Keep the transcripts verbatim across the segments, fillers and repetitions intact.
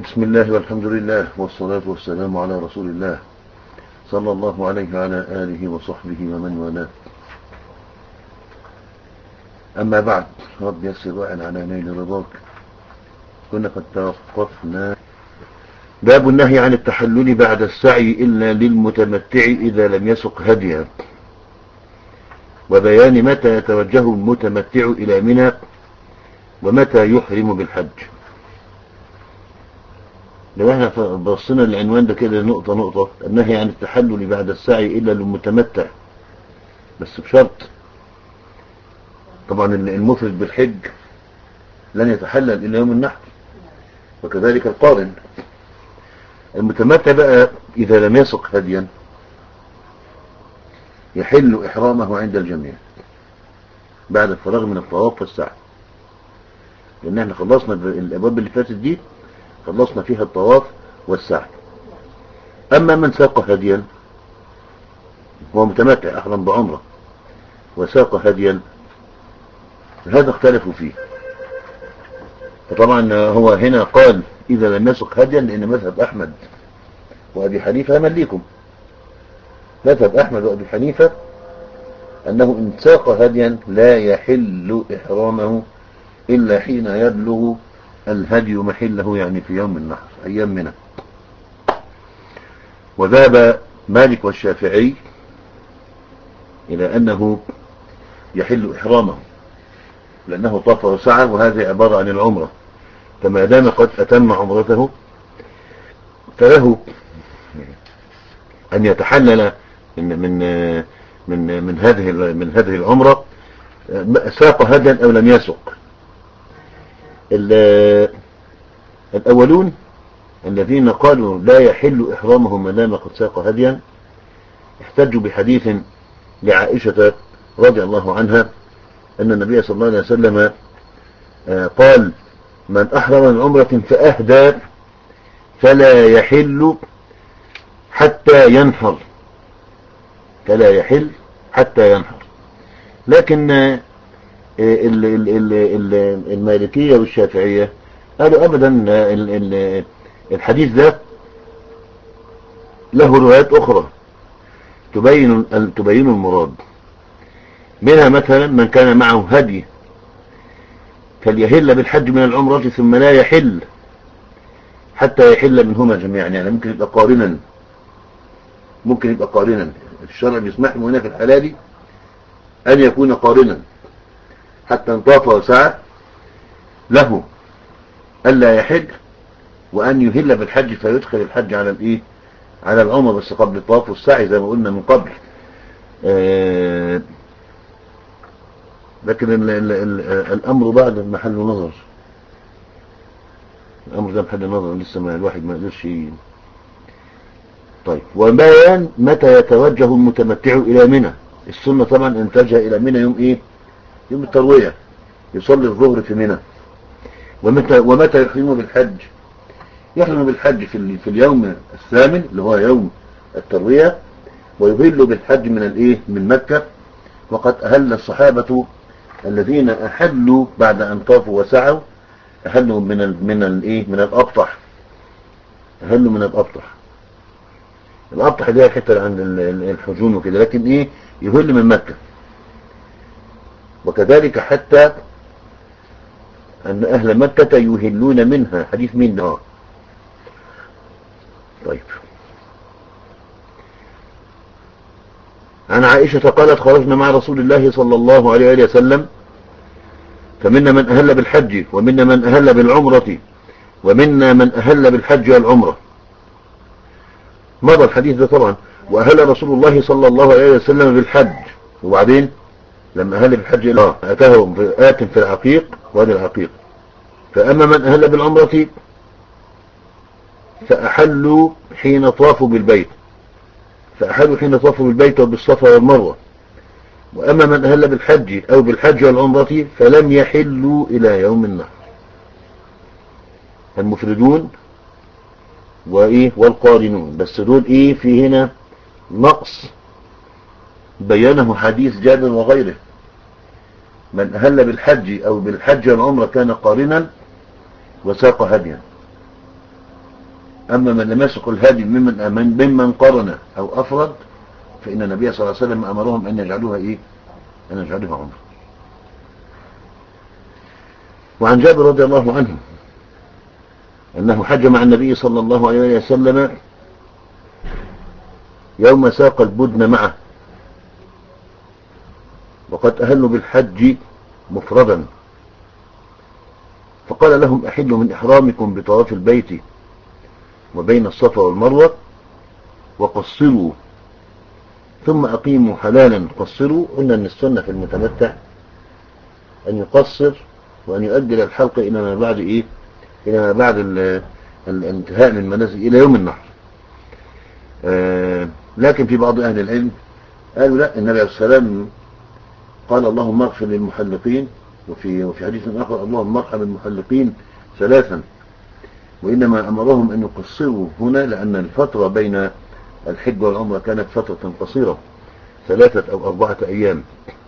بسم الله والحمد لله والصلاة والسلام على رسول الله صلى الله عليه وعلى آله وصحبه ومن والاه. أما بعد، رب يسر واعن على نيل رضاك. كنا قد توقفنا باب النهي عن التحلل بعد السعي إلا للمتمتع إذا لم يسق هديا، وبيان متى يتوجه المتمتع إلى منى ومتى يحرم بالحج. لو احنا بصينا العنوان ده كده نقطة نقطة، النهي عن التحلل بعد السعي إلا للمتمتع، بس بشرط طبعا المفرد بالحج لن يتحلل إلا يوم النحر، وكذلك القارن. المتمتع بقى إذا لم يسق هديا يحل إحرامه عند الجميع بعد الفراغ من الطواف والسعي، لأن احنا خلصنا الأبواب اللي فاتت دي، خلصنا فيها الطواف والسعي. أما من ساق هديا هو متمتع أحرم بعمره وساق هديا، هذا اختلفوا فيه. فطبعا هو هنا قال إذا لم يسق هديا لأن مذهب أحمد وأبي حنيفة مليكم. مذهب أحمد وأبي حنيفة أنه إن ساق هديا لا يحل إحرامه إلا حين يبلغ الهدي محله، يعني في يوم النحر أيام منى. وذهب مالك والشافعي إلى أنه يحل إحرامه لأنه طاف وسعى، وهذه عبارة عن العمرة، فما دام قد أتم عمرته فله أن يتحلل من من من من هذه من هذه العمرة، ساق هديا أو لم يسق. الأولون الذين قالوا لا يحل إحرامهم ما دام قد ساق هديا احتجوا بحديث لعائشة رضي الله عنها أن النبي صلى الله عليه وسلم قال: من أحرم من عمرة فأهدى فلا يحل حتى ينحر، فلا يحل حتى ينحر. لكن المالكية والشافعية قالوا أبدا الحديث ده له روايات أخرى تبين تبين المراد، منها مثلا من كان معه هدي فليهل بالحج من العمرة ثم لا يحل حتى يحل منهما جميعا، يعني ممكن يبقى قارنا، ممكن يبقى قارنا. الشرع بيسمح له هنا في الحلال أن يكون قارنا حتى انطاف وسعى، له ألا يحج وأن يهل بالحج فيدخل الحج على الإيه على العمرة، بس قبل الطواف والسعي زي ما قلنا من قبل. آه لكن ال ال ال الأمر بعد محل نظر، الأمر ده محل نظر، لسه ما الواحد ما قدرش. طيب، وبيان متى يتوجه المتمتع إلى منى. السنة طبعا ان اتجه إلى منى يوم إيه يوم التروية، يصلي الظهر في منى. ومتى ومتى يحرم بالحج؟ يحرم بالحج في في اليوم الثامن اللي هو يوم التروية، ويهل بالحج من الايه من مكة. وقد أهل الصحابة الذين أحلوا بعد أن طافوا وسعوا أهلوا من ال من الايه من الأبطح، أهلوا من الأبطح. الأبطح دي حتة عند الحجون وكده، لكن ايه يهل من مكة. وكذلك حتى أن أهل مكة يهلون منها، حديث مين ده؟ طيب، عن عائشة قالت: خرجنا مع رسول الله صلى الله عليه وسلم فمنا من أهل بالحج ومنا من أهل بالعمرة ومنا من أهل بالحج والعمرة. مضى الحديث ده طبعا. وأهل رسول الله صلى الله عليه وسلم بالحج، وبعدين لما أهل بالحج الله أتاهم آت في العقيق وادي العقيق. فأما من أهل بالعمرة فأحلوا حين طافوا بالبيت فأحلوا حين طافوا بالبيت وبالصفا والمروة. وأما من أهل بالحج أو بالحج والعمرة فلم يحلوا إلى يوم النحر. المفردون وإيه والقارنون، بس دول إيه في هنا نقص بيانه حديث جابر وغيره. من أهل بالحج أو بالحج والعمرة كان قارنا وساق هديا، أما من لم يسق الهدي ممن ممن قرن أو أفرد فإن النبي صلى الله عليه وسلم أمرهم أن يجعلوها إيه؟ أن يجعلوها عمره. وعن جابر رضي الله عنه أنه حج مع النبي صلى الله عليه وسلم يوم ساق البدن معه، وقد أهلوا بالحج مفردا، فقال لهم أحلوا من إحرامكم بطواف البيت وبين الصفا والمروة وقصروا ثم أقيموا حلالا. قصروا، قلنا أن السنة في المتمتع أن يقصر وأن يؤجل الحلق إلى ما بعد إيه؟ إلى ما بعد الانتهاء من منازل إلى يوم النحر. آه لكن في بعض أهل العلم قالوا لا، النبي عليه السلام قال اللهم اغفر للمحلقين، وفي وفي حديث آخر اللهم ارحم المحلقين ثلاثا، وإنما أمرهم أن يقصروا هنا لأن الفترة بين الحج والعمرة كانت فترة قصيرة، ثلاثة أو أربعة أيام.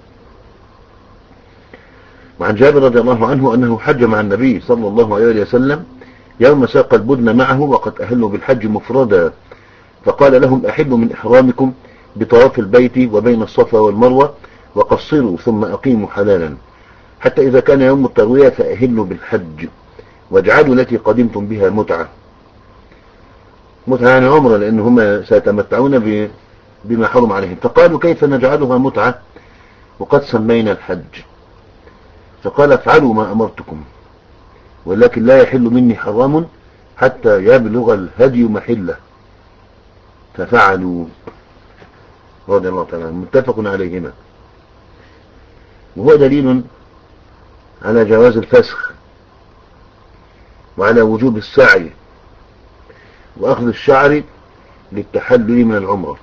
وعن جابر رضي الله عنه أنه حج مع النبي صلى الله عليه وسلم يوم ساق البدن معه، وقد أهلوا بالحج مفردا، فقال لهم أحلوا من إحرامكم بطواف البيت وبين الصفا والمروة وقصروا ثم أقيموا حلالا، حتى إذا كان يوم التروية فأهلوا بالحج واجعلوا التي قدمتم بها متعة. متعة يعني عمرة، لأن هم سيتمتعون بما حرم عليهم. فقالوا كيف نجعلها متعة وقد سمينا الحج؟ فقال افعلوا ما أمرتكم، ولكن لا يحل مني حرام حتى يبلغ الهدي محله. ففعلوا رضي الله تعالى، متفق عليهما، وهو دليل على جواز الفسخ وعلى وجوب السعي وأخذ الشعر للتحلل من العمرة،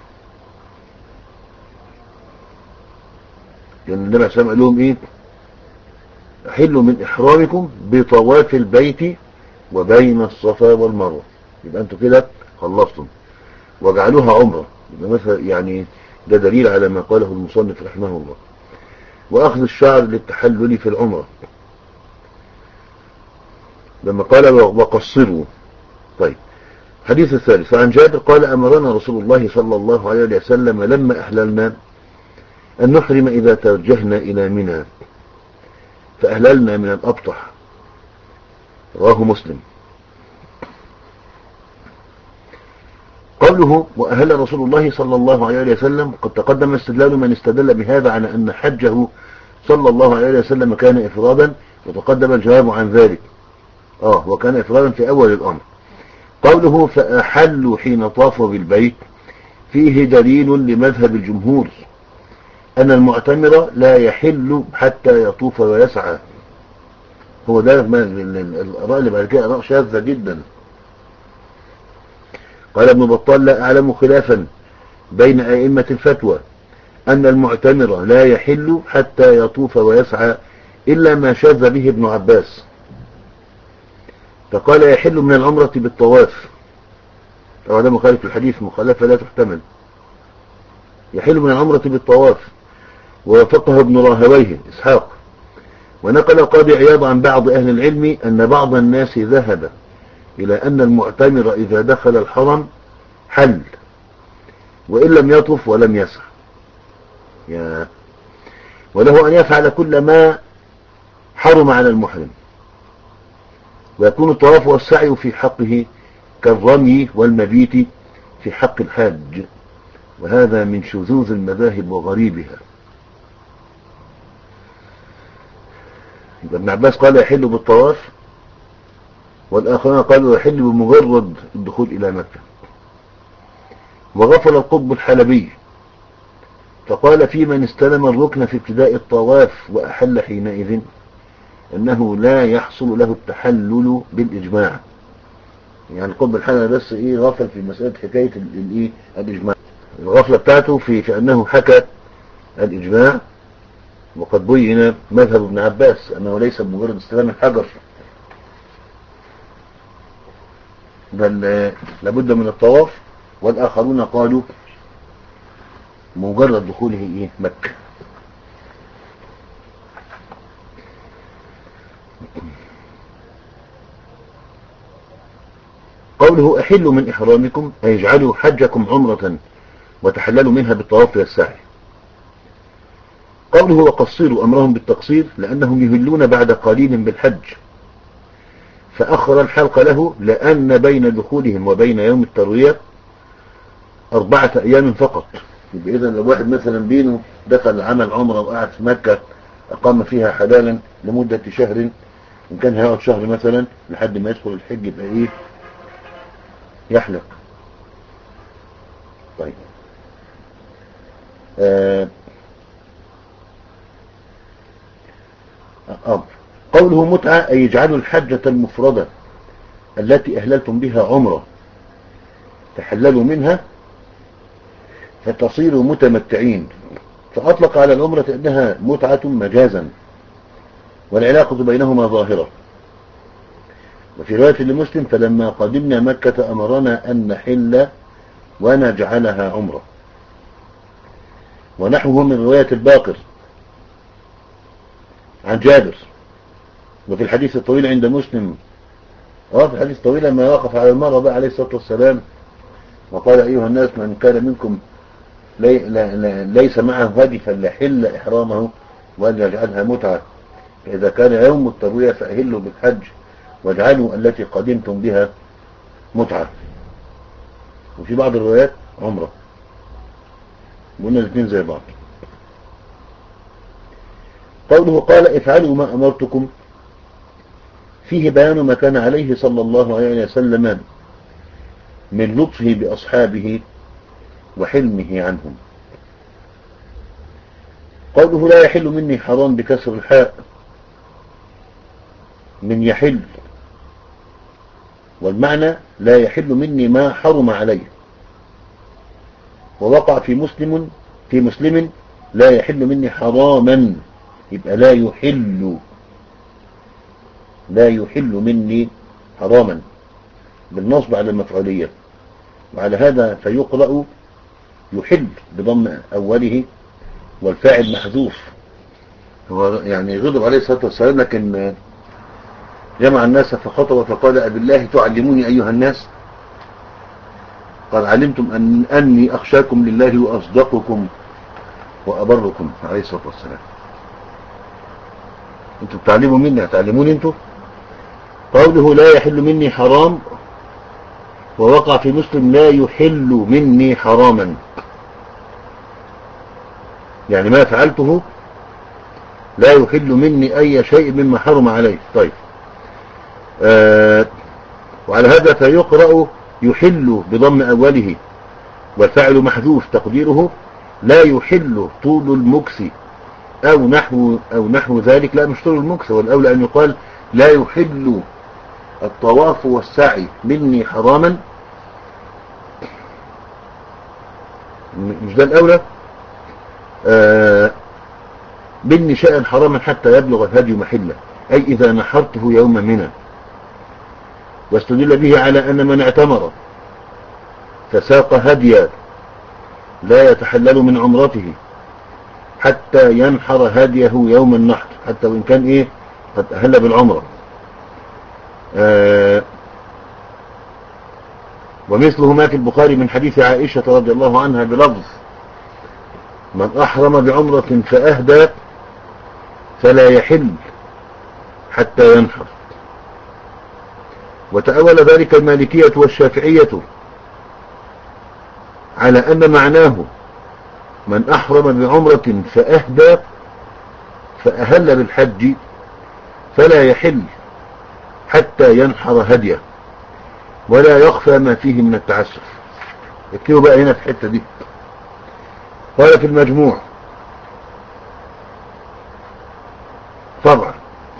لأن النبي عليه الصلاة والسلام قال لهم إيه؟ أحلوا من إحرامكم بطواف البيت وبين الصفا والمروة. يبقى أنتوا كده خلصتم وجعلوها عمرة. يبقى مثلا يعني ده دليل على ما قاله المصنف رحمه الله. وأخذ الشعر للتحلل في العمرة لما قال وقصروا. طيب، حديث الثالث. فعن جابر قال أمرنا رسول الله صلى الله عليه وسلم لما أحللنا أن نحرم إذا توجهنا إلى منى فأهللنا من الأبطح. رواه مسلم. قوله وأهل رسول الله صلى الله عليه وسلم، قد تقدم استدلال من استدل بهذا على أن حجه صلى الله عليه وسلم كان إفرادا، وتقدم الجواب عن ذلك. آه وكان إفرادا في أول الأمر. قوله فأحلوا حين طافوا بالبيت فيه دليل لمذهب الجمهور أن المعتمر لا يحل حتى يطوف ويسعى. هو ده الرأي اللي بعد كده رأي شاذة جدا. قال ابن بطال لا أعلم خلافا بين أئمة الفتوى أن المعتمر لا يحل حتى يطوف ويسعى إلا ما شاذ به ابن عباس، فقال يحل من العمرة بالطواف. طبعا ده مخالف الحديث، مخالفة لا تحتمل. يحل من العمرة بالطواف، ووافقه ابن راهويه إسحاق. ونقل قاضي عياض عن بعض أهل العلم أن بعض الناس ذهب إلى أن المعتمر إذا دخل الحرم حل وإن لم يطف ولم يسعى، يا وله أن يفعل كل ما حرم على المحرم، ويكون الطواف والسعي في حقه كالرمي والمبيت في حق الحاج، وهذا من شذوذ المذاهب وغريبها. ابن عباس قال يحل بالطواف، والآخرين قالوا يحل بمجرد الدخول إلى مكة. وغفل القطب الحلبي فقال في من استلم الركن في ابتداء الطواف وأحل حينئذ أنه لا يحصل له التحلل بالإجماع. يعني القطب الحلبي بس إيه غفل في مسألة حكاية الإيه الإجماع. الغفلة بتاعته في, في أنه حكى الإجماع، وقد بين مذهب ابن عباس أنه ليس بمجرد استلام الحجر، بل لابد من الطواف. والآخرون قالوا مجرد دخوله إيه مكة. قوله أحلوا من إحرامكم أي اجعلوا حجكم عمرة وتحللوا منها بالطواف والسعي. قوله وقصروا أمرهم بالتقصير لأنهم يهلون بعد قليل بالحج فأخر الحلق له لأن بين دخولهم وبين يوم التروية أربعة أيام فقط. يبقى إذن لو واحد مثلا بينه دخل عمل عمره وقعد في مكة أقام فيها حلالا لمدة شهر، إن كان هيقعد شهر مثلا لحد ما يدخل الحج يبقى إيه يحلق. طيب آه أمر قوله متعة أي يجعلوا الحجة المفردة التي أهللتم بها عمره تحللوا منها فتصيروا متمتعين، فأطلق على العمرة أنها متعة مجازا والعلاقة بينهما ظاهرة. وفي رواية لمسلم فلما قدمنا مكة أمرنا أن نحل ونجعلها عمرة، ونحوه من رواية الباقر عن جابر. وفي الحديث الطويل عند مسلم اه في الحديث الطويل لما وقف على المرأة بقى عليه الصلاة والسلام وقال أيها الناس من كان منكم لي لي ليس معه هدي فليحل إحرامه وليجعلها متعة، فإذا كان يوم التروية فأهلوا بالحج واجعلوا التي قدمتم بها متعة. وفي بعض الروايات عمرة. قلنا الاثنين زي بعض. قوله قال افعلوا ما أمرتكم فيه بيان ما كان عليه صلى الله عليه وسلم من لطفه بأصحابه وحلمه عنهم. قوله لا يحل مني حرام بكسر الحاء من يحل، والمعنى لا يحل مني ما حرم عليه. ووقع في مسلم في مسلم لا يحل مني حراما، يبقى لا يحل لا يحل مني حراما بالنصب على المفعولية. وعلى هذا فيقرأ يحل بضم أوله والفاعل محذوف. هو يعني غضب عليه الصلاة والسلام لكن جمع الناس فخطب فقال أبالله تعلموني أيها الناس؟ قال علمتم أن أني أخشاكم لله وأصدقكم وأبركم عليه الصلاة والسلام. انتوا بتعلموا مني هتعلموني انتوا. قوله لا يحل مني حرام ووقع في مسلم لا يحل مني حراما، يعني ما فعلته لا يحل مني أي شيء مما حرم عليه. طيب آه وعلى هذا فيقرأ يحل بضم أوله والفاعل محذوف تقديره لا يحل طول المكس أو نحو أو نحو ذلك. لا مش طول المكس، والأولى أن يقال لا يحل الطواف والسعي مني حراما، مش ده الأولى. آه مني شيئا حراما حتى يبلغ الهدي محله، أي إذا نحرته يوم منى. واستدل به على أن من اعتمر فساق هديا لا يتحلل من عمرته حتى ينحر هديه يوم النحر، حتى وإن كان إيه قد أهل بالعمرة. آه ومثله ما في البخاري من حديث عائشة رضي الله عنها بلفظ من أحرم بعمرة فأهدى فلا يحل حتى ينحر. وتأول ذلك المالكية والشافعية على أن معناه من أحرم بعمرة فأهدى فأهل بالحج فلا يحل حتى ينحر هديه، ولا يخفى ما فيه من التعسف. اكتبوا بقى هنا في الحتة دي. قال في المجموع طبعا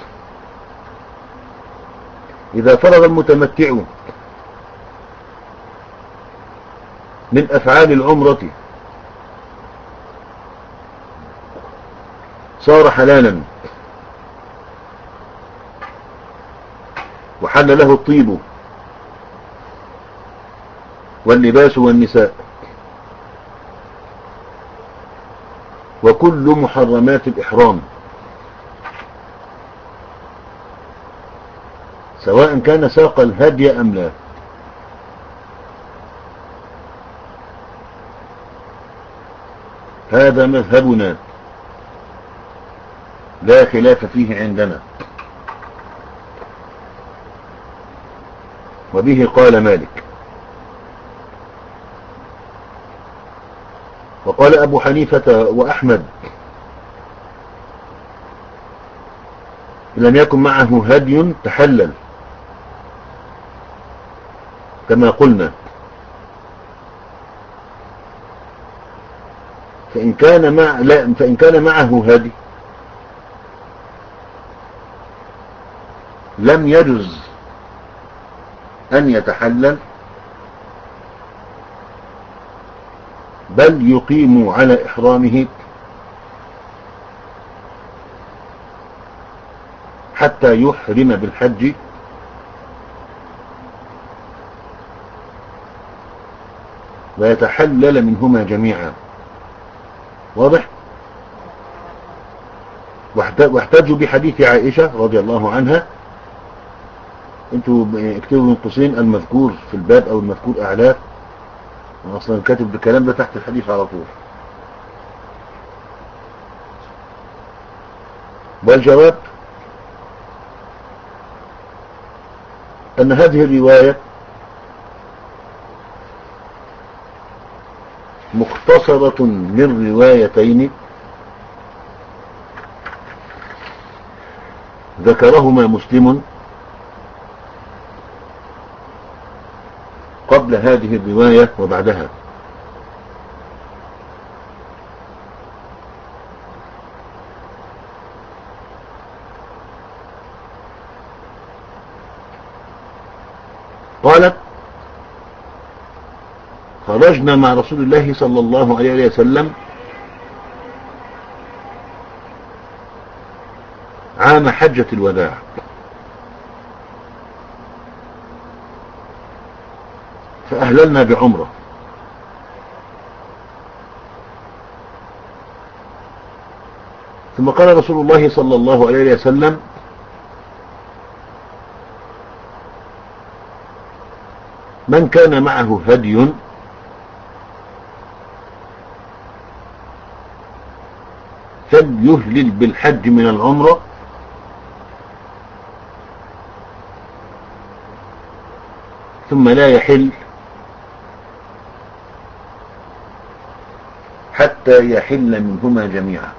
إذا فرغ المتمتع من أفعال العمرة صار حلالا وحل له الطيب واللباس والنساء وكل محرمات الإحرام، سواء كان ساق الهدي أم لا. هذا مذهبنا لا خلاف فيه عندنا، وبه قال مالك. وقال أبو حنيفة وأحمد لم يكن معه هدي تحلل كما قلنا، فإن كان مع لا فإن كان معه هدي لم يجز أن يتحلل، بل يقيم على إحرامه حتى يحرم بالحج ويتحلل منهما جميعا. واضح؟ واحتجوا بحديث عائشة رضي الله عنها، انتوا اكتبوا من قوسين المذكور في الباب او المذكور اعلاه، انا اصلا كاتب الكلام ده تحت الحديث على طول. والجواب ان هذه الرواية مختصرة من روايتين ذكرهما مسلم قبل هذه الرواية وبعدها. قالت خرجنا مع رسول الله صلى الله عليه وسلم عام حجة الوداع، فأهللنا بعمرة، ثم قال رسول الله صلى الله عليه وسلم من كان معه هدي فليهلل بالحج من العمرة ثم لا يحل حتى يحل منهما جميعا.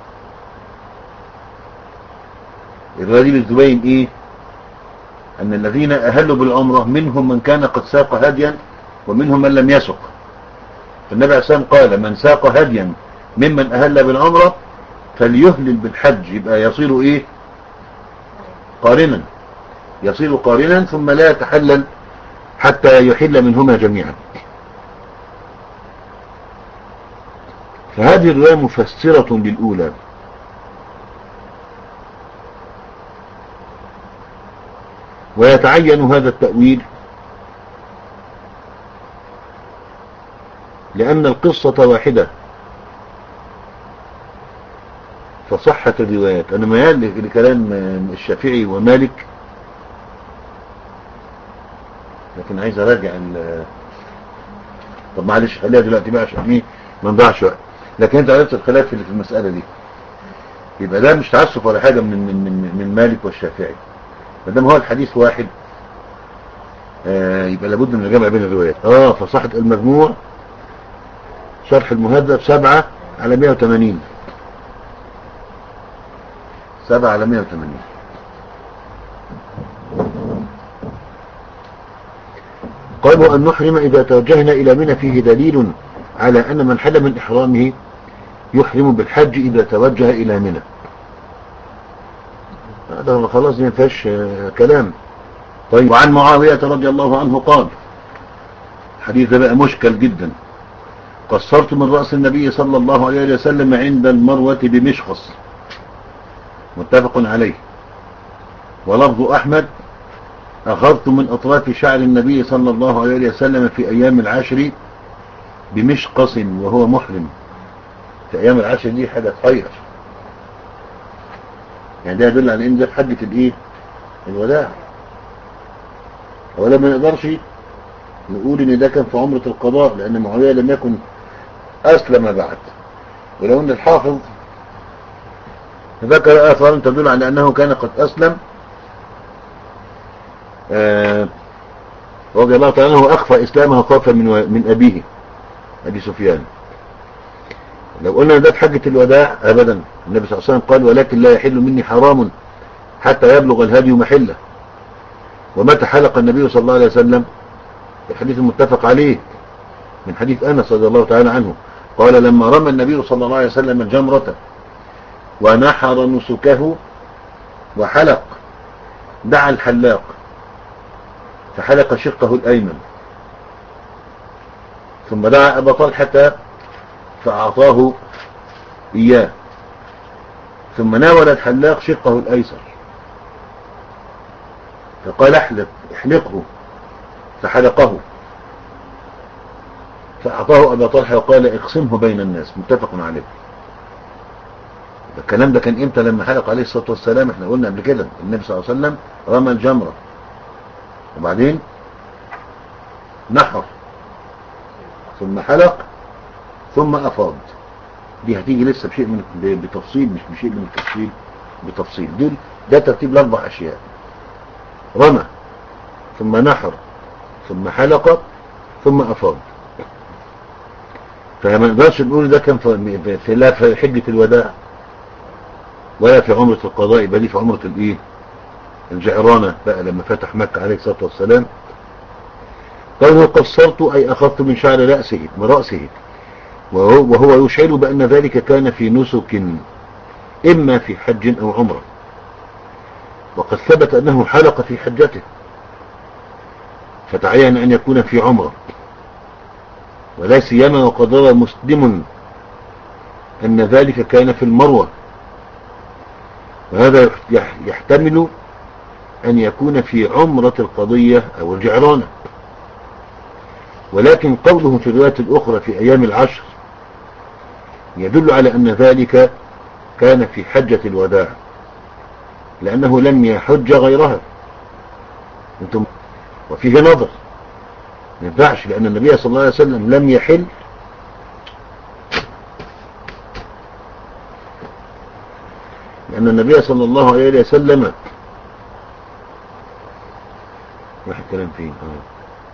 الرواية دي بتبين ايه؟ ان الذين اهلوا بالعمرة منهم من كان قد ساق هديا ومنهم من لم يسق. فالنبي عليه الصلاة والسلام قال من ساق هديا ممن اهل بالعمرة فليهلل بالحج، يبقى يصير ايه؟ قارنا، يصير قارنا ثم لا يتحلل حتى يحل منهما جميعا. فهذه الرواية مفسرة للأولى، ويتعين هذا التأويل لأن القصة واحدة فصحت الروايات. أنا ميال لكلام الشافعي ومالك، لكن عايز أراجع ال طب معلش خليها دلوقتي بقى عشان ايه ما نضيعش وقت. لكن انت عرفت الخلاف اللي في المسألة دي، يبقى ده مش تعسف ولا حاجة من من من, من مالك والشافعي، ما دام هو الحديث واحد آه يبقى لابد من الجمع بين الروايات. اه فصحت المجموع شرح المهذب سبعة على مئة وثمانين، سبعة على مئة وثمانين. قالوا أن نحرم إذا توجهنا إلى منى فيه دليل على أن من حل من إحرامه يحرم بالحج إذا توجه إلى منى. هذا خلاص ما فيهاش كلام. طيب وعن معاوية رضي الله عنه قال، حديث ده بقى مشكل جدا، قصرت من رأس النبي صلى الله عليه وسلم عند المروة بمشخص، متفق عليه. ولفظ أحمد أخذت من أطراف شعر النبي صلى الله عليه وسلم في أيام العشر بمشقص وهو محرم. في أيام العشر دي حاجة تغير، يعني ده يدل على إن ده في حجة الإيه؟ الوداع. ولا ما نقدرش نقول إن ده كان في عمرة القضاء، لأن معاوية لم يكن أسلم بعد، ولو ان الحافظ ذكر آثار تدل على أنه كان قد أسلم آه رضي الله تعالى عنه، أخفى إسلامه خوفا من, من أبيه أبي سفيان. لو قلنا ده في حجة الوداع أبدا، النبي صلى الله عليه وسلم قال ولكن لا يحل مني حرام حتى يبلغ الهدي محله. ومتى حلق النبي صلى الله عليه وسلم؟ الحديث المتفق عليه من حديث أنس رضي الله تعالى عنه قال لما رمى النبي صلى الله عليه وسلم الجمرة ونحر نسكه وحلق دعا الحلاق فحلق شقه الأيمن، ثم دعا أبا طلحة فأعطاه إياه، ثم ناول الحلاق شقه الأيسر فقال احلق احلقه فحلقه فأعطاه أبا طلحة وقال اقسمه بين الناس. متفق عليه. الكلام ده كان امتى؟ لما حلق عليه الصلاة والسلام. احنا قلنا قبل كده النبي صلى الله عليه وسلم رمى الجمرة وبعدين نحر ثم حلق ثم أفاض. دي هتيجي لسه بشيء من بتفصيل، مش بشيء من التفصيل، بتفصيل. دول ده ترتيب الأربع أشياء: رمى ثم نحر ثم حلق ثم أفاض. فما نقدرش نقول ده كان في, في لا في حجة الوداع ولا في عمرة القضاء، بل في عمرة الايه الجعرانة بقى لما فتح مكة عليه الصلاة والسلام. قوله قصرت أي أخذت من شعر رأسه من رأسه، وهو, وهو يشعر بأن ذلك كان في نسك إما في حج أو عمرة، وقد ثبت أنه حلق في حجته فتعين أن يكون في عمرة، ولا سيما وقد روى مسلم أن ذلك كان في المروة، وهذا يحتمل أن يكون في عمرة القضية أو الجعرانة. ولكن قوله في الرواية الأخرى في أيام العشر يدل على أن ذلك كان في حجة الوداع، لأنه لم يحج غيرها. انتم وفيه نظر ما ينفعش، لأن النبي صلى الله عليه وسلم لم يحل لأن النبي صلى الله عليه وسلم واحد كلام فيه آه.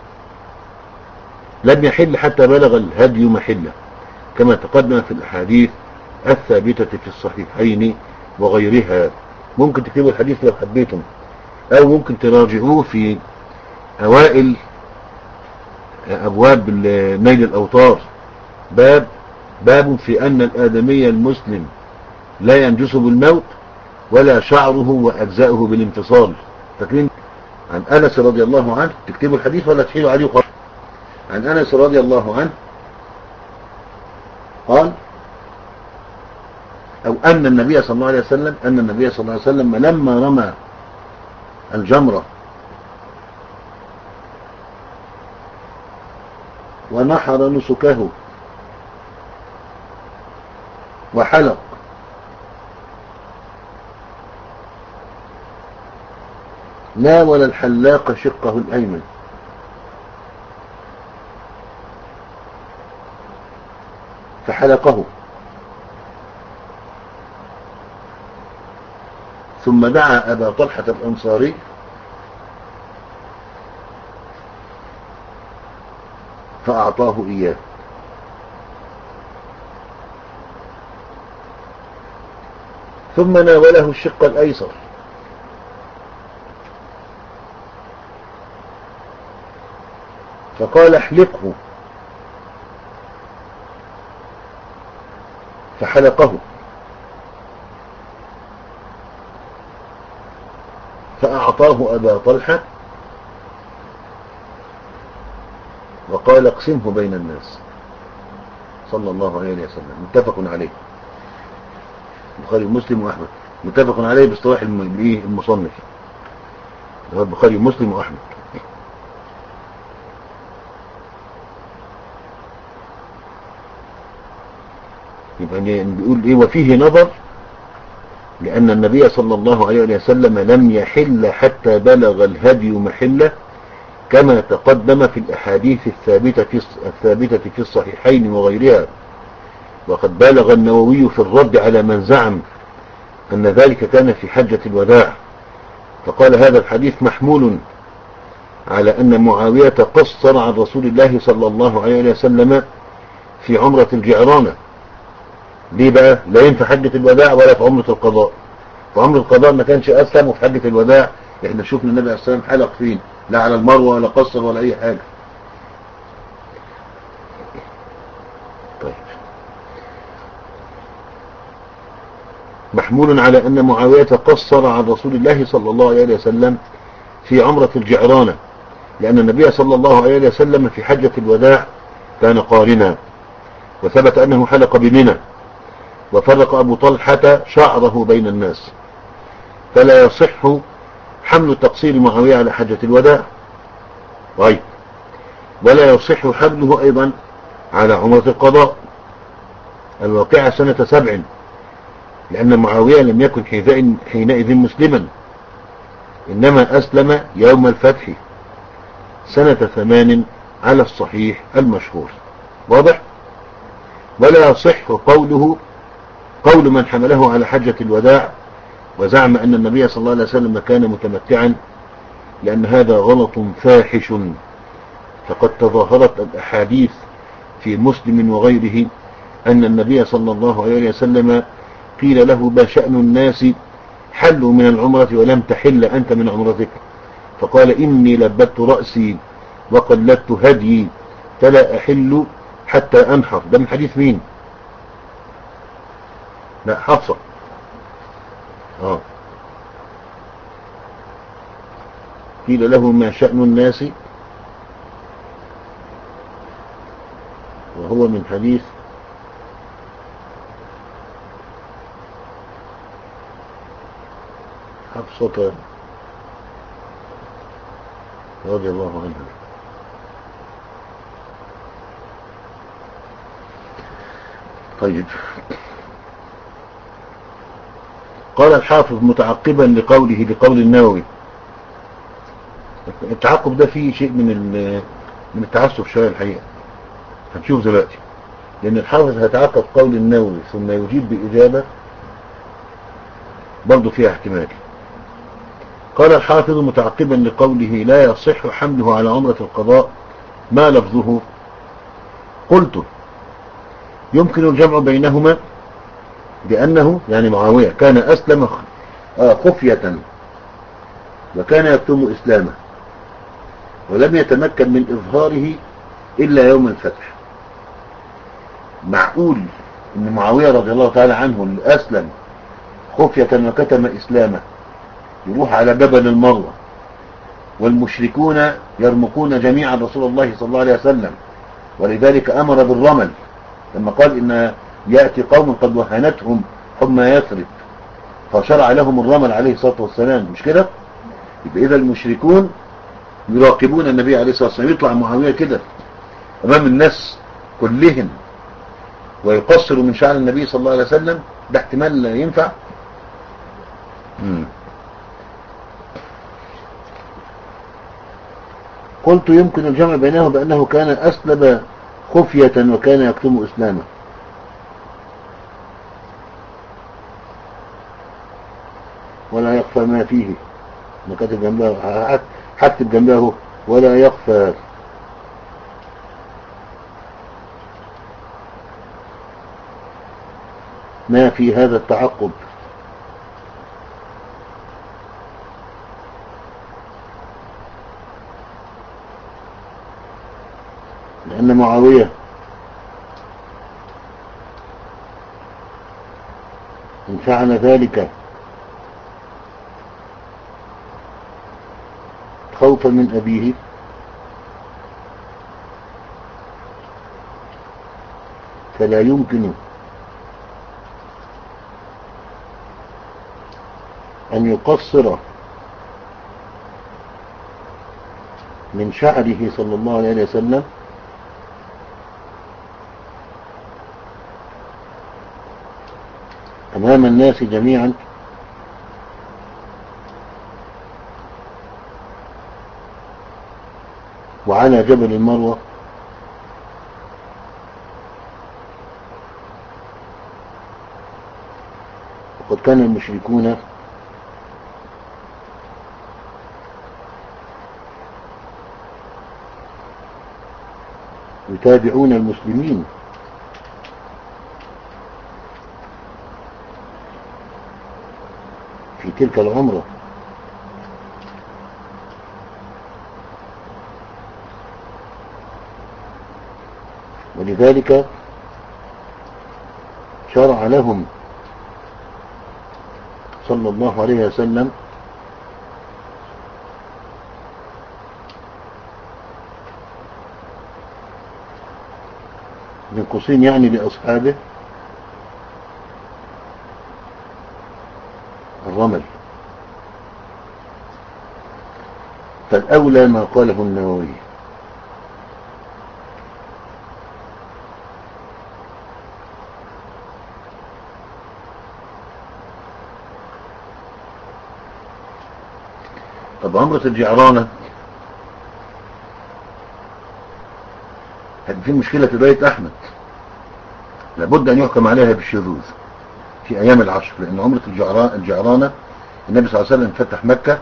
لم يحل حتى بلغ الهدي محله، كما تقدم في الأحاديث الثابتة في الصحيحين وغيرها. ممكن تكتبوا الحديث لو حبيتم، أو ممكن تراجعوه في أوائل أبواب نيل الأوطار، باب باب في أن الآدمي المسلم لا ينجس بالموت ولا شعره وأجزاؤه بالانفصال. فاكرين عن أنس رضي الله عنه؟ تكتبوا الحديث ولا تحيلوا عليه وخلاص. عن أنس رضي الله عنه قال أو أن النبي صلى الله عليه وسلم أن النبي صلى الله عليه وسلم لما رمى الجمرة ونحر نسكه وحلق ناول الحلاق شقه الأيمن فحلقه، ثم دعا أبا طلحة الأنصاري فأعطاه إياه، ثم ناوله الشق الأيسر فقال احلقه فحلقه، فأعطاه أبا طلحة وقال اقسمه بين الناس صلى الله عليه وسلم. متفق عليه، البخاري ومسلم وأحمد. متفق عليه باصطلاح المصنف البخاري ومسلم وأحمد. يبقى بيقول ايه؟ وفيه نظر، لأن النبي صلى الله عليه وسلم لم يحل حتى بلغ الهدي محله، كما تقدم في الأحاديث الثابتة في الثابتة في الصحيحين وغيرها. وقد بالغ النووي في الرد على من زعم أن ذلك كان في حجة الوداع، فقال هذا الحديث محمول على أن معاوية قصر عن رسول الله صلى الله عليه وسلم في عمرة الجعرانة. ليه بقى؟ لا ينفع حجة الوداع ولا في عمرة القضاء. في عمرة القضاء ما كانش أسلم، وفي حجة الوداع احنا شفنا النبي عليه الصلاة والسلام حلق فين، لا على المروة ولا قصر ولا أي حاجة. طيب، محمول على أن معاوية قصر عن رسول الله صلى الله عليه وسلم في عمرة الجعرانة، لأن النبي صلى الله عليه وسلم في حجة الوداع كان قارنا، وثبت أنه حلق بمنى، وفرق أبو طلحة شعره بين الناس، فلا يصح حمل تقصير معاوية على حجة الوداع. طيب، ولا يصح حمله أيضا على عمرة القضاء الواقعة سنة سبع، لأن معاوية لم يكن حينئذ مسلما، إنما أسلم يوم الفتح سنة ثمان على الصحيح المشهور. واضح؟ ولا يصح قوله قول من حمله على حجة الوداع وزعم أن النبي صلى الله عليه وسلم كان متمتعا، لأن هذا غلط فاحش، فقد تظاهرت الأحاديث في مسلم وغيره أن النبي صلى الله عليه وسلم قيل له ما شأن الناس حلوا من العمرة ولم تحل أنت من عمرتك، فقال إني لبت رأسي وقلدت هديي فلا أحل حتى أنحر. ده من حديث مين؟ لا، حفصة. آه. قيل له ما شأن الناس، وهو من حديث حفصة رضي الله عنها. طيب، قال الحافظ متعقبا لقوله لقول النووي. التعقب ده فيه شيء من من التعسف شوية الحقيقة، هنشوف دلوقتي، لأن الحافظ هيتعقب قول النووي ثم يجيب بإجابة برضو فيها احتمال. قال الحافظ متعقبا لقوله لا يصح حمله على عمرة القضاء ما لفظه؟ قلت يمكن الجمع بينهما بأنه يعني معاوية كان أسلم خفية وكان يكتم إسلامه ولم يتمكن من إظهاره إلا يوم الفتح. معقول إن معاوية رضي الله تعالى عنه اللي أسلم خفية وكتم إسلامه يروح على جبل المروة والمشركون يرمقون جميعا رسول الله صلى الله عليه وسلم، ولذلك أمر بالرمل لما قال إن يأتي قوم قد وهنتهم حمى يثرب فشرع لهم الرمل عليه الصلاة والسلام، مش كده؟ يبقى إذا المشركون يراقبون النبي عليه الصلاة والسلام، يطلع معاوية كده أمام الناس كلهم ويقصر من شعر النبي صلى الله عليه وسلم، ده احتمال ينفع؟ مم. قلت يمكن الجمع بينه بأنه كان أسلم خفية وكان يكتم إسلامه. ولا يخفى ما فيه، ما كاتب جنبه، حكتب جنبه ولا يخفى ما في هذا التعقب، لأن معاوية إن فعل ذلك خوفا من أبيه فلا يمكن أن يقصر من شعره صلى الله عليه وسلم أمام الناس جميعا وعلى جبل المروة قد كان المشركون يتابعون المسلمين في تلك العمرة، ولذلك شرع لهم صلى الله عليه وسلم من قوسين يعني لأصحابه الرمل. فالأولى ما قاله النووي، طب عمرة الجعرانة هذه في مشكلة في رواية أحمد، لابد أن يحكم عليها بالشذوذ في أيام العشر، لأن عمرة الجعرانة النبي صلى الله عليه وسلم فتح مكة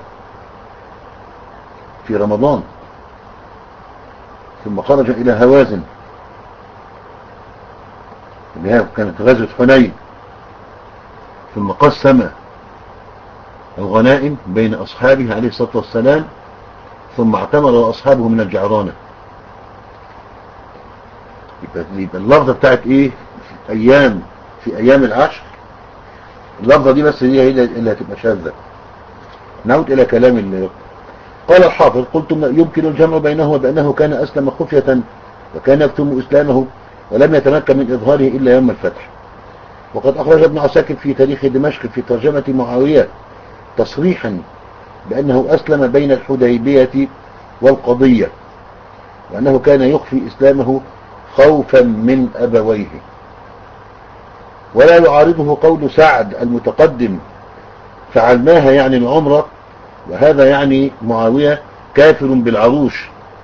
في رمضان، ثم خرج إلى هوازن اللي هي كانت غزوة حنين، ثم قسم الغنائم بين أصحابه عليه الصلاة والسلام، ثم اعتمر أصحابه من الجعرانة. يبقى اللفظة بتاعت ايه في ايام في ايام العشر، اللفظة دي بس هي اللي هتبقى شاذة. نعود الى كلام الله. قال الحافظ: قلت يمكن الجمع بينه وبأنه كان أسلم خفية وكان يكتم إسلامه ولم يتمكن من إظهاره إلا يوم الفتح. وقد أخرج ابن عساكر في تاريخ دمشق في ترجمة معاوية تصريحا بأنه أسلم بين الحديبية والقضية، وأنه كان يخفي إسلامه خوفا من أبويه. ولا يعارضه قول سعد المتقدم: فعلناها يعني العمرة، وهذا يعني معاوية كافر بالعروش.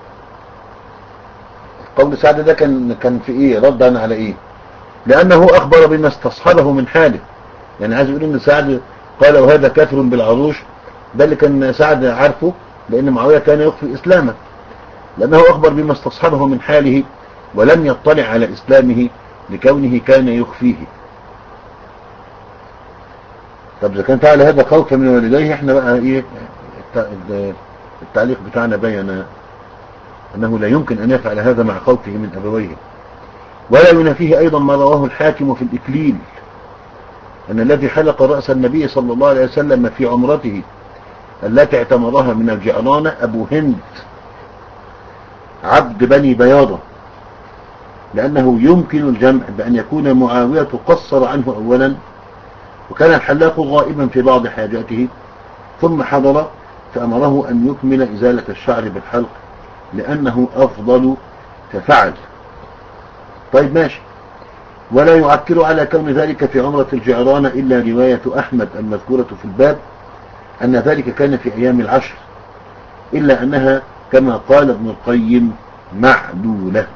قول سعد ده كان كان في ايه؟ ردا على ايه؟ لأنه أخبر بما استصحبه من حاله. يعني عايز يقول ان سعد قال وهذا كافر بالعروش، ده اللي كان سعد عارفه، لأن معاوية كان يخفي إسلامه، لأنه أخبر بما استصحبه من حاله ولم يطلع على إسلامه لكونه كان يخفيه. طب إذا كان فعل هذا خوفا من والديه، احنا بقى ايه التعليق بتاعنا بينا أنه لا يمكن أن يفعل هذا مع خوفه من أبويه. ولا ينافيه أيضا ما رواه الحاكم في الإكليل أن الذي حلق رأس النبي صلى الله عليه وسلم في عمرته التي اعتمرها من الجعرانة أبو هند عبد بني بياضة، لأنه يمكن الجمع بأن يكون معاوية قصر عنه أولا، وكان الحلاق غائبا في بعض حاجاته، ثم حضر فأمره أن يكمل إزالة الشعر بالحلق لأنه أفضل ففعل. طيب ماشي. ولا يعكر على كون ذلك في عمرة الجعرانة إلا رواية أحمد المذكورة في الباب أن ذلك كان في أيام العشر، إلا أنها كما قال ابن القيم معلولة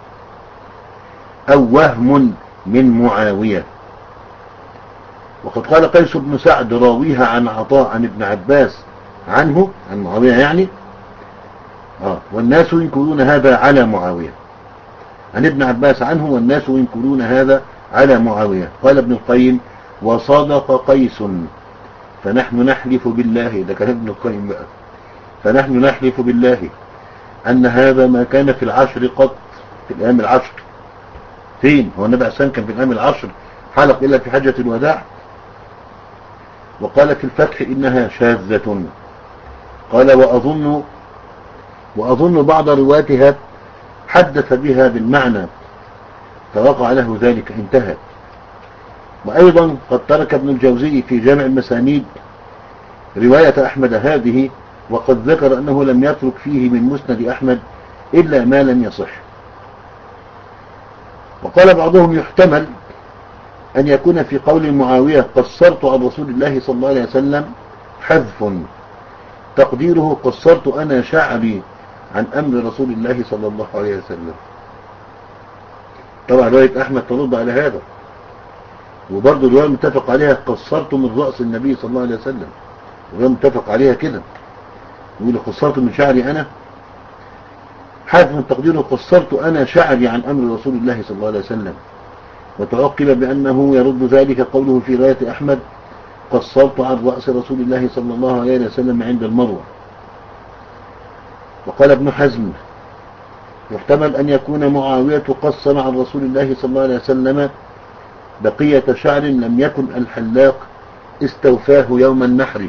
أو وهم من معاوية. وقد قال قيس بن سعد راويها عن عطاء عن ابن عباس عنه عن معاوية يعني آه والناس ينكرون هذا على معاوية، عن ابن عباس عنه والناس ينكرون هذا على معاوية. قال ابن القيم: وصدق قيس، فنحن نحلف بالله، ده كان ابن القيم بقى، فنحن نحلف بالله أن هذا ما كان في العشر قط، في الأيام العشر. فين هو النبي عسان كان في الأيام العشر حلق إلا في حجة الوداع؟ وقال في الفتح إنها شاذة. قال وأظن وأظن بعض رواتها حدث بها بالمعنى فوقع له ذلك، انتهى. وأيضا قد ترك ابن الجوزي في جامع المسانيد رواية أحمد هذه، وقد ذكر أنه لم يترك فيه من مسند أحمد إلا ما لم يصح. وقال بعضهم يحتمل أن يكون في قول معاوية قصرت عن رسول الله صلى الله عليه وسلم حذف، تقديره قصرت أنا شعري عن أمر رسول الله صلى الله عليه وسلم. طبعا رواية أحمد ترد على هذا، وبرضه الرواية متفق عليها قصرت من رأس النبي صلى الله عليه وسلم، الرواية متفق عليها كده، يقول قصرت من شعري أنا، حافظ من تقديره قصرت أنا شعري عن أمر رسول الله صلى الله عليه وسلم. وتعقب بأنه يرد ذلك قوله في رواية أحمد قصرت عن رأس رسول الله صلى الله عليه وسلم عند المروة. وقال ابن حزم يحتمل أن يكون معاوية قصر عن رسول الله صلى الله عليه وسلم بقية شعر لم يكن الحلاق استوفاه يوم النحر.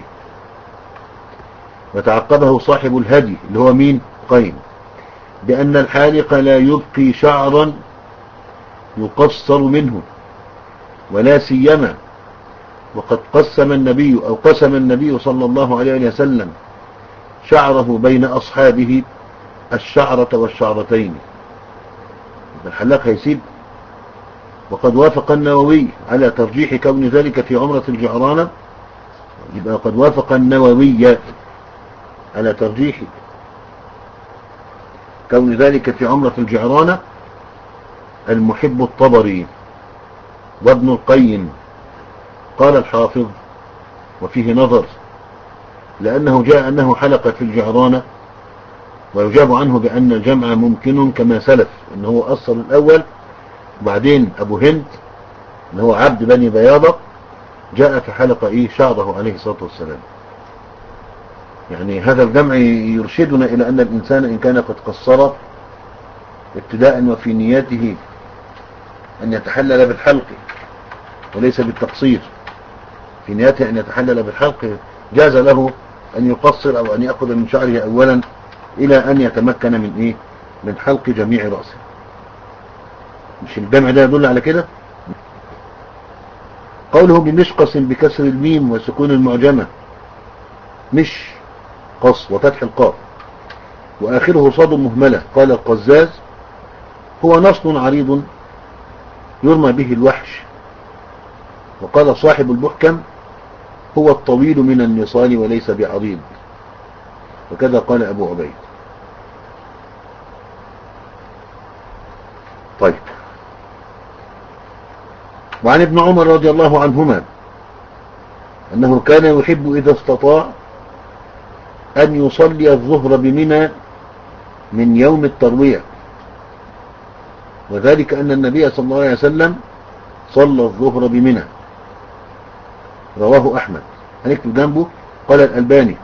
وتعقبه صاحب الهدي اللي هو مين؟ قيم، بأن الحالق لا يبقي شعرا يقصر منه ولا سيما وقد قسم النبي أو قسم النبي صلى الله عليه وسلم شعره بين أصحابه الشعرة والشعرتين. الحلاق هيسيب. وقد وافق النووي على ترجيح كون ذلك في عمرة الجعرانة، يبقى قد وافق النووي على ترجيح كون ذلك في عمرة الجعرانة المحب الطبري وابن القيم. قال الحافظ وفيه نظر، لأنه جاء أنه حلق في الجعرانة، ويجاب عنه بأن الجمع ممكن كما سلف، أنه هو أصل الأول وبعدين أبو هند اللي هو عبد بني بياضة جاء فحلق إيه شعره عليه الصلاة والسلام. يعني هذا الجمع يرشدنا إلى أن الإنسان إن كان قد قصر ابتداء وفي نيته أن يتحلل بالحلق وليس بالتقصير، في نيته أن يتحلل بالحلق جاز له أن يقصر أو أن يأخذ من شعره أولا إلى أن يتمكن من إيه من حلق جميع رأسه. مش الجمع ده يدل على كده؟ قوله بمشقص بكسر الميم وسكون المعجمة، مش قص وفتح القاف وآخره صاد مهملة. قال القزاز هو نصل عريض يرمى به الوحش. وقال صاحب المحكم هو الطويل من النصال وليس بعريض، وكذا قال أبو عبيد. طيب. وعن ابن عمر رضي الله عنهما أنه كان يحب إذا استطاع أن يصلي الظهر بمنى من يوم التروية، وذلك أن النبي صلى الله عليه وسلم صلى الظهر بمنى. رواه أحمد. هنكتب جنبه قال الألباني،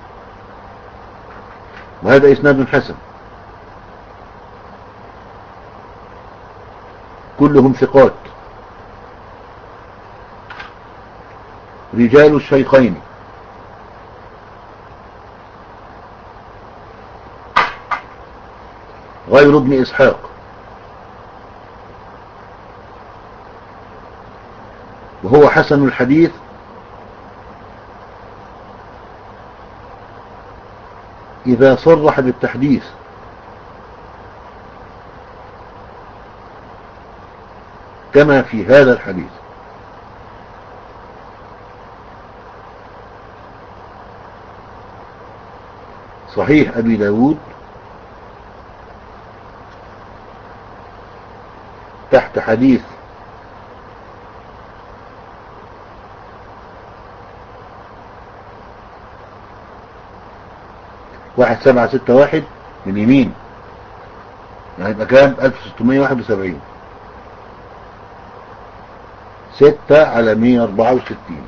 وهذا إسناد حسن، كلهم ثقات رجال الشيخين. غير ابن إسحاق. وهو حسن الحديث إذا صرح بالتحديث، كما في هذا الحديث. صحيح أبي داود تحت حديث واحد سبعة ستة واحد من يمين، يعني يبقى كام؟ ألف وستمائة وواحد وسبعين، ستة على مئة وأربعة وستين.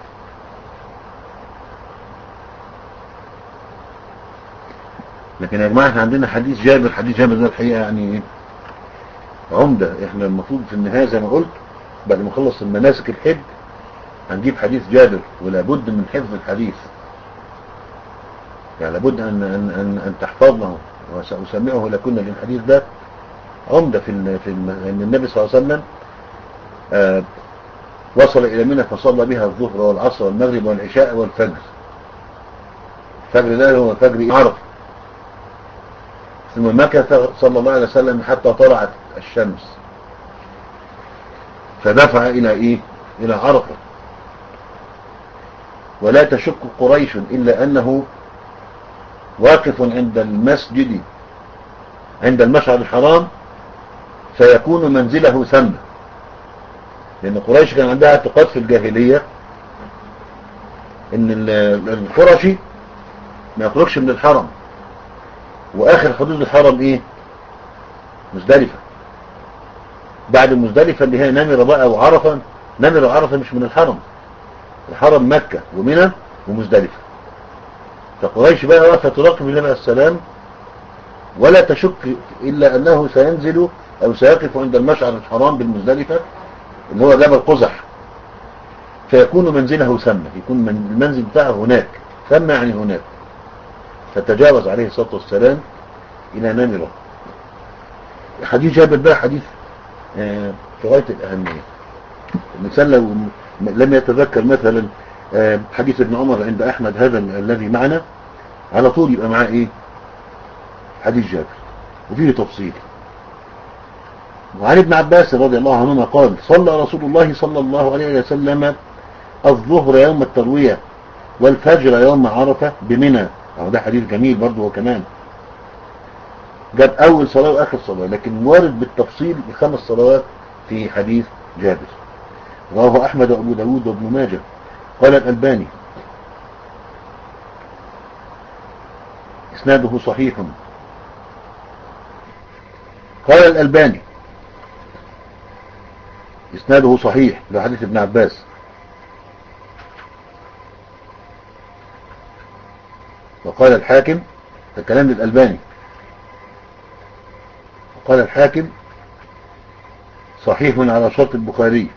لكن يا جماعة احنا عندنا حديث جابر. حديث جابر ده الحقيقة يعني عمدة. احنا المفروض في النهاية زي ما قلت بعد ما نخلص المناسك الحج هنجيب حديث جابر، ولا بد من حفظ الحديث، يعني لابد أن, أن, أن, أن تحفظنه. وسأسمعه لكنا للحديث ده عمدة في, ال في ال أن النبي صلى الله عليه وسلم آه وصل إلى منى فصلى بها الظهر والعصر والمغرب والعشاء والفجر. الفجر ده هو فجر عرفة. ثم مكث صلى الله عليه وسلم حتى طلعت الشمس فدفع إلى إيه؟ إلى عرفة. ولا تشك قريش إلا أنه واقف عند المسجد عند المشعر الحرام فيكون منزله ثم، لأن قريش كان عندها اعتقاد في الجاهلية إن القرشي ما يخرجش من الحرم، وآخر حدود الحرم إيه؟ مزدلفة. بعد مزدلفة اللي هي نمرة بقى وعرفة. نمرة وعرفة مش من الحرم، الحرم مكة ومنى ومزدلفة. فقريش بقى واقفة تراقب النبي عليه السلام، ولا تشك إلا أنه سينزل أو سيقف عند المشعر الحرام بالمزدلفة اللي هو جبل قزح، فيكون منزله ثم، يكون من المنزل بتاعه هناك، ثم يعني هناك. فتجاوز عليه الصلاة والسلام إلى نمرة. حديث جابر بقى حديث آه في غاية الأهمية. الإنسان لو لم يتذكر مثلا آه حديث ابن عمر عند أحمد هذا الذي معنا، على طول يبقى معاه إيه؟ حديث جابر وفيه تفصيل. وعن ابن عباس رضي الله عنهما قال: صلى رسول الله صلى الله عليه وسلم الظهر يوم التروية والفجر يوم عرفة بمنى. أو ده حديث جميل برضه وكمان جاب أول صلاة وآخر صلاة، لكن وارد بالتفصيل بخمس صلوات في حديث جابر. رواه أحمد وأبو داود وابن ماجه. قال الألباني: إسناده صحيح. قال الألباني: إسناده صحيح لحديث ابن عباس. وقال الحاكم، الكلام للألباني، وقال الحاكم: صحيح على شرط البخاري.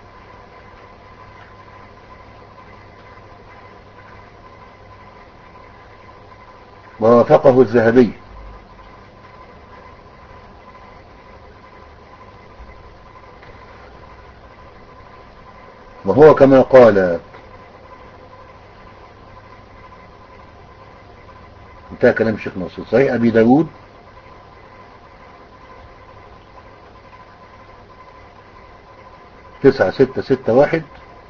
ووافقه الذهبي. وهو كما قال. انتهى كلام الشيخ ناصر. صحيح أبي داود تسعة ستة ستة واحد،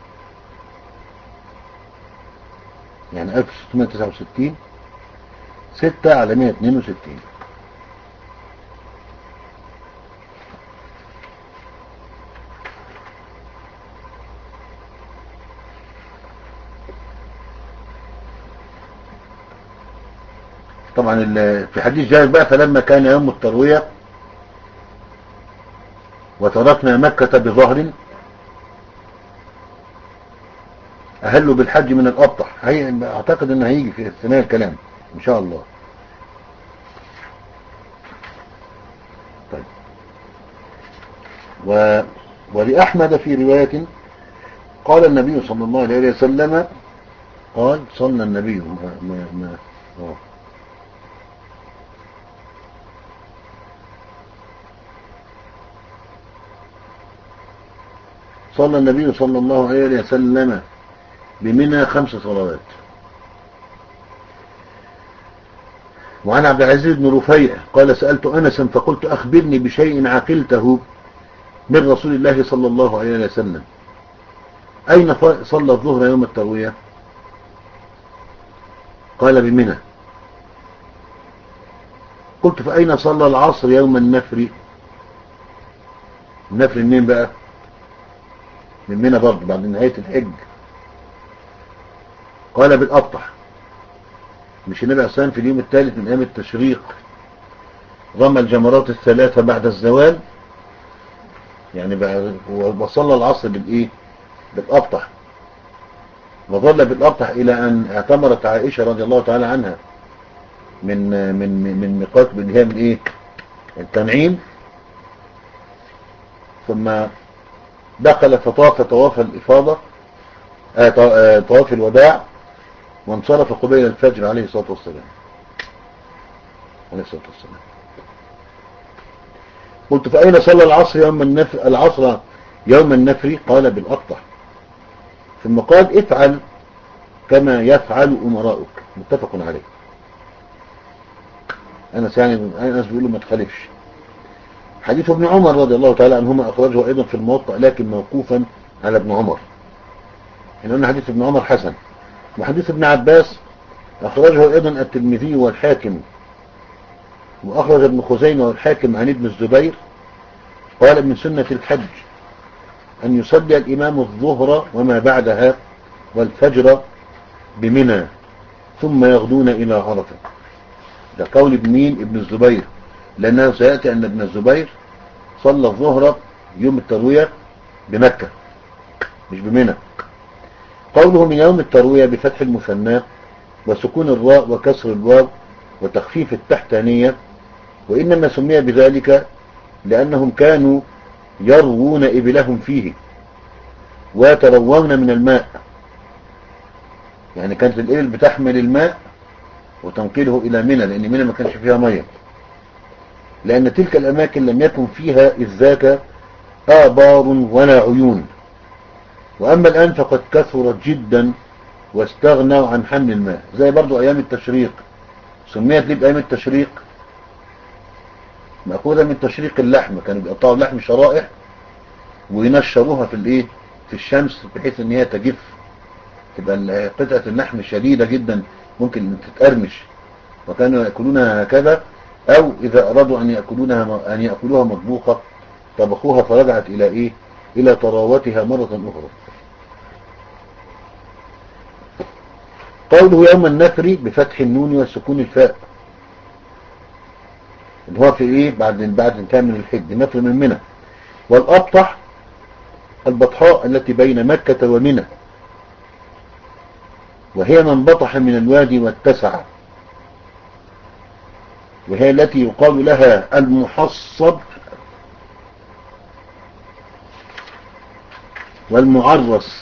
يعني ألف وستمائة وتسعة وستين، ستة على مائة واثنين وستين. طبعا في حديث جابر بقى: فلما كان يوم التروية وتركنا مكة بظهر أهلوا بالحج من الأبطح. أعتقد أنه هيجي في اثناء الكلام إن شاء الله. طيب. و... ولأحمد في رواية قال النبي صلى الله عليه وسلم، قال صلى النبي ما ما ما أوه. صلى النبي صلى الله عليه وسلم بمنى خمس صلوات. وعن عبد العزيز بن رفيع قال: سألت أنسا فقلت: أخبرني بشيء عقلته من رسول الله صلى الله عليه وسلم، أين صلى الظهر يوم التروية؟ قال: بمنى. قلت: فأين صلى العصر يوم النفر؟ النفر منين بقى؟ من منى برضه بعد نهاية الحج. قال: بالأبطح. مش النبي عليه السلام في اليوم الثالث من أيام التشريق رمى الجمرات الثلاثة بعد الزوال، يعني بقى وصلى العصر بالإيه؟ بالأبطح. وظل بالأبطح إلى أن اعتمرت عائشة رضي الله تعالى عنها من من من ميقات اللي هي من إيه؟ التنعيم. ثم دخل فطاف طواف الإفاضة، آه طواف الوداع، وانصرف قبيل الفجر عليه الصلاة والسلام. عليه الصلاة والسلام. قلت: فأين صلى العصر يوم النفر العصر يوم النفر؟ قال: بالأبطح. ثم قال: افعل كما يفعل أمراؤك. متفق عليه. أنس يعني أنس بيقول له ما تخالفش. حديث ابن عمر رضي الله تعالى عنهما أخرجه أيضا في الموطأ لكن موقوفا على ابن عمر. إن أن حديث ابن عمر حسن. وحديث ابن عباس أخرجه أيضا الترمذي والحاكم، وأخرج ابن خزيمة والحاكم عن ابن الزبير قال: من سنة الحج أن يصلي الإمام الظهر وما بعدها والفجر بمنى ثم يغدون إلى عرفة. ده قول ابن مين؟ ابن الزبير، لأنه سيأتي أن ابن الزبير صلى الظهر يوم التروية بمكة مش بمنى. قوله من يوم التروية بفتح المثنى وسكون الراء وكسر الواو وتخفيف التحتانية، وإنما سمي بذلك لأنهم كانوا يروون إبلهم فيه ويتروون من الماء، يعني كانت الإبل بتحمل الماء وتنقله إلى منى، لأن منى ما كانش فيها مية، لأن تلك الأماكن لم يكن فيها إذ ذاك آبار ولا عيون. وأما الآن فقد كثرت جدا واستغنوا عن حمل الماء، زي برضو أيام التشريق. سميت ليه بأيام التشريق؟ مأخوذة من تشريق اللحم، كانوا بيقطعوا اللحم شرائح وينشروها في الايه في الشمس بحيث ان هي تجف، تبقى قطعة اللحم شديدة جدا ممكن تتقرمش، وكانوا يأكلونها هكذا، او اذا ارادوا ان يأكلونها ان يأكلوها مطبوخة طبخوها فرجعت الى ايه الى طراوتها مرة اخرى. قوله يوم النفر بفتح النون وسكون الفاء، اللي هو في ايه بعد بعد انتهاء من الحج، نفر من منى. والأبطح البطحاء التي بين مكة ومنى، وهي من بطح من الوادي واتسع، وهي التي يقال لها المحصب والمعرس.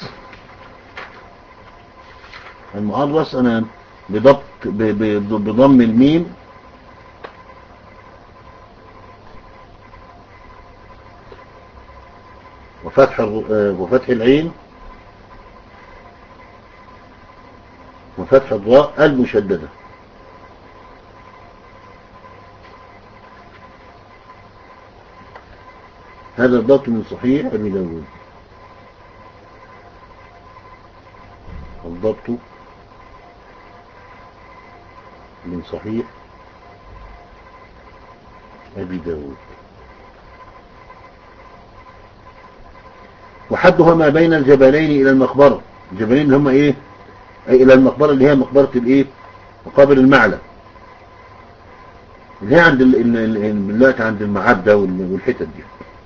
المعرس أنا بضبط بضم الميم وفتح وفتح العين وفتح الراء المشددة. هذا الضبط من صحيح أبي داود، الضبط من صحيح أبي داود. وحدها ما بين الجبلين إلى المقبرة. الجبلين اللي هم إيه؟ أي إلى المقبرة اللي هي مقبرة الإيه؟ مقابر المعلى، اللي هي عند دلوقتي عند المعبدة والحتت دي.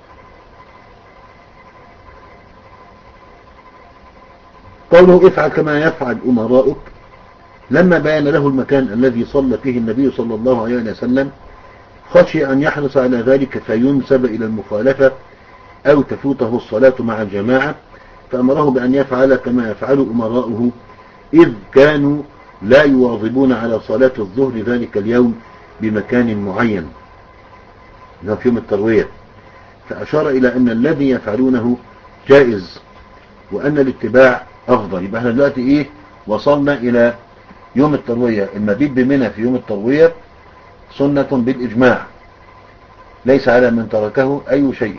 قوله افعل كما يفعل أمراؤك، لما بين له المكان الذي صلى فيه النبي صلى الله عليه وسلم خشي أن يحرص على ذلك فينسب إلى المخالفة أو تفوته الصلاة مع الجماعة، فأمره بأن يفعل كما يفعل أمراؤه، إذ كانوا لا يواظبون على صلاة الظهر ذلك اليوم بمكان معين اللي هو في يوم التروية، فأشار إلى أن الذي يفعلونه جائز وأن الاتباع أفضل. يبقى احنا دلوقتي إيه وصلنا إلى يوم التروية. المبيت بمنى في يوم التروية سنة بالإجماع، ليس على من تركه أي شيء.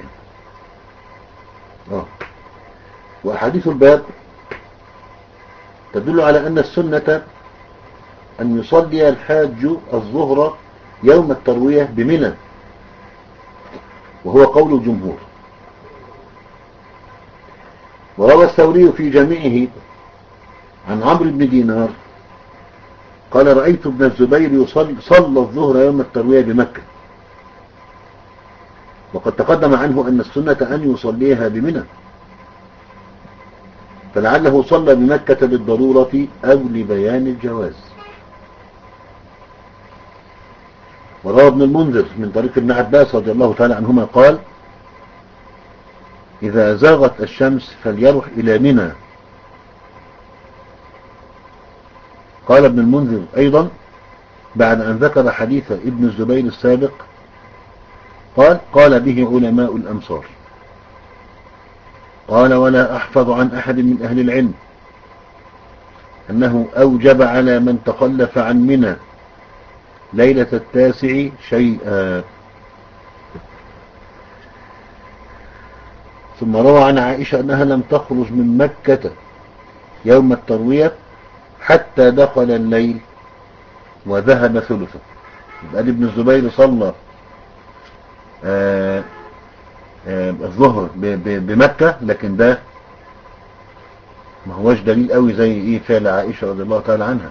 آه. وأحاديث الباب تدل على أن السنة أن يصلي الحاج الظهر يوم التروية بمنى، وهو قول الجمهور. وروى الثوري في جامعه عن عمرو بن دينار قال رأيت ابن الزبير يصلي صلى الظهر يوم التروية بمكة، وقد تقدم عنه أن السنة أن يصليها بمنى، فلعله صلى بمكة للضرورة أو لبيان الجواز. وروى ابن المنذر من طريق ابن عباس رضي الله تعالى عنهما قال إذا زاغت الشمس فليروح إلى منى. قال ابن المنذر أيضا بعد أن ذكر حديث ابن الزبير السابق قال قال به علماء الأمصار. قال ولا أحفظ عن أحد من أهل العلم أنه أوجب على من تخلف عن منى ليلة التاسع شيئا. ثم روى عن عائشة أنها لم تخرج من مكة يوم التروية حتى دخل الليل وذهب ثلثه. يبقى ابن الزبير صلى آه الظهر بمكة، لكن ده ما هوش دليل قوي زي ايه فعل عائشة رضي الله تعالى عنها.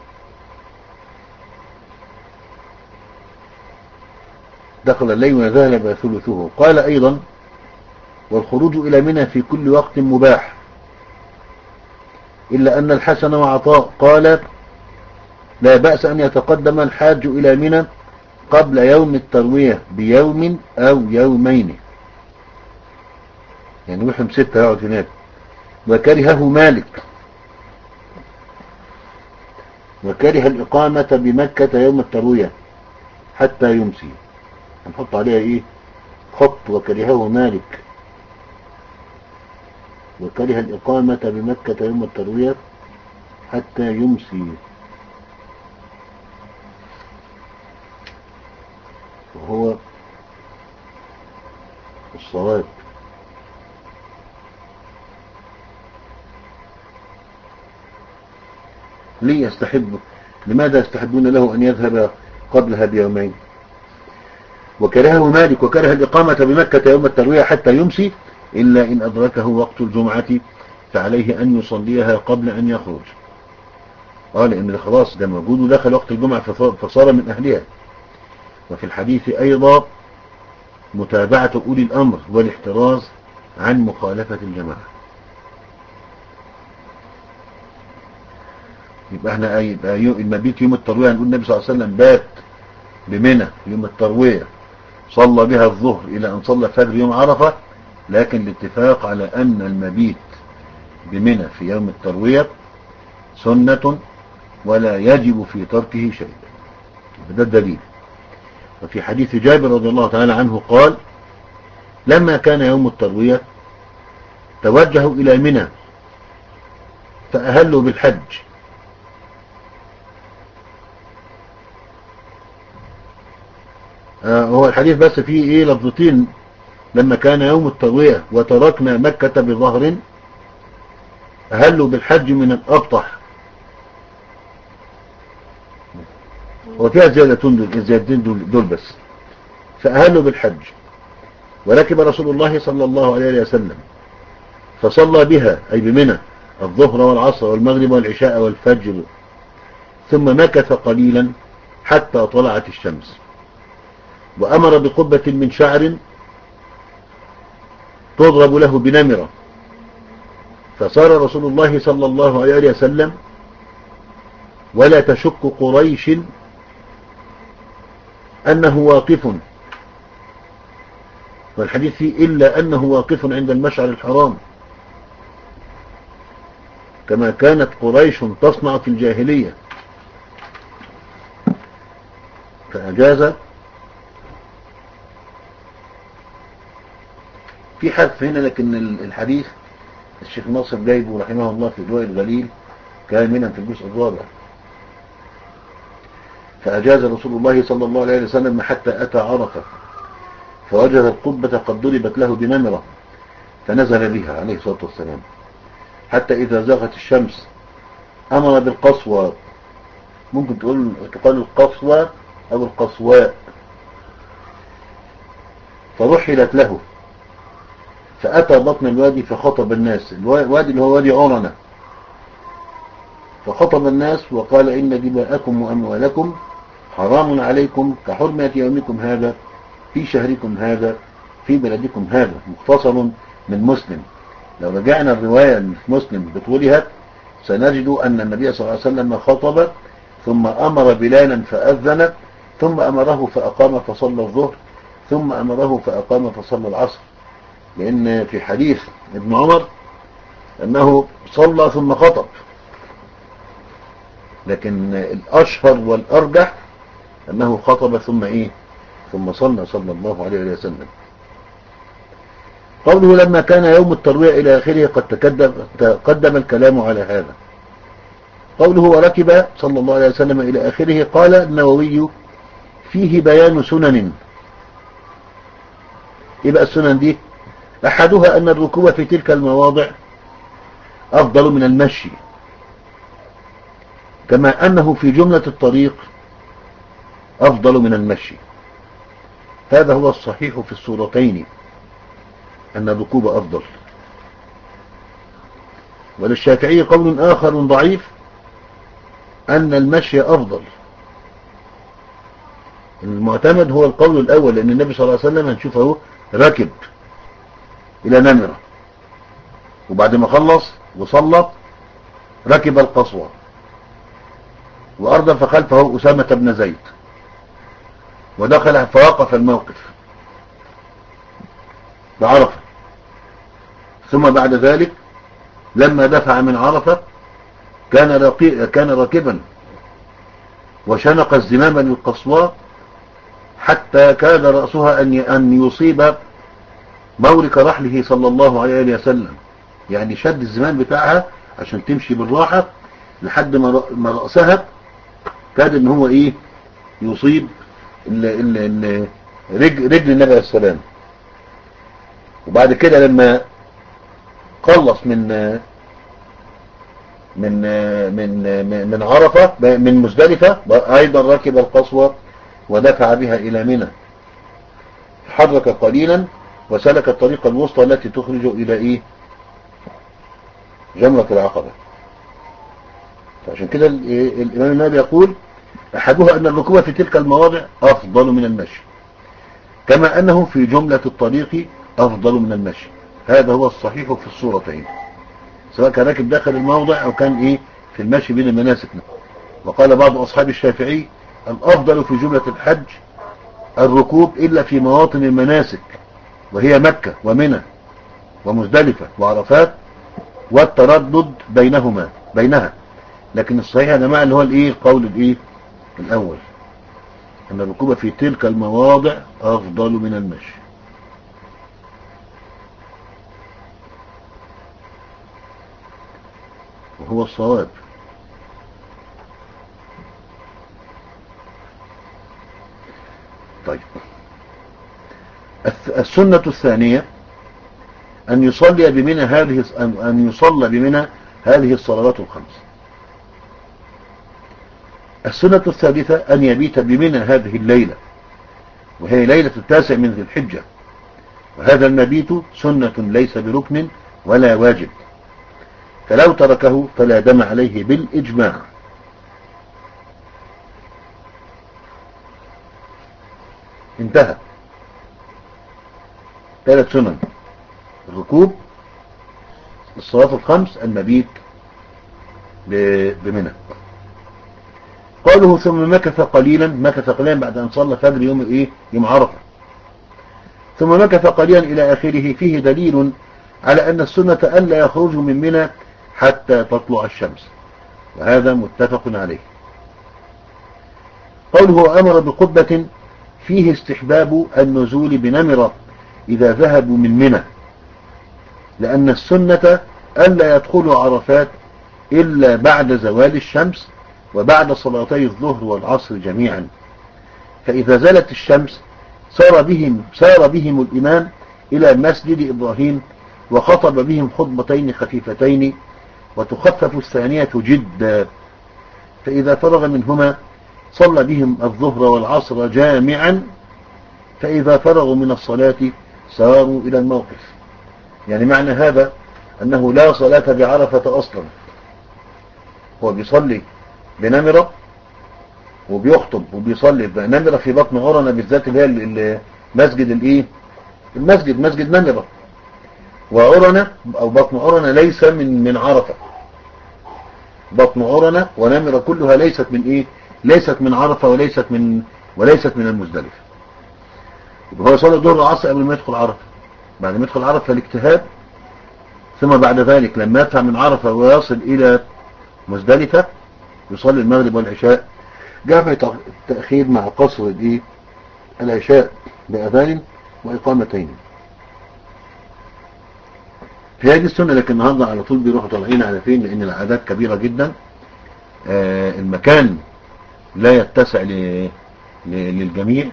دخل الليل وذهب ثلثه. قال ايضا والخروج الى منى في كل وقت مباح، الا ان الحسن وعطاء قال لا بأس ان يتقدم الحاج الى منى قبل يوم التروية بيوم او يومين، يعني وحم ستة يقعد هناك. وكرهه مالك، وكره الإقامة بمكة يوم التروية حتى يمسي. هنحط عليها ايه خط، وكرهه مالك، وكره الإقامة بمكة يوم التروية حتى يمسي، وهو الصواب. ليه يستحب؟ لماذا يستحبون له أن يذهب قبلها بيومين؟ وكرهه مالك وكره الإقامة بمكة يوم التروية حتى يمسي إلا إن أدركه وقت الجمعة فعليه أن يصليها قبل أن يخرج. قال لأن خلاص ده موجود ودخل وقت الجمعة فصار من أهلها. وفي الحديث أيضا متابعة أولي الأمر والاحتراز عن مخالفة الجماعة. يبقى احنا يبقى المبيت يوم التروية هنقول النبي صلى الله عليه وسلم بات بمنى يوم التروية، صلى بها الظهر إلى أن صلى فجر يوم عرفة، لكن الاتفاق على أن المبيت بمنى في يوم التروية سنة ولا يجب في تركه شيء. ده الدليل. وفي حديث جابر رضي الله تعالى عنه قال لما كان يوم التروية توجهوا إلى منى فأهلوا بالحج، آه هو الحديث بس فيه ايه لفظتين، لما كان يوم التروية وتركنا مكة بظهر أهلوا بالحج من الأبطح. وفيها زيادتين دول, الزيادتين دول, دول بس. فأهلوا بالحج وركب رسول الله صلى الله عليه وسلم فصلى بها أي بمنى الظهر والعصر والمغرب والعشاء والفجر، ثم مكث قليلا حتى طلعت الشمس، وأمر بقبة من شعر تضرب له بنمرة، فصار رسول الله صلى الله عليه وسلم ولا تشك قريش أنه واقف، والحديث فيه إلا أنه واقف عند المشعر الحرام كما كانت قريش تصنع في الجاهلية. فأجاز. في حذف هنا لكن الحديث الشيخ ناصر جايبه رحمه الله في دواء الغليل كاملا في الجزء الرابع. فأجاز رسول الله صلى الله عليه وسلم حتى أتى عرفة فوجد القبة قد ضربت له بنمرة فنزل بها عليه الصلاة والسلام، حتى إذا زاغت الشمس أمر بالقصوى، ممكن تقول تقال القصوى أو القصواء، فرحلت له فأتى بطن الوادي فخطب الناس، الوادي اللي هو وادي عرنة، فخطب الناس وقال إن دماءكم وأموالكم حرام عليكم كحرمة يومكم هذا في شهركم هذا في بلدكم هذا. مختصر من مسلم. لو رجعنا الرواية في مسلم بطولها سنجد أن النبي صلى الله عليه وسلم خطب ثم أمر بلالا فأذن ثم أمره فأقام فصلى الظهر ثم أمره فأقام فصلى العصر، لأن في حديث ابن عمر أنه صلى ثم خطب، لكن الأشهر والأرجح أنه خطب ثم إيه ثم صلى صلى الله عليه وسلم. قوله لما كان يوم التروية إلى آخره قد تقدم, تقدم الكلام على هذا. قوله وركب صلى الله عليه وسلم إلى آخره قال النووي فيه بيان سنن. يبقى السنن دي أحدها أن الركوب في تلك المواضع أفضل من المشي، كما أنه في جملة الطريق أفضل من المشي. هذا هو الصحيح في الصورتين. أن الركوب أفضل. وللشافعي قول آخر ضعيف أن المشي أفضل. المعتمد هو القول الأول، لأن النبي صلى الله عليه وسلم هنشوفه ركب إلى نمرة، وبعد ما خلص وصلى ركب القصوى وأردف خلفه أسامة بن زيد ودخل فوقف الموقف بعرفة، ثم بعد ذلك لما دفع من عرفة كان راقي كان راكبا وشنق الزمام للقصوى حتى كاد رأسها أن أن يصيب مورك رحله صلى الله عليه وسلم، يعني شد الزمام بتاعها عشان تمشي بالراحة لحد ما رأسها كاد ان هو ايه يصيب ال ال ال رجل, رجل النبي عليه السلام. وبعد كده لما خلص من من من من عرفة من مزدلفة ايضا ركب القصوى ودفع بها الى منى، حرك قليلا وسلك الطريق الوسطى التي تخرج الى ايه جمرة العقبة. فعشان كده الامام النووي يقول احدها ان الركوب في تلك المواضع افضل من المشي، كما انه في جملة الطريق افضل من المشي. هذا هو الصحيح في الصورتين، سواء كان راكب داخل الموضع او كان ايه في المشي بين المناسك. وقال بعض اصحاب الشافعي الافضل في جملة الحج الركوب الا في مواطن المناسك وهي مكة ومنى ومزدلفة وعرفات والتردد بينهما بينها. لكن الصحيح يا جماعه اللي هو الايه القول الايه الاول ان الركوب في تلك المواضع افضل من المشي. وهو الصواب. طيب السنة الثانية أن يصلي بمنى هذه أن يصلى بمنى هذه الصلوات الخمس. السنة الثالثة أن يبيت بمنى هذه الليلة، وهي ليلة التاسع من ذي الحجة، وهذا المبيت سنة ليس بركن ولا واجب، فلو تركه فلا دم عليه بالإجماع. انتهى. ثلاث سنن: الركوب، الصلاة الخمس، المبيت بمنى. قاله ثم مكث قليلا، مكث قليلا بعد أن صلى فجر يوم إيه يوم عرفة، ثم مكث قليلا إلى آخره، فيه دليل على أن السنة ألا يخرجوا من منى حتى تطلع الشمس، وهذا متفق عليه. قوله أمر بقبة فيه استحباب النزول بنمرة إذا ذهبوا من منى، لأن السنة ألا يدخلوا عرفات إلا بعد زوال الشمس وبعد صلاتي الظهر والعصر جميعا، فإذا زالت الشمس سار بهم, سار بهم الإمام إلى مسجد إبراهيم وخطب بهم خطبتين خفيفتين وتخفف الثانية جدا، فإذا فرغ منهما صلى بهم الظهر والعصر جامعا، فإذا فرغوا من الصلاة ساروا إلى الموقف. يعني معنى هذا أنه لا صلاة بعرفة أصلا، هو بيصلي بنمرة وبيخطب وبيصلي بنمرة في بطن عرنة بالذات اللي هي المسجد الايه المسجد مسجد نمرة، وعرنة او بطن عرنة ليس من من عرفة، بطن عرنة ونمرة كلها ليست من ايه ليست من عرفة وليست من وليست من المزدلفة. يبقى هو صلى الظهر والعصر قبل ما يدخل عرفة، بعد ما يدخل عرفة الاجتهاد، ثم بعد ذلك لما يدفع من عرفة ويصل الى مزدلفة يصلي المغرب والعشاء جمع التأخير مع قصر الايه العشاء بأذان وإقامتين. في هذه السنة. لكن النهاردة على طول بيروحوا طالعين على فين؟ لأن الأعداد كبيرة جدا، آه المكان لا يتسع ل... ل... للجميع،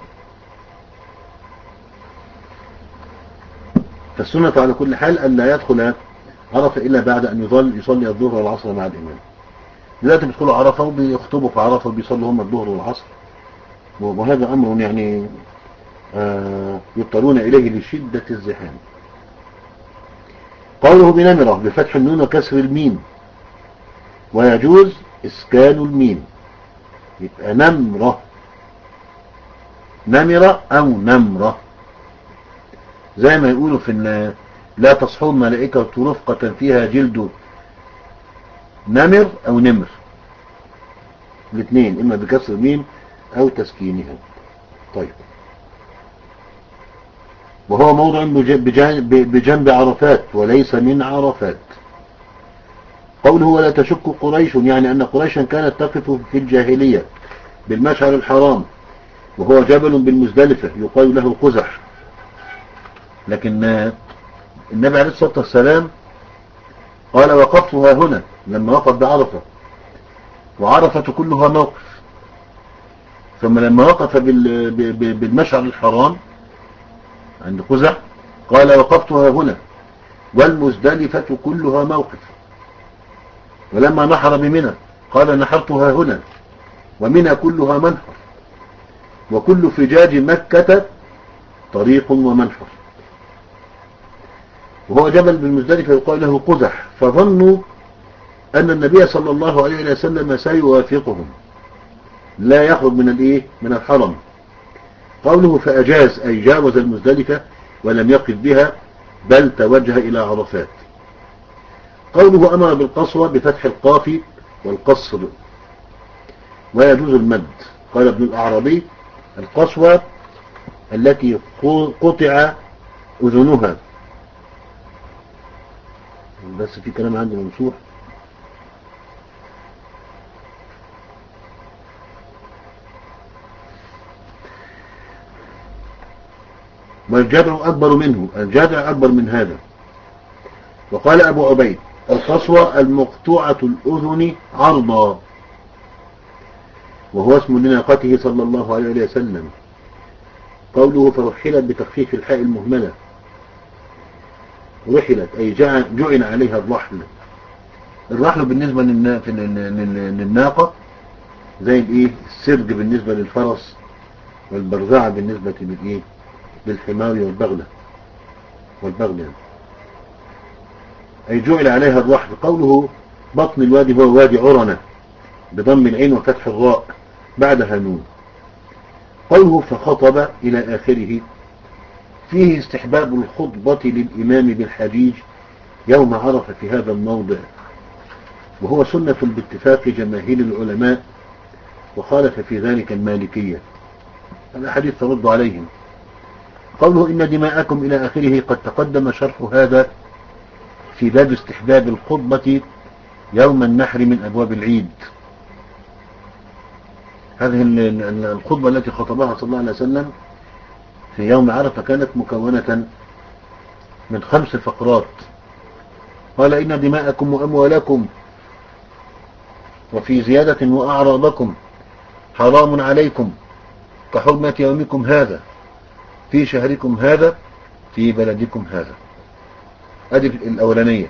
فالسنة على كل حال أن لا يدخل عرفة إلا بعد أن يظل يصلي الظهر والعصر مع الإمام. دلوقتي بيدخلوا عرفة وبيخطبوا في عرفة وبيصلوا هم الظهر والعصر، وهذا أمر يعني آه يضطرون إليه لشدة الزحام. قوله بنمرة بفتح النون وكسر الميم، ويجوز إسكان الميم، يبقى نمرة، نمرة أو نمرة، زي ما يقولوا في إن لا تصحون ملائكة رفقة فيها جلد نمر أو نمر، الاثنين إما بكسر الميم أو تسكينها. طيب، وهو موضع بجانب, بجنب عرفات وليس من عرفات. قوله ولا تشك قريش، يعني أن قريشا كانت تقف في الجاهلية بالمشعر الحرام، وهو جبل بالمزدلفة يقال له قزح، لكن النبي عليه الصلاة والسلام قال وقفتها هنا لما وقف بعرفة، وعرفة كلها موقف، ثم لما وقف بالمشعر الحرام عند قزح قال وقفتها هنا، والمزدلفة كلها موقف، ولما نحر بمنى قال نحرتها هنا، ومنى كلها منحر، وكل فجاج مكة طريق ومنحر. وهو جبل بالمزدلفة يقال له قزح، فظنوا أن النبي صلى الله عليه وسلم سيوافقهم لا يخرج من الايه من الحرم. قوله فأجاز أي جاوز المزدلفة ولم يقف بها بل توجه إلى عرفات. قوله أمر بالقصوى بفتح القاف والقصر ويجوز المد. قال ابن الأعرابي القصوى التي قطع أذنها، بس في كلام عندي ممسوح، والجدع أكبر منه، الجدع أكبر من هذا. وقال أبو عبيد القصوى المقطوعة الأذن عرضا، وهو اسم لناقته صلى الله عليه وسلم. قوله فرحلت بتخفيف الحاء المهملة، رحلت أي جعل عليها الرحل. الرحل بالنسبة للناقة زي الايه السرج بالنسبة للفرس، والبرزعة بالنسبة للايه للحمار والبغلة والبغل يعني. أي جعل عليها الرحل. قوله بطن الوادي هو وادي عرنة بضم العين وفتح الراء بعدها نون. قوله فخطب إلى آخره فيه استحباب الخطبة للإمام بالحجيج يوم عرفة في هذا الموضع، وهو سنة باتفاق جماهير العلماء، وخالف في ذلك المالكية. الأحاديث ترد عليهم. قوله إن دماءكم إلى آخره قد تقدم شرح هذا في باب استحباب الخطبة يوم النحر من أبواب العيد. هذه الخطبة التي خطبها صلى الله عليه وسلم في يوم عرفة كانت مكونة من خمس فقرات. قال إن دماءكم وأموالكم، وفي زيادة وأعراضكم حرام عليكم كحرمة يومكم هذا في شهركم هذا في بلدكم هذا. هذه الأولانية.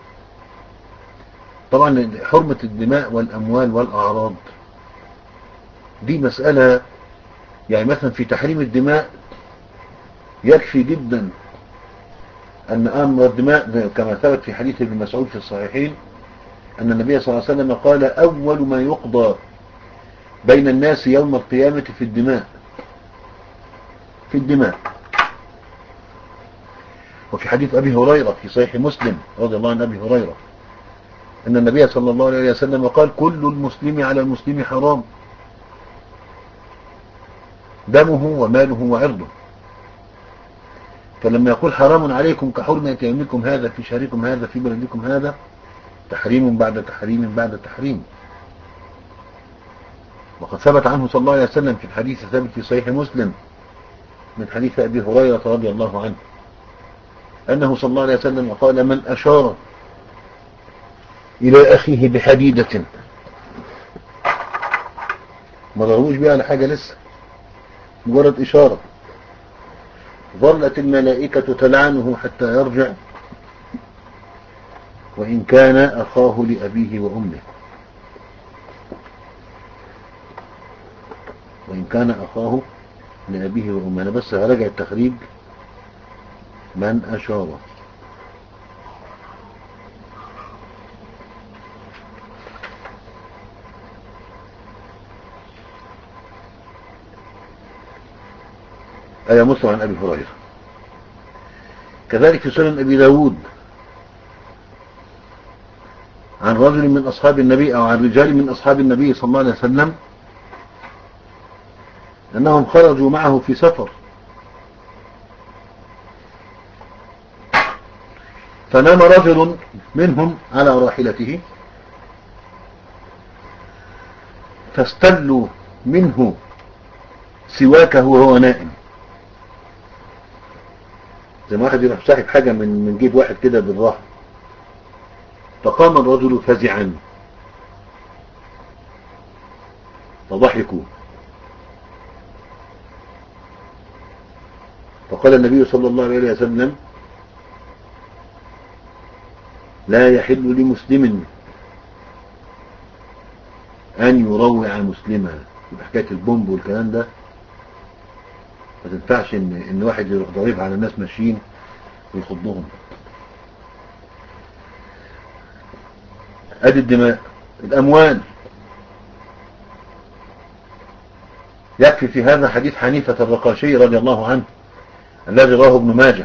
طبعا حرمة الدماء والأموال والأعراض دي مسألة، يعني مثلا في تحريم الدماء يكفي جدا أن أمر الدماء كما ثبت في حديث ابن مسعود في الصحيحين أن النبي صلى الله عليه وسلم قال أول ما يقضى بين الناس يوم القيامة في الدماء في الدماء. وفي حديث أبي هريرة في صحيح مسلم رضي الله عن أبي هريرة أن النبي صلى الله عليه وسلم قال كل المسلم على المسلم حرام دمه وماله وعرضه. فلما يقول حرام عليكم كحرمة يومكم هذا في شهركم هذا في بلدكم هذا، تحريم بعد تحريم بعد تحريم. وقد ثبت عنه صلى الله عليه وسلم في الحديث الثابت في صحيح مسلم من حديث أبي هريرة رضي الله عنه أنه صلى الله عليه وسلم قال من أشار إلى أخيه بحديدة، ما ضربوش بها على حاجة لسه، مجرد إشارة، ظلت الملائكة تلعنه حتى يرجع وإن كان أخاه لأبيه وأمه، وإن كان أخاه لأبيه وأمه. أنا بس هرجع التخريج من أشار. أي مسلم عن أبي هريرة. كذلك في سنن أبي داود عن رجل من أصحاب النبي أو عن رجال من أصحاب النبي صلى الله عليه وسلم أنهم خرجوا معه في سفر، فنام رجل منهم على راحلته فاستلوا منه سواكه وهو نائم، زي ما واحد يروح ساحب حاجة من من جيب واحد كده بالراحة. فقام الرجل فزعا فضحكوا، فقال النبي صلى الله عليه وسلم: لا يحل لمسلم أن يروع مسلما. حكاية البومب والكلام ده ما تنفعش إن, إن واحد يروح ضريب على الناس ماشيين ويخضهم. أدي الدماء، الأموال. يكفي في هذا حديث حنيفة الرقاشي رضي الله عنه الذي رواه ابن ماجه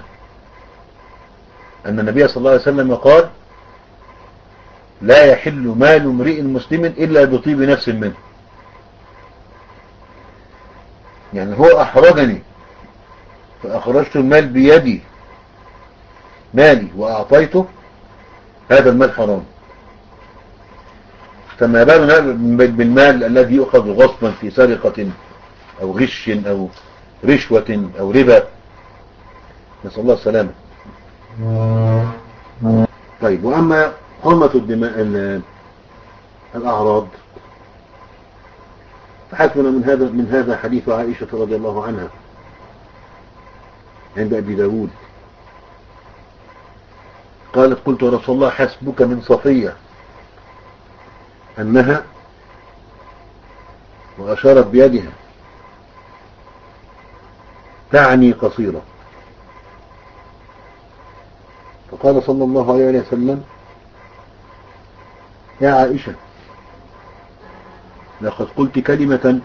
أن النبي صلى الله عليه وسلم قال: لا يحل مال امرئ مسلم إلا بطيب نفس منه. يعني هو أحرجني فأخرجت المال بيدي، مالي، وأعطيته، هذا المال حرام. فما بالنا بالمال الذي يؤخذ غصبا في سرقة أو غش أو رشوة أو ربا، نسأل الله السلامة. طيب، وأما حرمة الدماء الأعراض فحسبنا من هذا من هذا حديث عائشة رضي الله عنها عند أبي داود قالت: قلت يا رسول الله حسبك من صفية أنها، وأشارت بيدها تعني قصيرة. فقال صلى الله عليه وسلم: يا عائشة لقد قلت كلمة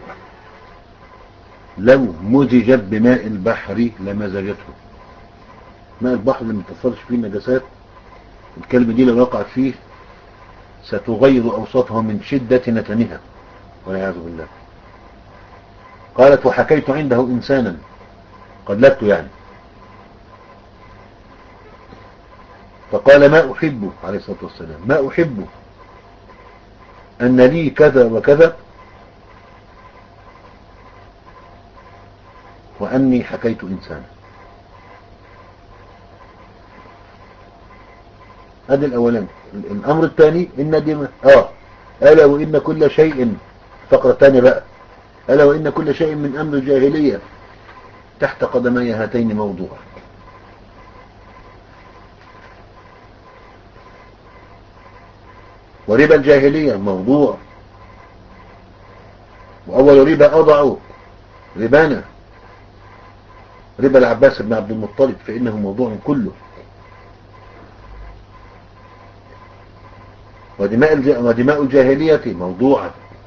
لو مزجت بماء البحر لمزجته. ماء البحر اللي ما تصلش فيه النجاسات، الكلمة دي لو وقعت فيه ستغير أوساطها من شدة نتنها والعياذ بالله. قالت: وحكيت عنده إنسانا، قلدت يعني، فقال: ما أحب، عليه الصلاة والسلام، ما أحب أن لي كذا وكذا وأني حكيت إنسانا. هذا الأولاني. الأمر الثاني: إن دماء آه ألا وإن كل شيء، فقرة الثانية بقى: ألا وإن كل شيء من أمر الجاهلية تحت قدمي هاتين موضوع. وربا الجاهلية موضوع، وأول ربا أضعوا ربانا ربا العباس بن عبد المطلب، فإنه موضوع كله. ودماء ودماء الجاهلية موضوعة.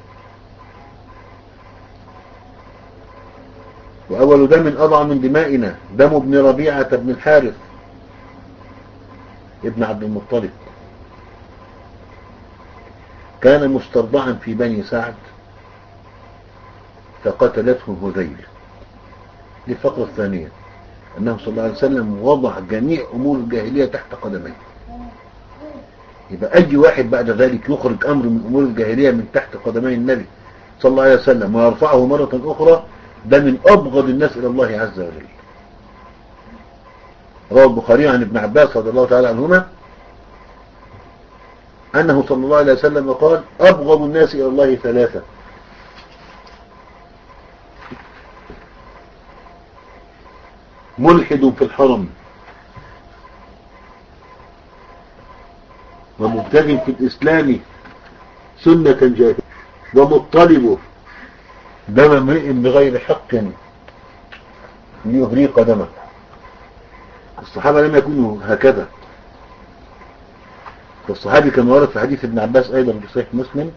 وأول دم أضع من دمائنا دم ابن ربيعة بن الحارث ابن عبد المطلب، كان مسترضعا في بني سعد فقتلته هذيل. دي الفقرة الثانية، أنه صلى الله عليه وسلم وضع جميع أمور الجاهلية تحت قدميه. يبقى أي واحد بعد ذلك يخرج أمر من أمور الجاهلية من تحت قدمي النبي صلى الله عليه وسلم ويرفعه مرة أخرى، ده من أبغض الناس إلى الله عز وجل. رواه البخاري عن ابن عباس رضي الله تعالى عنهما أنه صلى الله عليه وسلم قال: أبغض الناس إلى الله ثلاثة: ملحد في الحرم، ومبتغ في الإسلام سنة جاهلية، ومطلب دم امرئ بغير حق ليهريق دمه. الصحابة لم يكونوا هكذا. والصحابي كان ورد في حديث ابن عباس أيضا في صحيح مسلم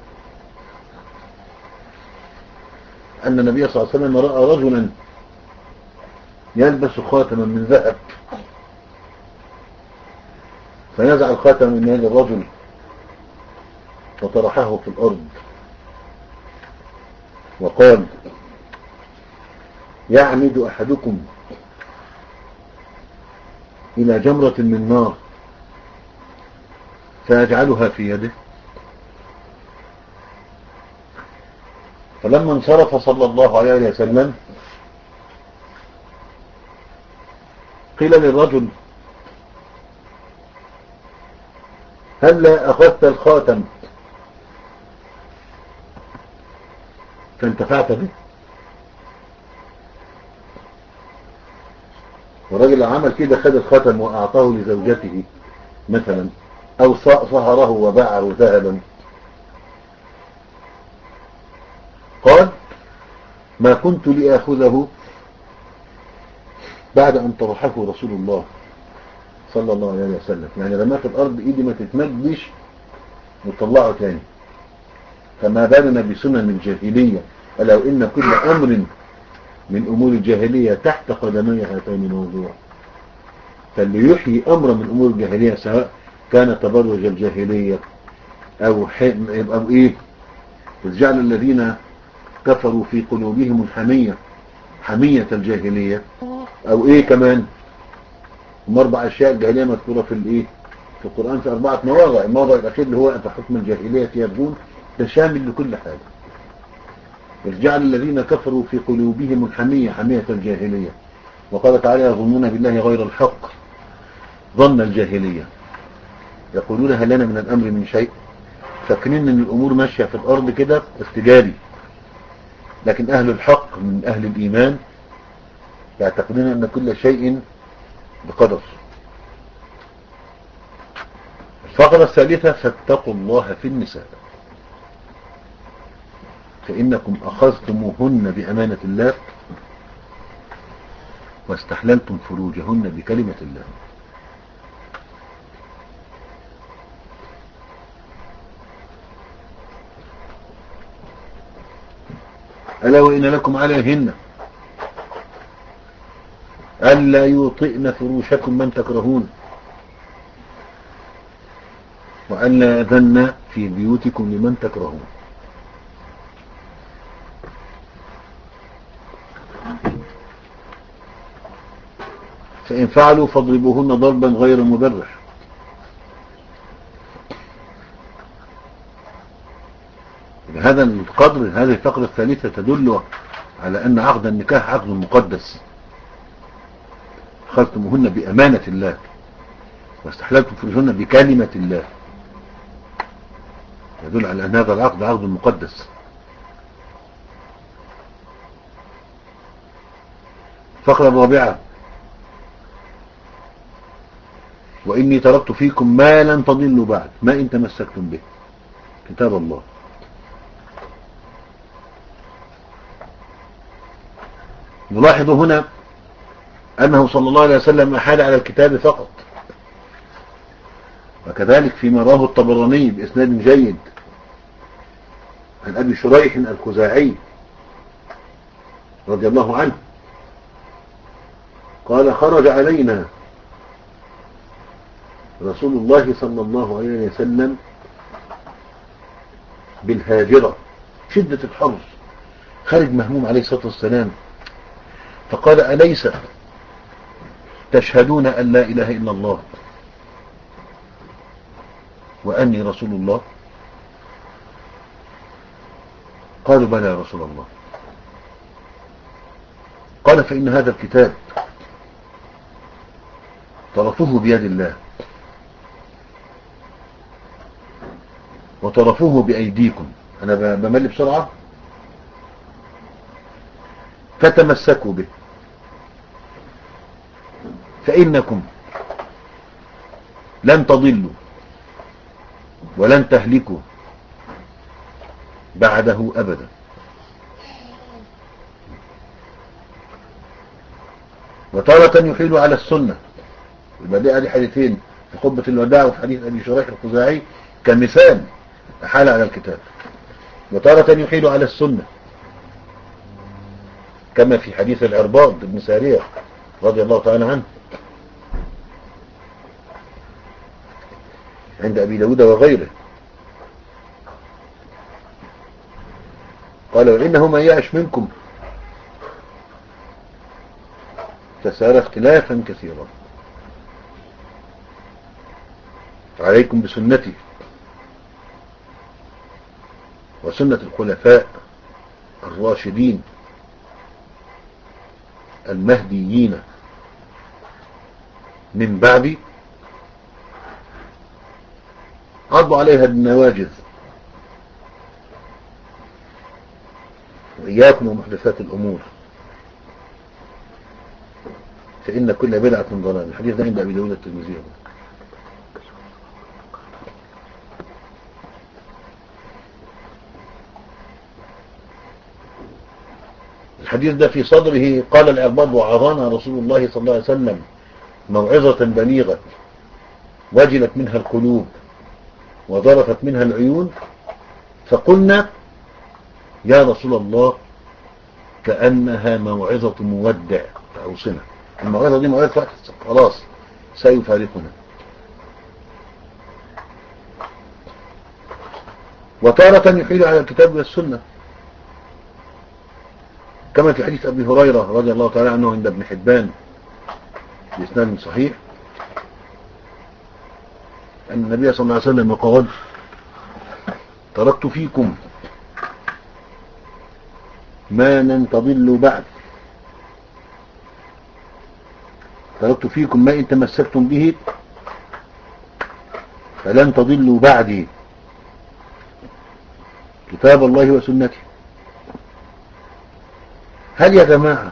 أن النبي صلى الله عليه وسلم رأى رجلا يلبس خاتما من ذهب، فنزع الخاتم من يد الرجل وطرحه في الأرض وقال: يعمد أحدكم إلى جمرة من نار فيجعلها في يده؟ فلما انصرف صلى الله عليه وسلم قيل للرجل: هل لا أخذت الخاتم فانتفعت به؟ والرجل عمل كده، خد الخاتم وأعطاه لزوجته مثلا، أو صهره وباعه ذهبا. قال: ما كنت لآخذه بعد أن طرحه رسول الله صلى الله عليه وسلم. يعني لما في الأرض إيدي ما تتمدش وطلعه تاني. فما بالنا بسنن الجاهلية، ألا وإن كل أمر من أمور الجاهلية تحت قدمي هاتين موضوع. فاللي يحيي أمر من أمور الجاهلية سواء كان تبرج الجاهلية أو, أو إيه، جعل الذين كفروا في قلوبهم الحمية حمية الجاهلية، أو إيه كمان، هم أربع أشياء الجاهلية مذكورة في الإيه في القرآن في أربعة مواضع. الموضع الأخير اللي هو أنت حكم الجاهلية يبغون، ده شامل لكل حاجة. جعل الذين كفروا في قلوبهم الحمية حمية الجاهلية. وقال تعالى: يظنون بالله غير الحق ظن الجاهلية، يقولون هل لنا من الأمر من شيء. فاكرين ان الأمور ماشية في الأرض كده استجاري، لكن أهل الحق من أهل الإيمان يعتقدون أن كل شيء بقدر. الفقرة الثالثة: فاتقوا الله في النساء فإنكم أخذتموهن بأمانة الله واستحللتم فروجهن بكلمة الله. ألا وإن لكم عليهن ألا يوطئن فروشكم من تكرهون وألا يأذن في بيوتكم لمن تكرهون. فإن فعلوا فاضربوهن ضربا غير مبرح. هذا القدر، هذه الفقرة الثالثة تدل على أن عقد النكاح عقد مقدس. أخذتموهن بأمانة الله واستحللتم فروجهن بكلمة الله، يدل على أن هذا العقد عقد مقدس. الفقرة الرابعة: وإني تركت فيكم ما لن تضلوا بعد ما إن تمسكتم به، كتاب الله. نلاحظ هنا أنه صلى الله عليه وسلم أحال على الكتاب فقط، وكذلك فيما رواه الطبراني بإسناد جيد عن أبي شريح الخزاعي رضي الله عنه قال: خرج علينا رسول الله صلى الله عليه وسلم بالهاجرة، شدة الحر، خرج مهموم عليه الصلاة والسلام، فقال: أليس تشهدون أن لا إله إلا الله وأني رسول الله؟ قالوا: بلى يا رسول الله. قال: فإن هذا الكتاب طرفه بيد الله وطرفوه بأيديكم. أنا بمل بسرعة. فتمسكوا به فإنكم لن تضلوا ولن تهلكوا بعده أبدا. وتارة يحيل على السنة، يبقى دي ادي حديثين في خطبة الوداع وفي حديث أبي شريح الخزاعي كمثال أحال على الكتاب. وتارة يحيل على السنة كما في حديث العرباض بن سارية رضي الله تعالى عنه عند أبي داود وغيره قال وإنه من يعش منكم فسار اختلافا كثيرا عليكم بسنتي وسنة الخلفاء الراشدين المهديين من بعد عضوا عليها بالنواجذ وإياكم ومحدثات الأمور فإن كل بدعة ضلال. الحديث ده عند أبي داود الترمذي. الحديث ده في صدره قال العرباض وعظنا رسول الله صلى الله عليه وسلم موعظة بليغة وجلت منها القلوب وضرفت منها العيون فقلنا يا رسول الله كأنها موعظة مودع فأوصنا. الموعظة دي موعظة خلاص سيفارقنا. وتارة يحيل على الكتاب والسنة كما في حديث أبي هريرة رضي الله تعالى عنه عند ابن حبان بإسناد صحيح أن النبي صلى الله عليه وسلم قال تركت فيكم ما لن تضلوا بعد تركت فيكم ما إن تمسكتم به فلن تضلوا بعدي كتاب الله وسنتي. هل يا جماعة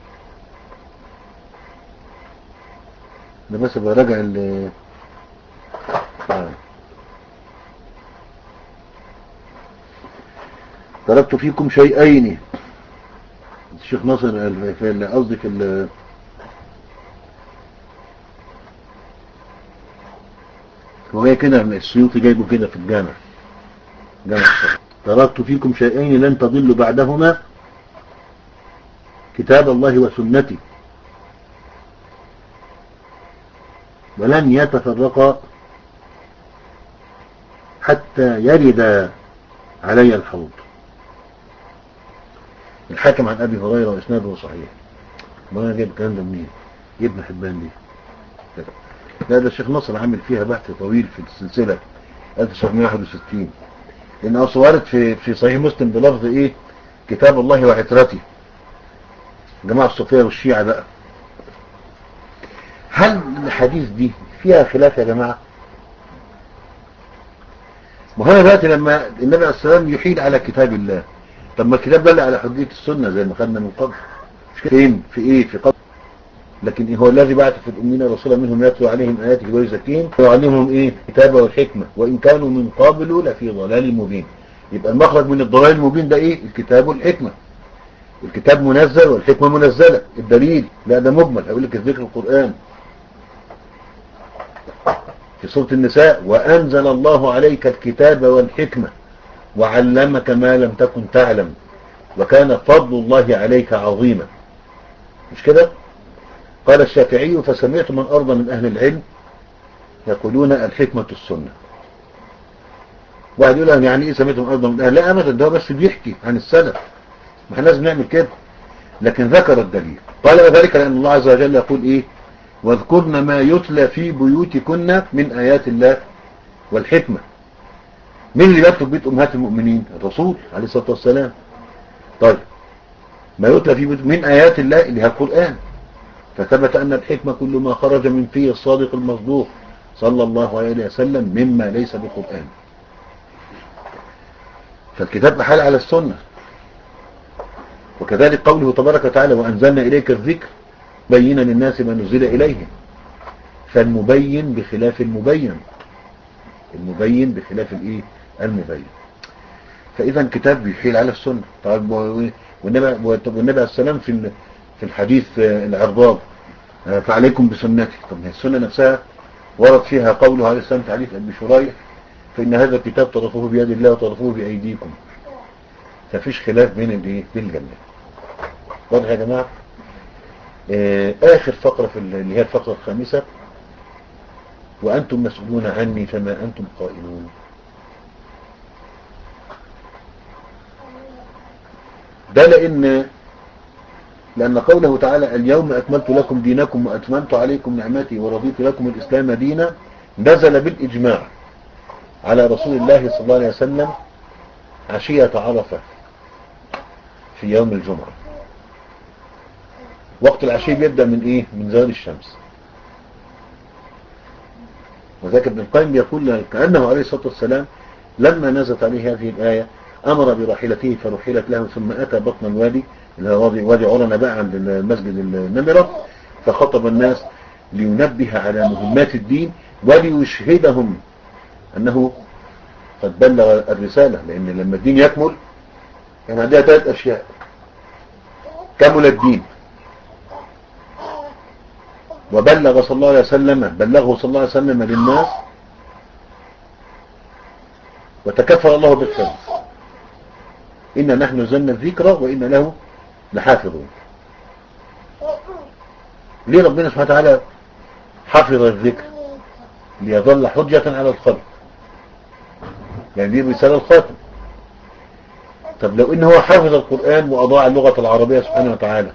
أنا بس براجع ال آه. تركت فيكم شيئين الشيخ ناصر في قصدي في ال هو كده السيوطي جايبه كده في الجامع جامع تركت فيكم شيئين لن تضلوا بعدهما كتاب الله وسنتي ولن يتفرقا حتى يرد علي الحوض. الحاكم عن أبي هريرة وإسناده صحيح. ما أنا جايب الكلام ده منين؟ ابن حبان دي لا ده الشيخ نصر عامل فيها بحث طويل في السلسلة ألف وتسعمائة وواحد وستين لأنها صورت في في صحيح مسلم بلفظ إيه كتاب الله وعترتي جماعة الصوفية والشيعة بقى. هل الحديث دي فيها خلاف يا جماعة؟ وهنا دلوقتي لما النبي عليه السلام يحيل على كتاب الله طب ما الكتاب دل على حجية السنة زي ما خدنا من قبل فين في ايه في قبل لكن هو الذي بعث في الأمين رسولا منهم يتلو عليهم آياته ويزكيهم ويعلمهم ايه كتابه والحكمة وإن كانوا من قبل لفي ضلال مبين. يبقى المخرج من الضلال المبين ده ايه الكتاب والحكمة. الكتاب منزل والحكمة منزلة. الدليل لا ده مجمل هقول لك الذكر القرآن في سورة النساء وأنزل الله عليك الكتاب والحكمة وعلمك ما لم تكن تعلم وكان فضل الله عليك عظيما. مش كده؟ قال الشافعي فسمعت من أرضى من أهل العلم يقولون الحكمة السنة. واحد يقول يعني ايه سمعت من أرضى من أهل لا أبدا ده بس بيحكي عن السلف ما احنا لازم نعمل كده لكن ذكر الدليل. قال وذلك لأن الله عز وجل يقول ايه واذكرن ما يتلى في بيوتكن من آيات الله والحكمة. مين اللي بيكتب بيت أمهات المؤمنين؟ الرسول عليه الصلاة والسلام. طيب ما يتلى في بيوت من آيات الله اللي هي القرآن فثبت أن الحكمة كل ما خرج من فيه الصادق المصدوق صلى الله عليه وسلم مما ليس بقرآن. فالكتاب حال على السنة. وكذلك قوله تبارك وتعالى وأنزلنا إليك الذكر بينا للناس ما نزل إليهم. فالمبين بخلاف المبين المبين بخلاف الايه المبين. فإذا كتاب بيحيل على السنة. طيب والنبي والنبي عليه السلام في في الحديث العرضاب فعليكم بسنتي. طب هي السنة نفسها ورد فيها قوله عليه السلام في حديث أبي شريح فإن هذا الكتاب طرفوه بيد الله وطرفوه بأيديكم. ففيش خلاف بين الايه بين الجنة. واضح يا جماعة؟ آه آخر فقرة في اللي هي الفقرة الخامسة، وأنتم مسؤولون عني فما أنتم قائلون. ده لأن لأن قوله تعالى اليوم أكملت لكم دينكم وأتممت عليكم نعمتي ورضيت لكم الإسلام دينا، نزل بالإجماع على رسول الله صلى الله عليه وسلم عشية عرفة في يوم الجمعة. وقت العشية بيبدأ من إيه؟ من زوال الشمس. وذلك ابن القيم يقول كأنه عليه الصلاة والسلام لما نزلت عليه هذه الآية أمر براحلته فرحلت له، ثم أتى بطن الوادي اللي هو وادي, وادي عرنة بقى عند مسجد النمرة، فخطب الناس لينبه على مهمات الدين وليشهدهم أنه قد بلغ الرسالة. لأن لما الدين يكمل كان عندها ثلاث أشياء: كمل الدين، وبلغ صلى الله عليه وسلم بلغه صلى الله عليه وسلم للناس، وتكفل الله بالحفظ. إن نحن نزلنا الذكر وإن له لحافظون. ليه ربنا سبحانه وتعالى حفظ الذكر؟ ليظل حجة على الخلق، يعني دي رسالة الخاتم. طب لو إن هو حفظ القرآن وأضاع اللغة العربية سبحانه وتعالى،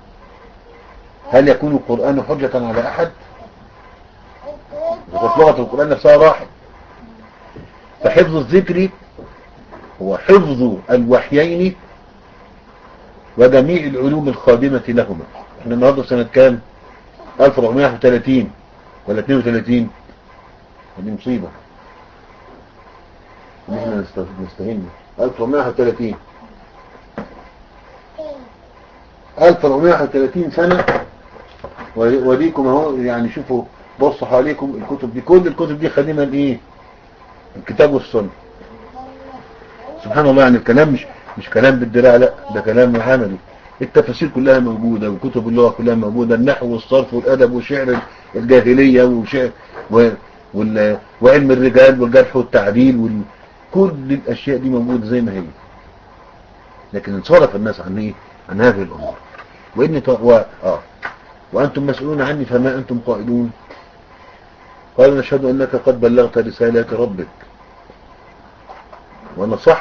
هل يكون القرآن حجة على أحد؟ لغة القرآن نفسها راحت. فحفظ الذكر هو حفظ الوحيين وجميع العلوم الخادمة لهما. احنا النهاردة سنة كام؟ ألف وأربعمائة وواحد وثلاثين ولا اثنين وثلاثين؟ دي مصيبة ان احنا نستهين. ألف وأربعمائة وواحد وثلاثين ألف وأربعمائة وواحد وثلاثين سنة، وديكم اهو. يعني شوفوا، بصوا حواليكم، الكتب دي كل الكتب دي خادمة لايه؟ الكتاب والسنة. سبحان الله. يعني الكلام مش مش كلام بالدراع، لا، ده كلام عملي. التفاسير كلها موجودة، وكتب اللغة كلها موجودة، النحو والصرف والأدب وشعر الجاهلية وشعر و... وال... وعلم الرجال والجرح والتعديل وال... كل الأشياء دي موجودة زي ما هي. لكن انصرف الناس عن ايه؟ عن هذه الأمور. وإن ط... و... آه. وأنتم مسؤولون عني فما أنتم قائلون. قالوا نشهد أنك قد بلغت رسالات ربك ونصحت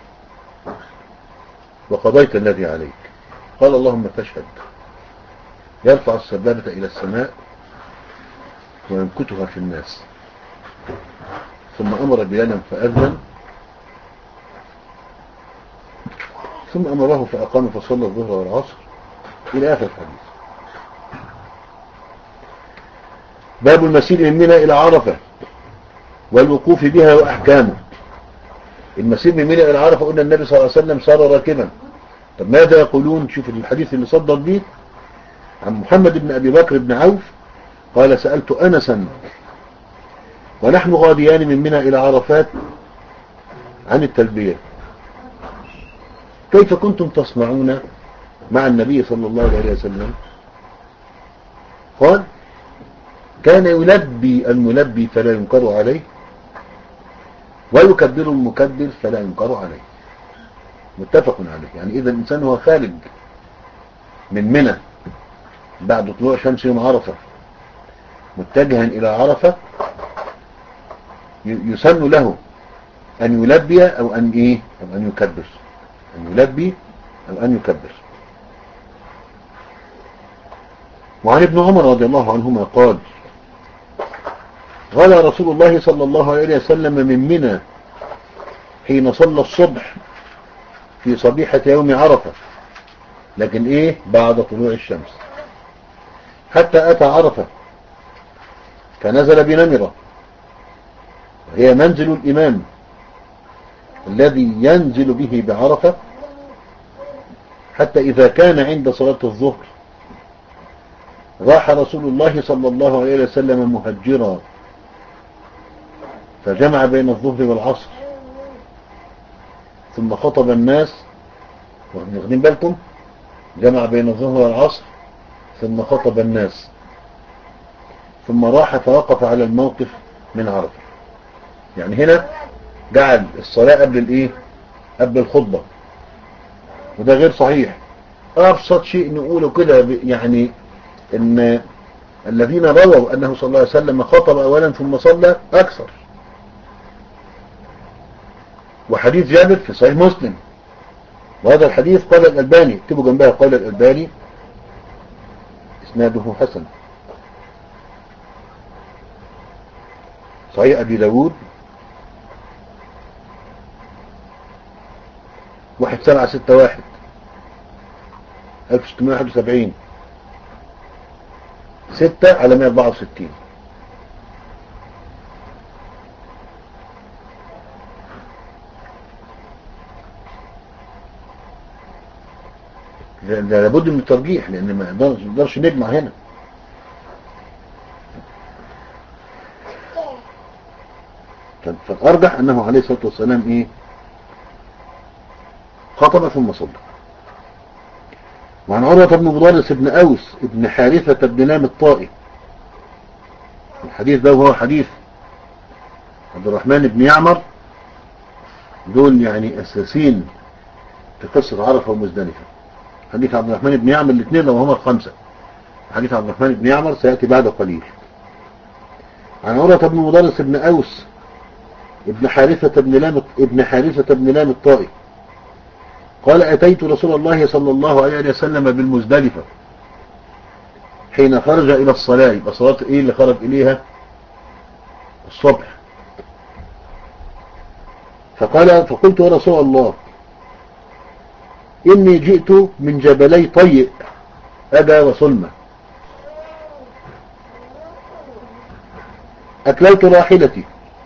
وقضيت الذي عليك. قال اللهم فاشهد. يرفع السبابة إلى السماء ويمكتها في الناس، ثم أمر بلالا فأذن، ثم أمره فأقام فصلى الظهر والعصر إلى آخر الحديث. باب المسير من منى إلى عرفة والوقوف بها وأحكامه. المسير من منى إلى عرفة قلنا النبي صلى الله عليه وسلم صار راكبا. طب ماذا يقولون؟ شوف الحديث اللي صدر به عن محمد بن أبي بكر بن عوف قال سألت أنسا ونحن غاديان من منى إلى عرفات عن التلبية، كيف كنتم تصنعون مع النبي صلى الله عليه وسلم؟ قال كان يلبي الملبي فلا ينكر عليه، ويكبر المكبر فلا ينكر عليه. متفق عليه. يعني إذا الإنسان هو خارج من منى بعد طلوع شمس يوم عرفة متجها إلى عرفة، يسن له أن يلبي أو أن إيه أو أن يكبر، أن يلبي أو أن يكبر. وعن ابن عمر رضي الله عنهما قال غدا رسول الله صلى الله عليه وسلم من منى حين صلى الصبح في صبيحة يوم عرفة، لكن إيه بعد طلوع الشمس، حتى أتى عرفة فنزل بنمرة، وهي منزل الإمام الذي ينزل به بعرفة، حتى إذا كان عند صلاة الظهر راح رسول الله صلى الله عليه وسلم مهجرا فجمع بين الظهر والعصر، ثم خطب الناس. واخدين بالكم؟ جمع بين الظهر والعصر ثم خطب الناس، ثم راح فوقف على الموقف من عرفة. يعني هنا جعل الصلاة قبل الايه قبل الخطبة، وده غير صحيح. ابسط شيء نقوله كده يعني ان الذين رووا انه صلى الله عليه وسلم خطب اولا ثم صلى اكثر. وحديث جابر في صحيح مسلم، وهذا الحديث قال الألباني، اكتبوا جنبها قال الألباني اسناده حسن. صحيح أبي داود واحد سبعة ستة واحد ألف ستمائة واحد وسبعين ستة على مائة وأربعة وستين. لابد من الترجيح لأن ما نقدرش نجمع هنا. فالأرجح أنه عليه الصلاة والسلام إيه خطب ثم صلى. وعن عروة بن مضارس بن أوس بن حارثة بن لام الطائي، الحديث ده وهو حديث عبد الرحمن بن يعمر، دول يعني أساسين في قصة عرفة ومزدلفة. حديث عبد الرحمن بن يعمر الاثنين لو هما الخمسة، حديث عبد الرحمن بن يعمر سيأتي بعد قليل. عن عروة بن مضارس بن أوس ابن حارثة بن لام ابن حارثة بن لام الطائي قال أتيت رسول الله صلى الله عليه وسلم بالمزدلفة حين خرج إلى الصلاة. يبقى صلاة إيه اللي خرج إليها؟ الصبح. فقال فقلت يا رسول الله إني جئت من جبلي طيء أبا وسلمى أكللت راحلتي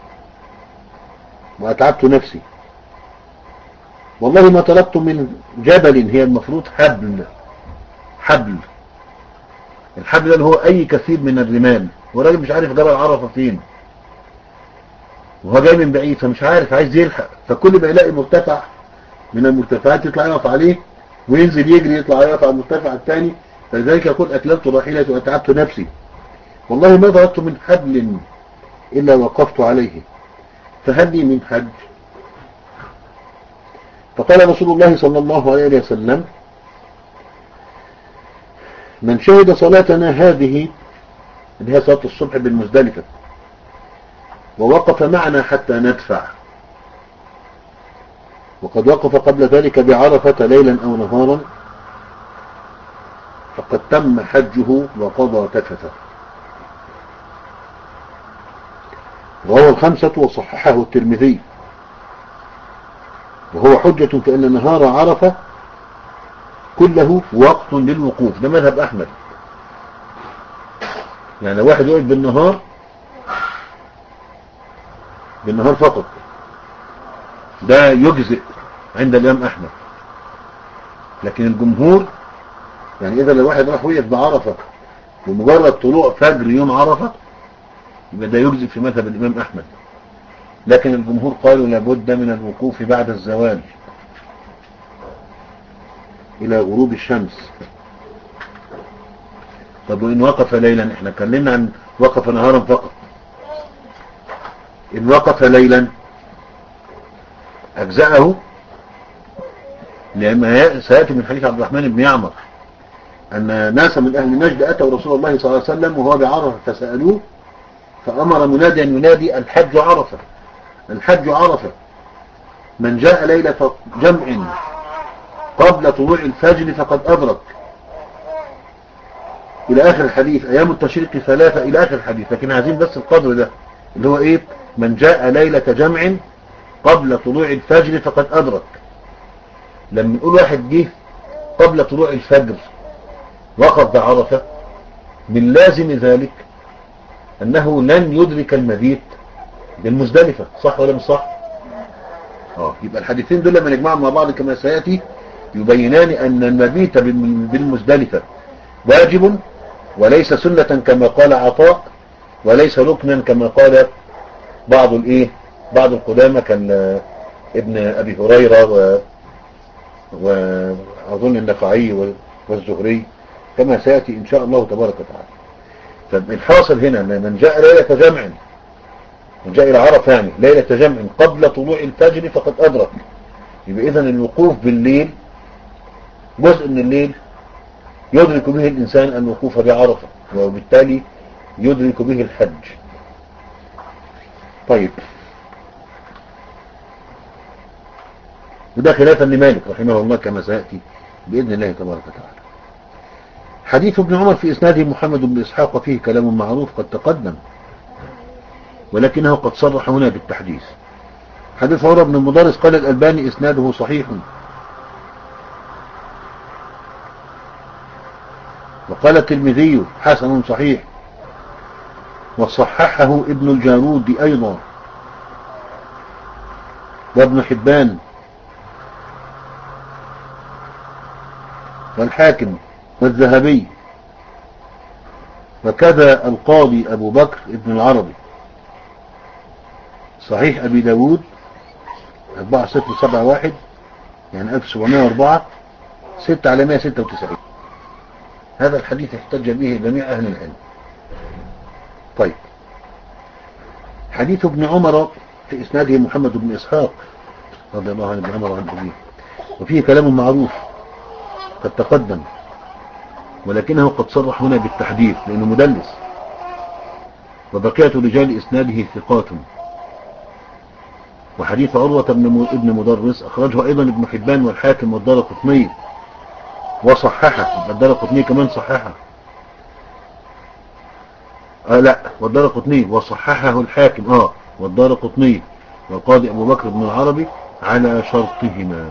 وأتعبت نفسي، والله ما طلبت من جبل، هي المفروض حبل، حبل الحبل ده هو أي كثير من الرمال، والراجل مش عارف جبل عرفة فين وهو جاي من بعيد فمش عارف عايز يلحق، فكل ما يلاقي مرتفع من المرتفعات يطلع يقف عليه وينزل يجري يطلع يقف على المرتفع الثاني. فلذلك يقول أكللت راحلتي وأتعبت نفسي، والله ما طلبت من حبل إلا وقفت عليه، فهل لي من حج؟ فقال رسول الله صلى الله عليه وسلم من شهد صلاتنا هذه اللي هي صلاة الصبح بالمزدلفة ووقف معنا حتى ندفع، وقد وقف قبل ذلك بعرفة ليلا أو نهارا، فقد تم حجه وقضى تفته. رواه الخمسة وصححه الترمذي، وهو حجة في أن نهار عرفة كله وقت للوقوف. ده مذهب أحمد، يعني واحد يقف بالنهار بالنهار فقط ده يجزئ عند الإمام أحمد، لكن الجمهور يعني إذا لو واحد راح وقف بعرفة ومجرد طلوع فجر يوم عرفة يبقى ده يجزئ في مذهب الإمام أحمد، لكن الجمهور قالوا لابد من الوقوف بعد الزوال إلى غروب الشمس. طب وإن وقف ليلا؟ احنا اتكلمنا عن وقف نهارا فقط. إن وقف ليلا أجزأه، لما سيأتي من حديث عبد الرحمن بن يعمر أن ناس من أهل نجد أتوا رسول الله صلى الله عليه وسلم وهو بعرفة فسألوه فأمر مناديا ينادي الحج عرفة، الحج عرفة، من جاء ليلة جمع قبل طلوع الفجر فقد أدرك، إلى آخر الحديث، أيام التشريق ثلاثة إلى آخر الحديث. لكن عايزين بس القدر ده اللي هو إيه؟ من جاء ليلة جمع قبل طلوع الفجر فقد أدرك. لما نقول واحد جه قبل طلوع الفجر وقف بعرفة، من لازم ذلك أنه لن يدرك المبيت بالمزدلفة، صح ولا مش صح؟ آه يبقى الحديثين دول لما نجمعهم مع بعض كما سيأتي يبينان أن المبيت بالمزدلفة واجب وليس سنة كما قال عطاء، وليس ركنا كما قال بعض الايه بعض القدامى كان ابن ابي هريرة و واظن النخعي والزهري كما سيأتي ان شاء الله تبارك وتعالى. فالحاصل هنا ان من جاء ليلة جمع، من جاء الى عرفة يعني ليلة جمع قبل طلوع الفجر فقد ادرك. يبقى اذا الوقوف بالليل جزء من الليل يدرك به الإنسان الوقوف بعرفة، وبالتالي يدرك به الحج. طيب، وده خلافا لمالك رحمه الله كما سيأتي بإذن الله تبارك وتعالى. حديث ابن عمر في إسناده محمد بن إسحاق وفيه كلام معروف قد تقدم، ولكنه قد صرح هنا بالتحديث. حديث عمر بن المدرس قال الألباني إسناده صحيح، وقال الترمذي حسن صحيح، وصححه ابن الجارود أيضا، وابن حبان، والحاكم، والذهبي، وكذا القاضي أبو بكر ابن العربي. صحيح أبي داود أربعة صفر سبعة واحد، يعني ألف وسبعمائة وأربعة، ستة على مائة وستة وتسعين. هذا الحديث احتج به جميع أهل العلم. طيب، حديث ابن عمر في إسناده محمد بن إسحاق رضي الله عن ابن عمر وعن أبيه، وفيه كلام معروف قد تقدم، ولكنه قد صرح هنا بالتحديث لأنه مدلس، وبقية رجال إسناده ثقات. وحديث عروة ابن مدرس أخرجه أيضا ابن حبان والحاكم والدارقطني وصححه. الدارقطني كمان صححه، آه لا والدارقطني وصححه الحاكم اه والدارقطني والقاضي أبو بكر بن العربي على شرطهما.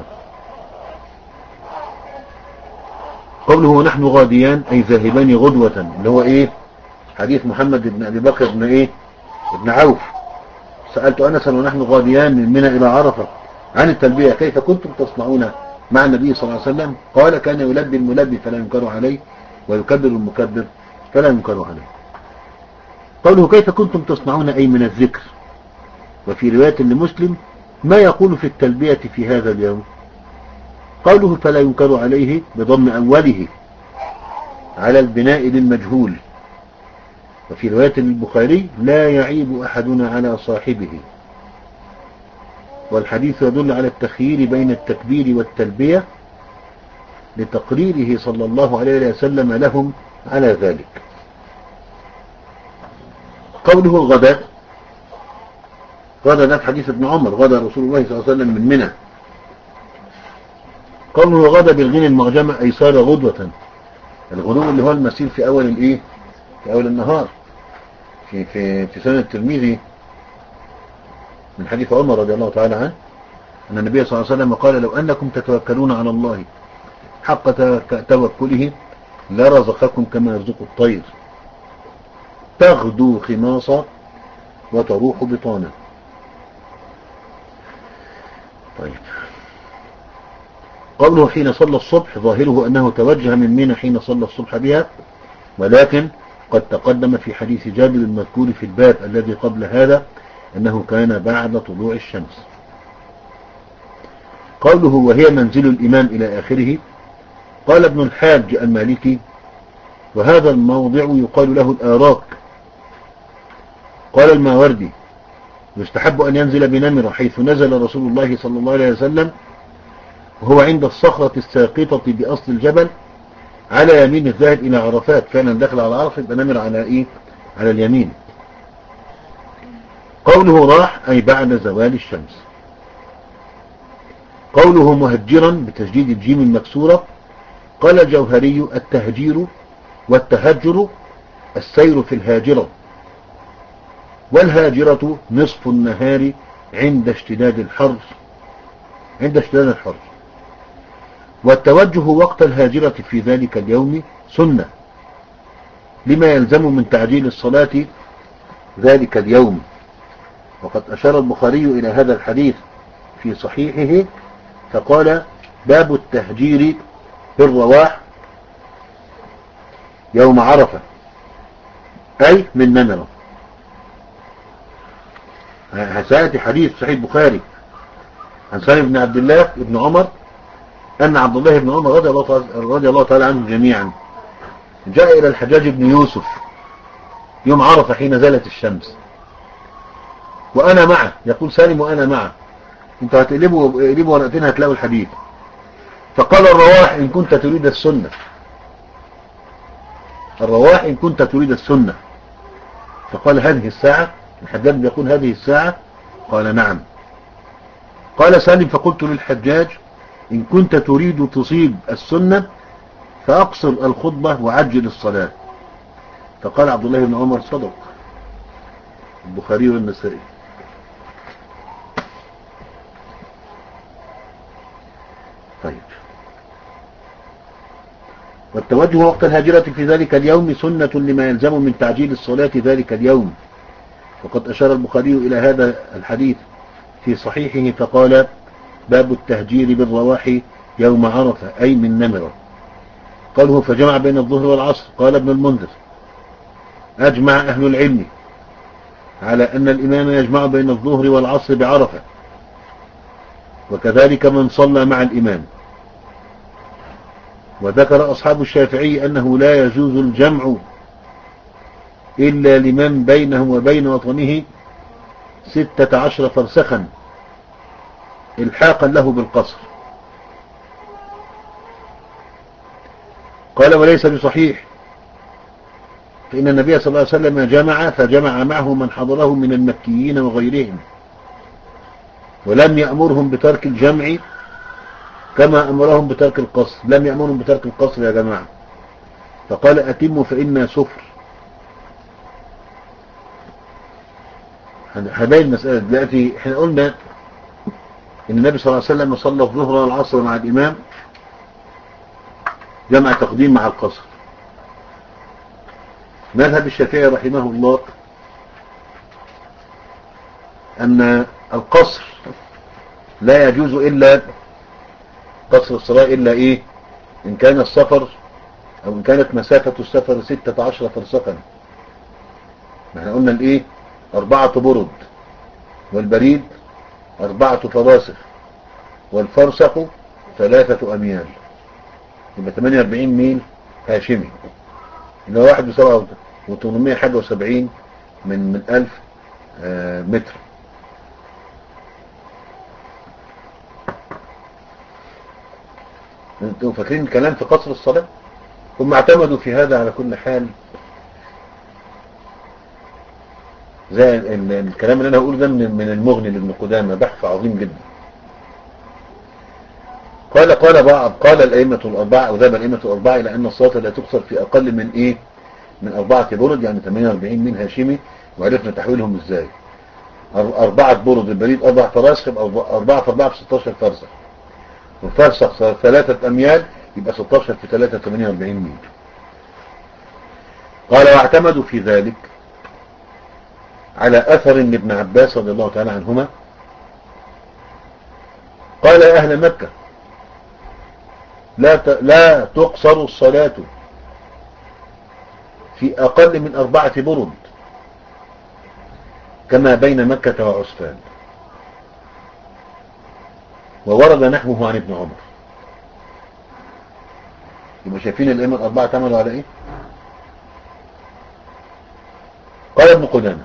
قوله ونحن غاديان أي ذاهبان غدوة، اللي هو ايه حديث محمد بن أبي بكر بن ايه ابن عوف. سألت أنسا ونحن غاديان من منى إلى عرفة عن التلبية كيف كنتم تصنعون مع النبي صلى الله عليه وسلم؟ قال كان يلبي الملبي فلا ينكر عليه، ويكبر المكبر فلا ينكر عليه. قوله كيف كنتم تصنعون أي من الذكر. وفي رواية لمسلم ما يقول في التلبية في هذا اليوم. قوله فلا ينكر عليه بضم أوله على البناء للمجهول. وفي رواية البخاري لا يعيب أحدنا على صاحبه. والحديث يدل على التخيير بين التكبير والتلبية لتقريره صلى الله عليه وسلم لهم على ذلك. قوله الغداء، غدا ده حديث ابن عمر، غدا رسول الله صلى الله عليه وسلم من منى. قوله غدا بالغين المعجمة أي صار غدوة. الغدو اللي هو المسير في أول الإيه في أول النهار. في في في سنة الترمذي من حديث عمر رضي الله تعالى عنه أن النبي صلى الله عليه وسلم قال لو أنكم تتوكلون على الله حق توكله لرزقكم كما يرزق الطير تغدو خماصا وتروح بطانا. طيب، قوله حين صلى الصبح ظاهره أنه توجه من منى حين صلى الصبح بها، ولكن قد تقدم في حديث جابر المذكور في الباب الذي قبل هذا أنه كان بعد طلوع الشمس. قوله وهي منزل الإمام إلى آخره. قال ابن الحاج المالكي وهذا الموضع يقال له الآراك. قال الماوردي يستحب أن ينزل بنمرة حيث نزل رسول الله صلى الله عليه وسلم وهو عند الصخرة الساقطة بأصل الجبل على يمين الذاهب إلى عرفات. فعلا دخل على عرفة يبقى نمر على إيه على اليمين. قوله راح أي بعد زوال الشمس. قوله مهجرا بتشديد الجيم المكسورة. قال الجوهري التهجير والتهجر السير في الهاجرة، والهاجرة نصف النهار عند اشتداد الحر عند اشتداد الحر والتوجه وقت الهاجرة في ذلك اليوم سنة لما يلزم من تعجيل الصلاة ذلك اليوم. وقد أشار البخاري إلى هذا الحديث في صحيحه فقال باب التهجير في الرواح يوم عرفة أي من نمرة. سيأتي حديث صحيح البخاري عن سالم بن عبد الله بن عمر أن عبد الله بن عمر رضي الله, رضي الله تعالى عنه جميعا جاء إلى الحجاج بن يوسف يوم عرفة حين زالت الشمس وأنا معه. يقول سالم وأنا معه. انتوا هتقلبوا قلبوا ورقتين هتلاقوا الحديث. فقال الرواح إن كنت تريد السنة الرواح إن كنت تريد السنة. فقال هذه الساعة، الحجاج يقول هذه الساعة، قال نعم. قال سالم فقلت للحجاج إن كنت تريد تصيب السنة فأقصر الخطبة وعجل الصلاة. فقال عبد الله بن عمر صدق. البخاري والنسائي. طيب. والتوجه وقت الهاجرة في ذلك اليوم سنة لما يلزم من تعجيل الصلاة ذلك اليوم. وقد أشار البخاري إلى هذا الحديث في صحيحه فقال باب التهجير بالرواح يوم عرفة أي من نمرة. قاله فجمع بين الظهر والعصر. قال ابن المنذر أجمع أهل العلم على أن الإمام يجمع بين الظهر والعصر بعرفة، وكذلك من صلى مع الإمام. وذكر أصحاب الشافعي أنه لا يجوز الجمع إلا لمن بينه وبين وطنه ستة عشر فرسخا الحاقا له بالقصر. قال وليس بصحيح، فإن النبي صلى الله عليه وسلم جمع فجمع معه من حضره من المكيين وغيرهم، ولم يأمرهم بترك الجمع كما أمرهم بترك القصر. لم يأمرهم بترك القصر يا جماعة، فقال أتموا فإنا سفر. هذه المسألة دلوقتي احنا قلنا إن النبي صلى الله عليه وسلم صلى الظهر والعصر مع الإمام جمع تقديم مع القصر. مذهب الشافعي رحمه الله أن القصر لا يجوز إلا قصر الصلاة إلا إيه إن كان السفر أو إن كانت مسافة السفر ستة عشر فرسخا. احنا قلنا الإيه أربعة برد، والبريد أربعة فراسخ، والفرسخ ثلاثة أميال، يبقى ثمانية وأربعين ميل هاشمي، اللي هو واحد وسبعة وثمانمائة حاجة وسبعين من من ألف آه متر. انتوا فاكرين الكلام في قصر الصلاة؟ هم اعتمدوا في هذا على كل حال. زي الكلام اللي انا هقوله ده من المغني لابن قدامة، بحث عظيم جدا. قال قال بعض قال الأئمة الأربعة، وذهب الأئمة الأربعة إلى أن الصلاة لا تقصر في أقل من إيه من أربعة برد، يعني ثمانية وأربعين ميل هاشمي. وعرفنا تحويلهم إزاي. أربعة برد البريد أربع فراسخ، أو أربعة في أربعة في ستاشر فرسخ، والفرسخ ثلاثة أميال، يبقى ستاشر في ثلاثة ثمانية وأربعين ميل. قال واعتمدوا في ذلك على أثر لابن عباس رضي الله تعالى عنهما قال يا أهل مكة لا لا تقصر الصلاة في أقل من أربعة برد كما بين مكة وعسفان. وورد نحوه عن ابن عمر. يبقى شايفين الأئمة الأربعة تعملوا على إيه؟ قال ابن قدامة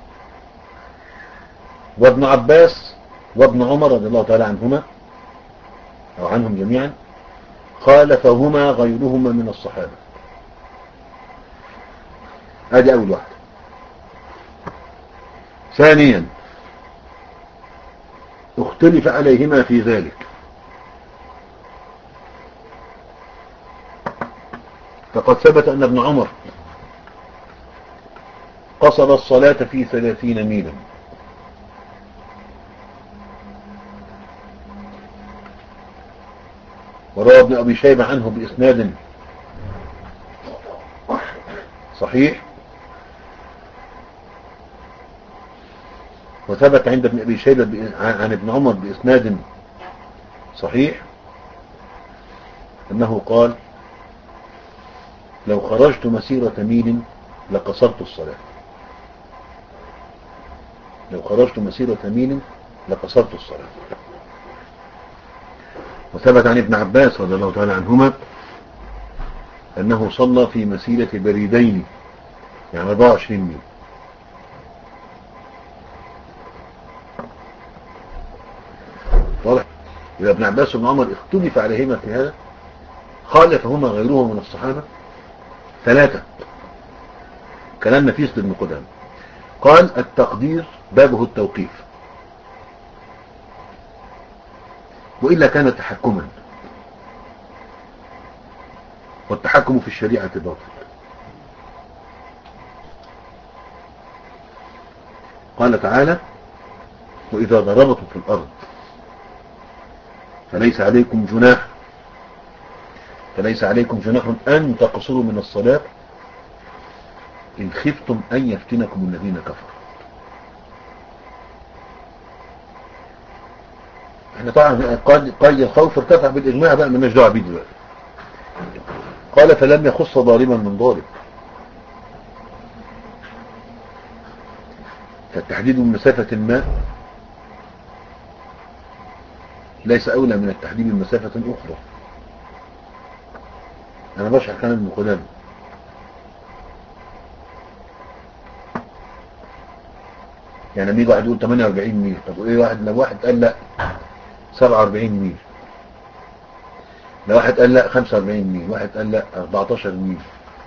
وابن عباس وابن عمر رضي الله تعالى عنهما أو عنهم جميعا خالفهما غيرهما من الصحابة. هذه أول واحدة. ثانيا اختلف عليهما في ذلك، فقد ثبت أن ابن عمر قصر الصلاة في ثلاثين ميلا، وروى ابن أبي شيبة عنه بإسناد صحيح، وثبت عند ابن أبي شيبة عن ابن عمر بإسناد صحيح أنه قال لو خرجت مسيرة ميل لقصرت الصلاة. لو خرجت مسيرة ميل لقصرت الصلاة. وثبت عن ابن عباس رضي الله تعالى عنهما أنه صلى في مسيرة بريدين، يعني أربعة وعشرين ميل. واضح؟ إذا ابن عباس وابن عمر اختلف عليهما في هذا، خالفهما غيرهما من الصحابة ثلاثة. كلام نفيس لابن قدامة. قال التقدير بابه التوقيف، وإلا كان تحكما، والتحكم في الشريعة باطل. قال تعالى وإذا ضربتم في الأرض فليس عليكم جناح فليس عليكم جناح أن تقصروا من الصلاة إن خفتم أن يفتنكم الذين كفروا. احنا طبعا قيد الخوف ارتفع بالإجماع بقى، مالناش دعوه بيه دلوقتي. قال فلم يخص ضاربا من ضارب، فالتحديد من مسافة ما ليس أولى من التحديد من مسافة أخرى. أنا بشرح كلام ابن قدامة. يعني لما يجي واحد يقول ثمانية وأربعين ميل، طب وإيه واحد لو واحد قال لا سبعة وأربعين ميل، لو واحد قال لا خمسة وأربعين ميل، واحد قال لا أربعة عشر ميل،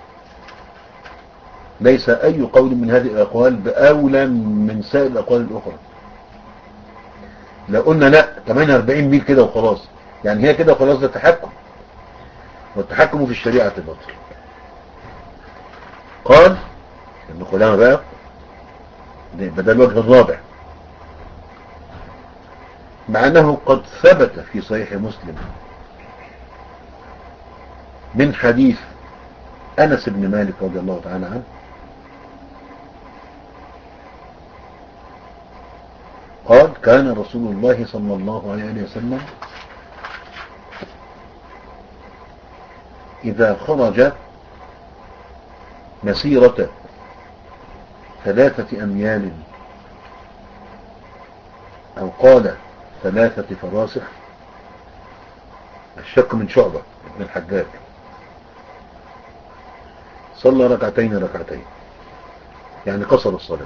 ليس أي قول من هذه الأقوال بأولى من سائر الأقوال الأخرى. لو قلنا لا ثمانية وأربعين ميل كده وخلاص، يعني هي كده وخلاص، ده تحكم، والتحكم في الشريعة باطل. قال ابن قدامة بقى بدل الوجه الرابع، مع أنه قد ثبت في صحيح مسلم من حديث أنس بن مالك رضي الله تعالى عنه قال كان رسول الله صلى الله عليه وسلم إذا خرج مسيرة ثلاثة أميال أو قال ثلاثة فراسخ، الشك من شعبة ابن الحجاج، صلى ركعتين ركعتين، يعني قصر الصلاة.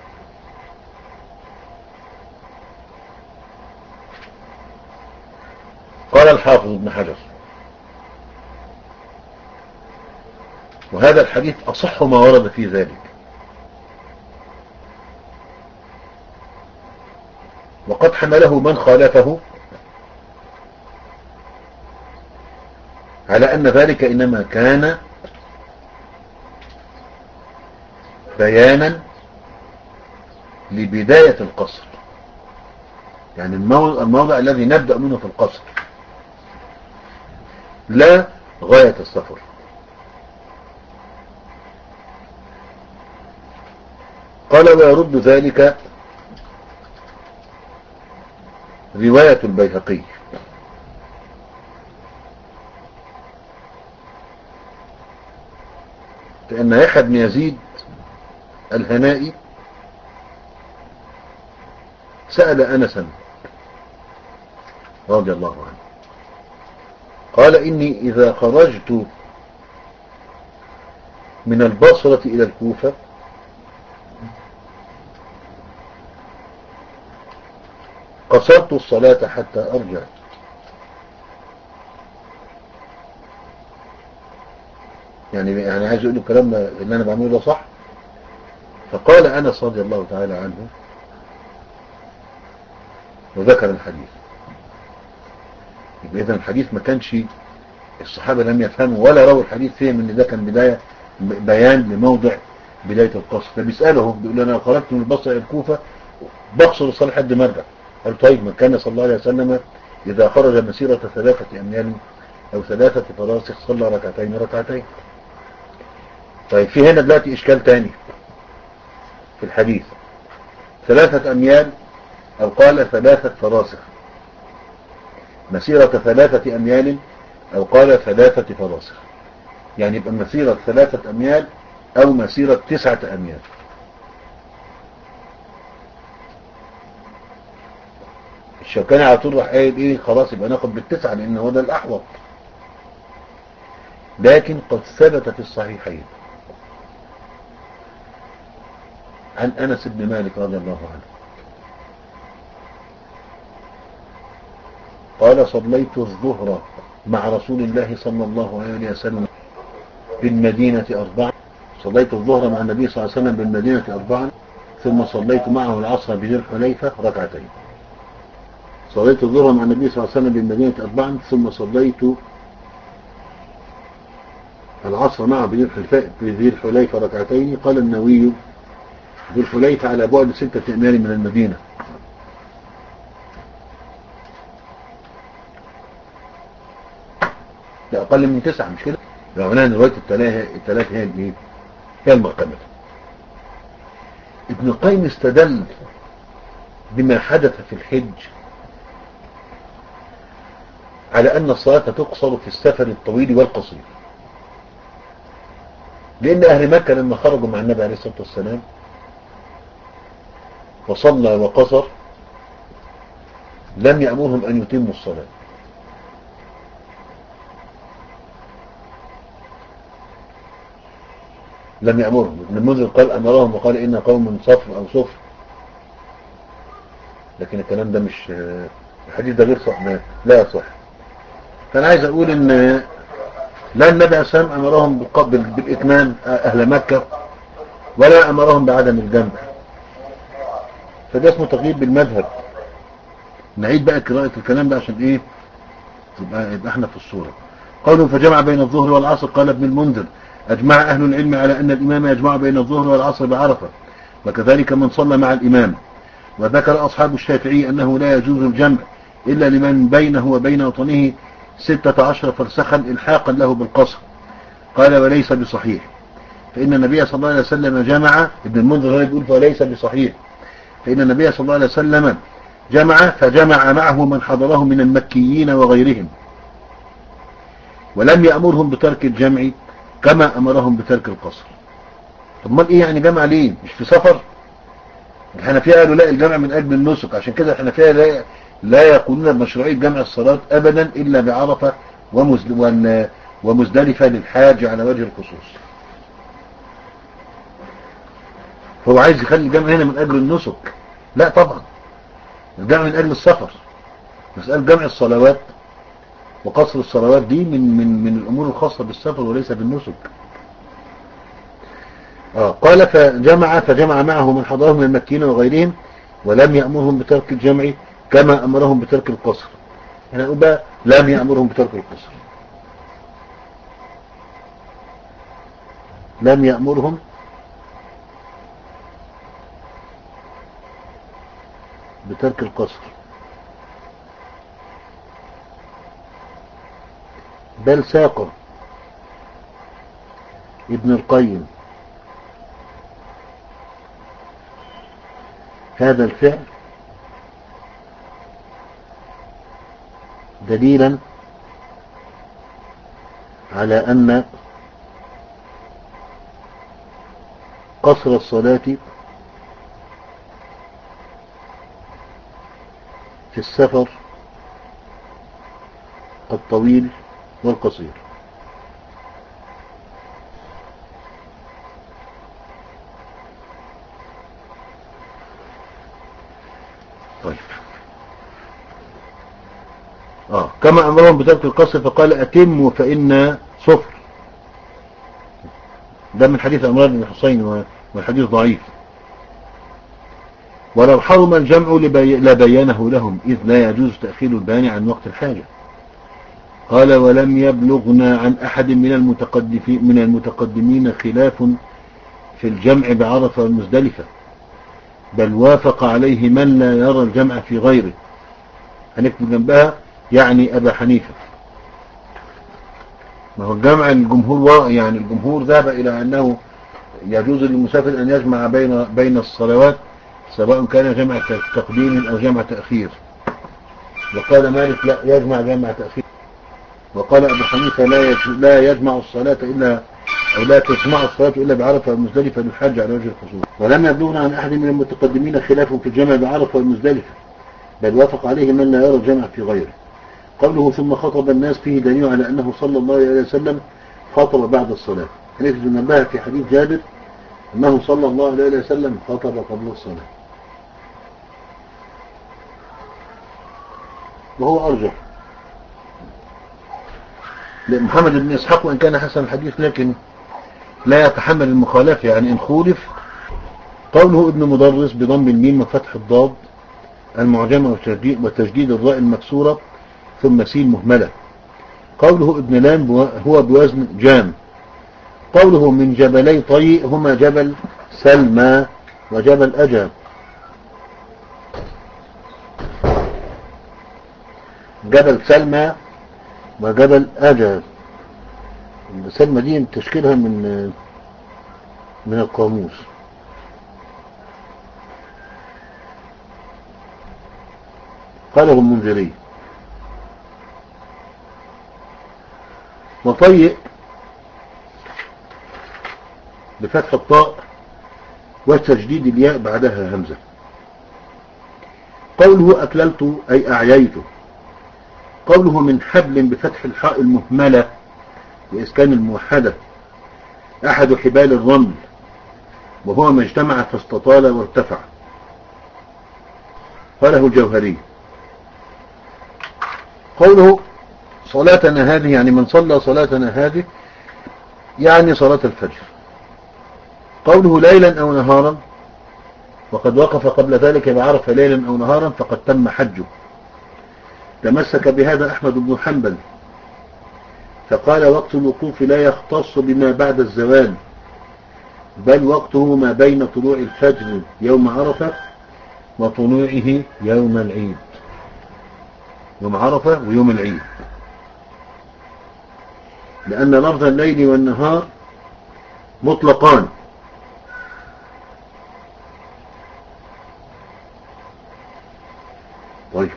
قال الحافظ ابن حجر وهذا الحديث أصح ما ورد في ذلك، وقد حمله من خالفه على أن ذلك إنما كان بيانا لبداية القصر، يعني الموضع, الموضع الذي نبدأ منه في القصر، لا غاية السفر. قال ويرد ذلك رواية البيهقي لأن يحيى بن يزيد الهنائي سأل أنسا رضي الله عنه قال إني إذا خرجت من البصرة إلى الكوفة قصرت الصلاة حتى أرجع، يعني يعني عايز يقول الكلام اللي أنا بعمله ده صح. فقال أنس رضي الله تعالى عنه وذكر الحديث. يبقى إذن الحديث ما كانش الصحابة لم يفهموا ولا رووا الحديث فيهم ان ده كان بداية بيان لموضع بداية القصر. فبيسأله بيقول له انا خرجت من البصرة الى الكوفة بقصر الصلاة لحد ما ارجع. قال طيب ما كان صلى الله عليه وسلم اذا خرج مسيرة ثلاثة اميال او ثلاثة فراسخ صلى ركعتين ركعتين. طيب في هنا دلوقتي اشكال تاني في الحديث، ثلاثة اميال او قال ثلاثة فراسخ، مسيرة ثلاثة اميال او قال ثلاثة فراسخ، يعني يبقى مسيرة ثلاثة اميال او مسيرة تسعة اميال. الشوكاني على طول راح قايل ايه خلاص يبقى ناخد بالتسعة لان هو ده الاحوط. لكن قد ثبت في الصحيحين عن انس بن مالك رضي الله عنه قال صليت الظهر مع رسول الله صلى الله عليه وسلم بالمدينة أربعة صليت الظهر مع النبي صلى الله عليه وسلم بالمدينة أربعا ثم صليت معه العصر بذي الحليفة ركعتين. صليت الظهر مع النبي صلى الله عليه وسلم بالمدينة أربعا ثم صليت العصر معه بذي الحليفة ركعتين. قال النووي ذي الحليفة على بعد ستة أميال من المدينة. لا أقل من تسعة، مش كده؟ معناها ان رواية الثلاثة هي الايه؟ هي المعتمدة. ابن القيم استدل بما حدث في الحج على أن الصلاة تقصر في السفر الطويل والقصير، لأن أهل مكة لما خرجوا مع النبي عليه الصلاة والسلام وصلى وقصر لم يأمرهم أن يتموا الصلاة، لم يأمرهم. ابن المنذر قال أمرهم وقال إن قوم صفر أو صفر، لكن الكلام ده مش الحديث ده غير صح، لا صح. فأنا عايز أقول إن لا النبي عليه الصلاة والسلام أمرهم بالإتمام أهل مكة ولا أمرهم بعدم الجمع، فده اسمه تقييد بالمذهب. نعيد بقى قراءة الكلام ده عشان إيه يبقى, يبقى احنا في الصورة. قوله فجمع بين الظهر والعصر. قال ابن المنذر أجمع أهل العلم على أن الإمام يجمع بين الظهر والعصر بعرفة، وكذلك من صلى مع الإمام. وذكر أصحاب الشافعي أنه لا يجوز الجمع إلا لمن بينه وبين وطنه ستة عشر فرسخا إلحاقا له بالقصر. قال وليس بصحيح، فإن النبي صلى الله عليه وسلم جمع. ابن المنذر يقول فليس بصحيح، فإن النبي صلى الله عليه وسلم جمع فجمع معه من حضره من المكيين وغيرهم، ولم يأمرهم بترك الجمع كما أمرهم بترك القصر. طب ما إيه يعني جمع ليه؟ مش في سفر؟ الحنفية قالوا لا الجمع من أجل النسك، عشان كده الحنفية لا, لا يقولون بمشروعية جمع الصلاة أبدا إلا بعرفة ومزدلفة للحاج على وجه الخصوص. فهو عايز يخلي الجمع هنا من أجل النسك؟ لا طبعا، الجمع من أجل السفر. مسألة جمع الصلوات وقصر الصلوات دي من من من الأمور الخاصة بالسفر وليس بالنسك. آه قال فجمع فجمع معه من حضرهم من المكيين وغيرهم، ولم يأمرهم بترك الجمع كما أمرهم بترك القصر. هنا نقول بقى لم يأمرهم بترك القصر، لم يأمرهم بترك القصر، بل ساق ابن القيم هذا الفعل دليلا على أن قصر الصلاة في السفر الطويل والقصير. طيب آه. كما أمرهم بترك القصر فقال أتموا فإن صفر. ده من حديث عمران بن حسين والحديث ضعيف. ولو حرم الجمع لبينه لهم إذ لا يجوز تأخير البيان عن وقت الحاجة. قال ولم يبلغنا عن أحد من المتقدمين من المتقدمين خلاف في الجمع بعرفة والمزدلفة، بل وافق عليه من لا يرى الجمع في غيره. هنكتب جنبها يعني أبا حنيفة. ما هو الجمع الجمهور يعني الجمهور ذهب إلى أنه يجوز للمسافر أن يجمع بين بين الصلوات سواء كان جمع تقديم أو جمع تأخير. وقال مالك لا يجمع جمع تأخير. وقال أبو حنيفة لا لا يجمع الصلاة إلا أو لا تجمع الصلاة إلا بعرفة والمزدلفة للحج على وجه الخصوص. ولم يبلغنا عن أحد من المتقدمين خلاف في الجمع بعرفة والمزدلفة، بل وافق عليه من لا يرى الجمع في غيره. قوله ثم خطب الناس فيه دليل على أنه صلى الله عليه وسلم خطب بعد الصلاة. هنجد نبه في حديث جابر أنه صلى الله عليه وسلم خطب قبل الصلاة، وهو أرجح. محمد بن إسحاق وإن كان حسن الحديث لكن لا يتحمل المخالفة، يعني إن خولف. قوله ابن مدرس بضم الميم وفتح الضاد المعجمة وتجديد, وتجديد الراء المكسورة ثم سين مهملة. قوله ابن لام هو بوزن جام. قوله من جبلي طي هما جبل سلمى وجبل أجا. جبل سلمى وجبل أجا. سلمى دي تشكيلها من من القاموس. قاله المنذري. وطيء بفتح الطاء وتجديد الياء بعدها همزة. قوله أكللت أي أعييت. قوله من حبل بفتح الحاء المهملة وإسكان الموحدة أحد حبال الرمل وهو ما اجتمع فاستطال وارتفع. قاله الجوهري. قوله صلاتنا هذه يعني من صلى صلاتنا هذه يعني صلاة الفجر. قوله ليلا أو نهارا وقد وقف قبل ذلك بعرف ليلا أو نهارا فقد تم حجه. تمسك بهذا أحمد بن حنبل فقال وقت الوقوف لا يختص بما بعد الزوال بل وقته ما بين طلوع الفجر يوم عرفة وطلوعه يوم العيد. يوم عرفة ويوم العيد، لأن لفظ الليل والنهار مطلقان. طيب،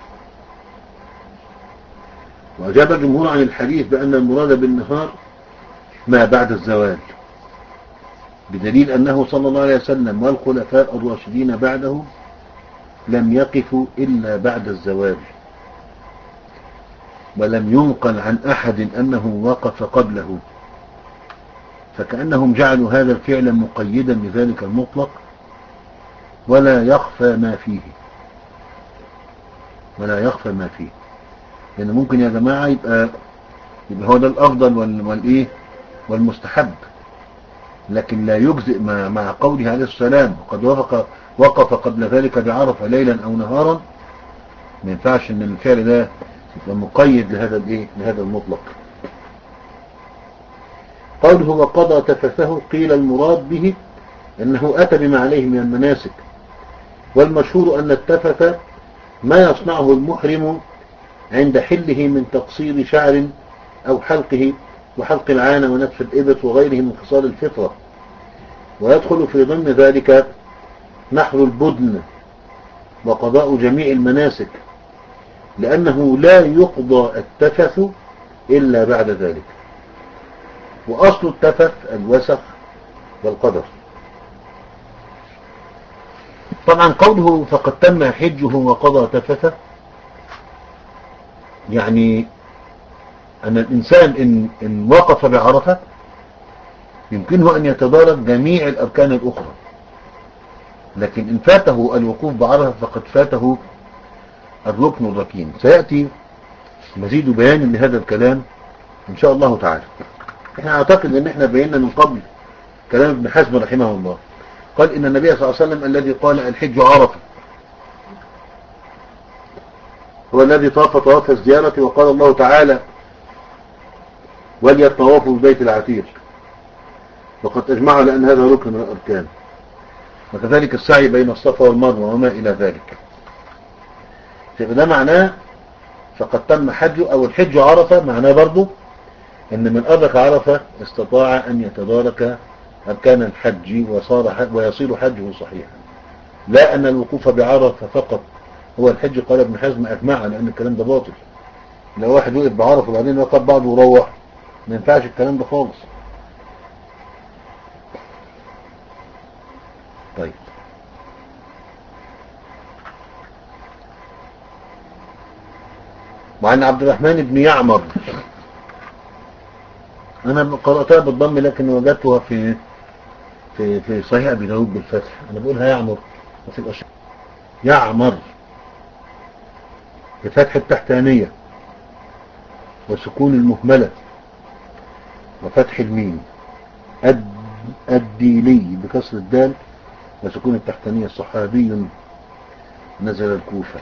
وأجاب الجمهور عن الحديث بأن المراد بالنهار ما بعد الزوال، بدليل أنه صلى الله عليه وسلم والخلفاء الراشدين بعده لم يقفوا إلا بعد الزوال، ولم ينقل عن أحد أنه وقف قبله، فكأنهم جعلوا هذا الفعل مقيدا بذلك المطلق ولا يخفى ما فيه ولا يخفى ما فيه لأن يعني ممكن يا جماعة يبقى يبقى هو ده الأفضل والإيه والمستحب، لكن لا يجزئ مع, مع قوله عليه السلام وقد وفق وقف قبل ذلك بعرفة ليلا أو نهارا. ما ينفعش ان الفعل ده يبقى مقيد لهذا الايه لهذا المطلق. قوله وقضى تفثه قيل المراد به انه اتى بما عليه من المناسك، والمشهور ان التفث ما يصنعه المحرم عند حله من تقصير شعر او حلقه وحلق العانة ونتف الإبط وغيره من خصال الفطرة، ويدخل في ضمن ذلك نحر البدن وقضاء جميع المناسك، لأنه لا يقضى التفث إلا بعد ذلك، وأصل التفث الوسخ والقدر. طبعا قوله فقد تم حجه وقضى تفثه يعني أن الإنسان إن, إن وقف بعرفة يمكنه أن يتدارك جميع الأركان الأخرى، لكن إن فاته الوقوف بعرفة فقد فاته الركن الركين. سيأتي مزيد بيان لهذا الكلام إن شاء الله تعالى. احنا اعتقد ان احنا بينا من قبل كلام ابن حزم رحمه الله، قال ان النبي صلى الله عليه وسلم الذي قال الحج عرفة هو الذي طاف طواف الزيارة، وقال الله تعالى وليطوافوا بالبيت العتيق، وقد اجمعوا على ان هذا ركن من الاركان، وكذلك السعي بين الصفا والمروة وما الى ذلك. فده معناه فقد تم حجه او الحج عرفة، معناه برضو ان من أدرك عرفة استطاع ان يتدارك اركان الحج وصار ويصير حجه صحيحا، لا ان الوقوف بعرفة فقط هو الحج. قال ابن حزم اجمع لان الكلام ده باطل. لو واحد وقف بعرفة وبعدين وقف بعضه وروح، ما ينفعش الكلام ده خالص. طيب، وعن عبد الرحمن بن يعمر، انا قرأتها بالضم لكن وجدتها في في في صحيح ابي داود بالفتح. انا بقولها يعمر وفي الاشياء يعمر بفتح التحتانية وسكون المهملة وفتح الميم. الد- الديلي بكسر الدال وسكون التحتانية، صحابي نزل الكوفة.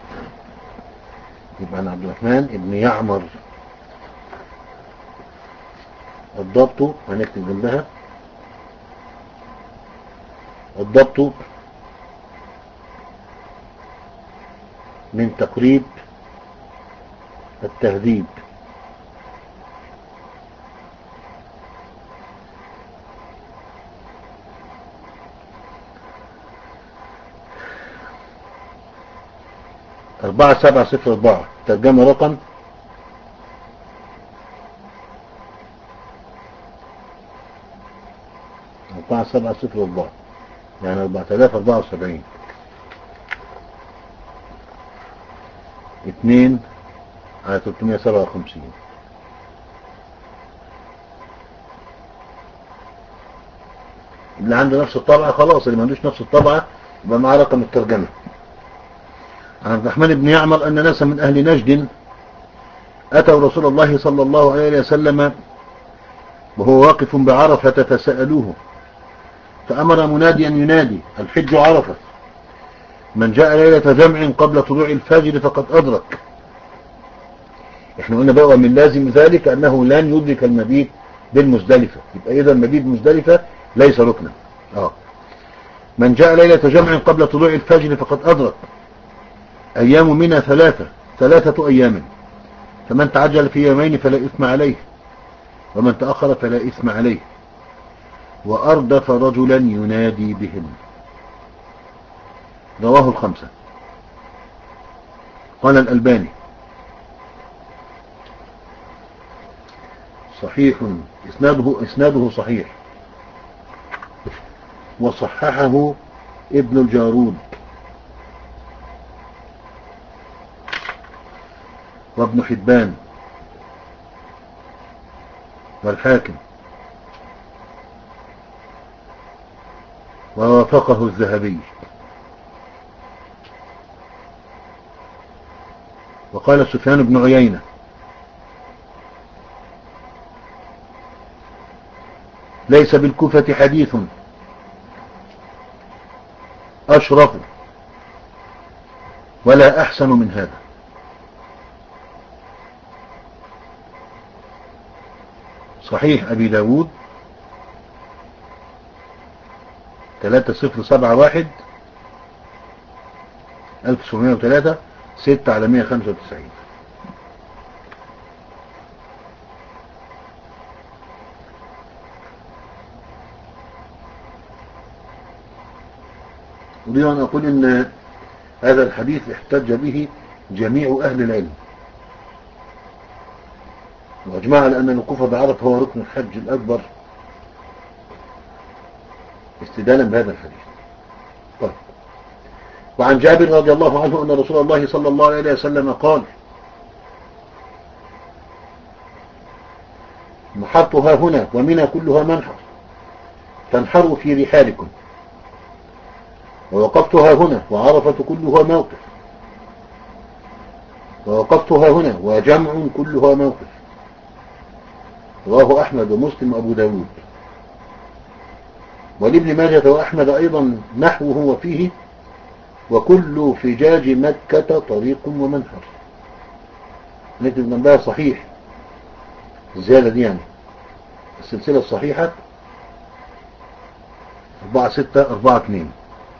يبقى عن عبد الرحمن ابن يعمر. الضبط هنكتب جنبها الضبط من تقريب التهذيب. أربعة سبعة صفر أربعة ترجمة رقم أربعة سبعة صفر أربعة يعني أربعة آلاف وأربعة وسبعين اتنين على ثلاثمائة وسبعة وخمسين. اللي عنده نفس الطبعة خلاص، اللي ما عندوش نفس الطبعة يبقى معاه رقم الترجمة. عن عبد الرحمن بن يعمر أن ناسا من أهل نجد أتوا رسول الله صلى الله عليه وسلم وهو واقف بعرفة فسألوه، فأمر مناديا ينادي: الحج عرفة، من جاء ليلة جمع قبل طلوع الفجر فقد أدرك. احنا قلنا بقى من لازم ذلك أنه لن يدرك المبيت بالمزدلفة، يبقى إذا المبيت مزدلفة ليس ركنا. آه. من جاء ليلة جمع قبل طلوع الفجر فقد أدرك. أيام منى ثلاثة ثلاثة أيام، فمن تعجل في يومين فلا إثم عليه، ومن تأخر فلا إثم عليه. وأردف رجلا ينادي بهم. رواه الخمسة. قال الألباني: صحيح، إسناده, إسناده صحيح، وصححه ابن الجارود وابن حبان والحاكم، ووافقه الذهبي. وقال سفيان بن عيينة: ليس بالكوفة حديث أشرف ولا أحسن من هذا. صحيح أبي داود ثلاثة صفر سبعة واحد ألف وسبعمائة وثلاثة ستة على مائة وخمسة وتسعين. أريد أن أقول أن هذا الحديث احتج به جميع أهل العلم، وأجمع على أن الوقوف بعرفة هو ركن الحج الأكبر استدلالا بهذا الحديث. طيب. وعن جابر رضي الله عنه أن رسول الله صلى الله عليه وسلم قال: محرتها هنا ومنى كلها منحر، فانحروا في رحالكم. ووقفتها هنا وعرفة كلها موقف، ووقفتها هنا وجمع كلها موقف. رواه أحمد ومسلم وأبو داود. ولابن ماجه وأحمد أيضا نحوه وفيه: وكل فجاج مكة طريق ومنحر. نكتب جنبها صحيح، الزيادة دي يعني السلسلة الصحيحة أربعة ستة أربعة اثنين.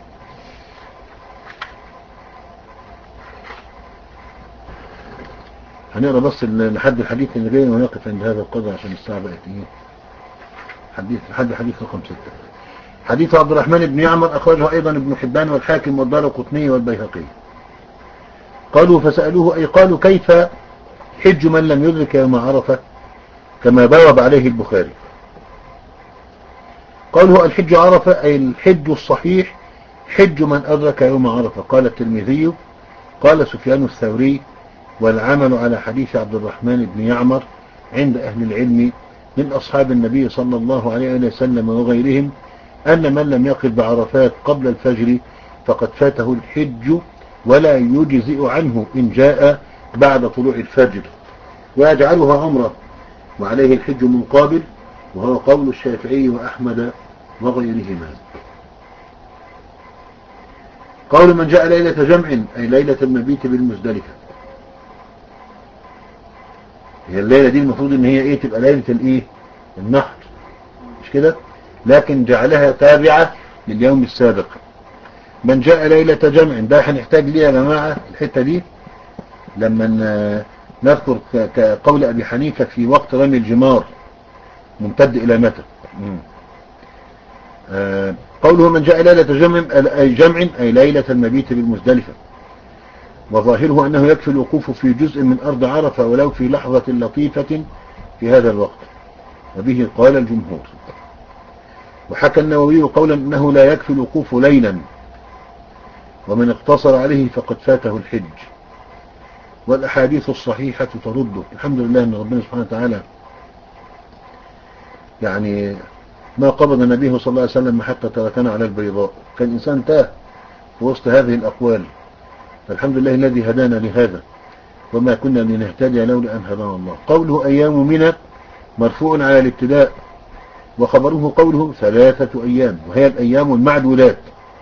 هنقرأ بس لحد الحديث اللي جاي ونقف عند هذا القدر عشان الساعة بقت ايه. حديث لحد الحديث رقم ستة. حديث عبد الرحمن بن يعمر أخرجه أيضا ابن حبان والحاكم والدارقطني والبيهقي. قالوا فسألوه أي قالوا: كيف حج من لم يدرك يوم عرفة كما بوب عليه البخاري؟ قالوا: الحج عرفة أي الحج الصحيح حج من أدرك يوم عرفة. قال الترمذي: قال سفيان الثوري: والعمل على حديث عبد الرحمن بن يعمر عند أهل العلم من أصحاب النبي صلى الله عليه وسلم وغيرهم أن من لم يقف بعرفات قبل الفجر فقد فاته الحج ولا يجزئ عنه إن جاء بعد طلوع الفجر، ويجعلها عمرة وعليه الحج من قابل وهو قول الشافعي وأحمد وغيرهما. قول من جاء ليلة جمع أي ليلة المبيت بالمزدلفة. هي الليلة دي المفروض ان هي ايه تبقى ليلة الايه النحر، مش كده؟ لكن جعلها تابعة لليوم السابق. من جاء ليلة جمع ده هنحتاج ليه يا جماعة الحتة دي لما نذكر قول أبي حنيفة في وقت رمي الجمار ممتد إلى متى. آه قوله من جاء ليلة جمع أي جمع أي ليلة المبيت بالمزدلفة، وظاهره أنه يكفي الوقوف في جزء من أرض عرفة ولو في لحظة لطيفة في هذا الوقت، وبه قال الجمهور. وحكى النووي قولا أنه لا يكفي الوقوف ليلا، ومن اقتصر عليه فقد فاته الحج، والأحاديث الصحيحة ترده. الحمد لله أن ربنا سبحانه وتعالى يعني ما قبض النبي صلى الله عليه وسلم حتى تركنا على البيضاء. كان إنسان تاه في وسط هذه الأقوال، فالحمد لله الذي هدانا لهذا، وما كنا لنهتدي لولا أن هدانا الله. قوله أيام منى مرفوع على الابتداء، وخبره قوله ثلاثة أيام، وهي الأيام المعدودات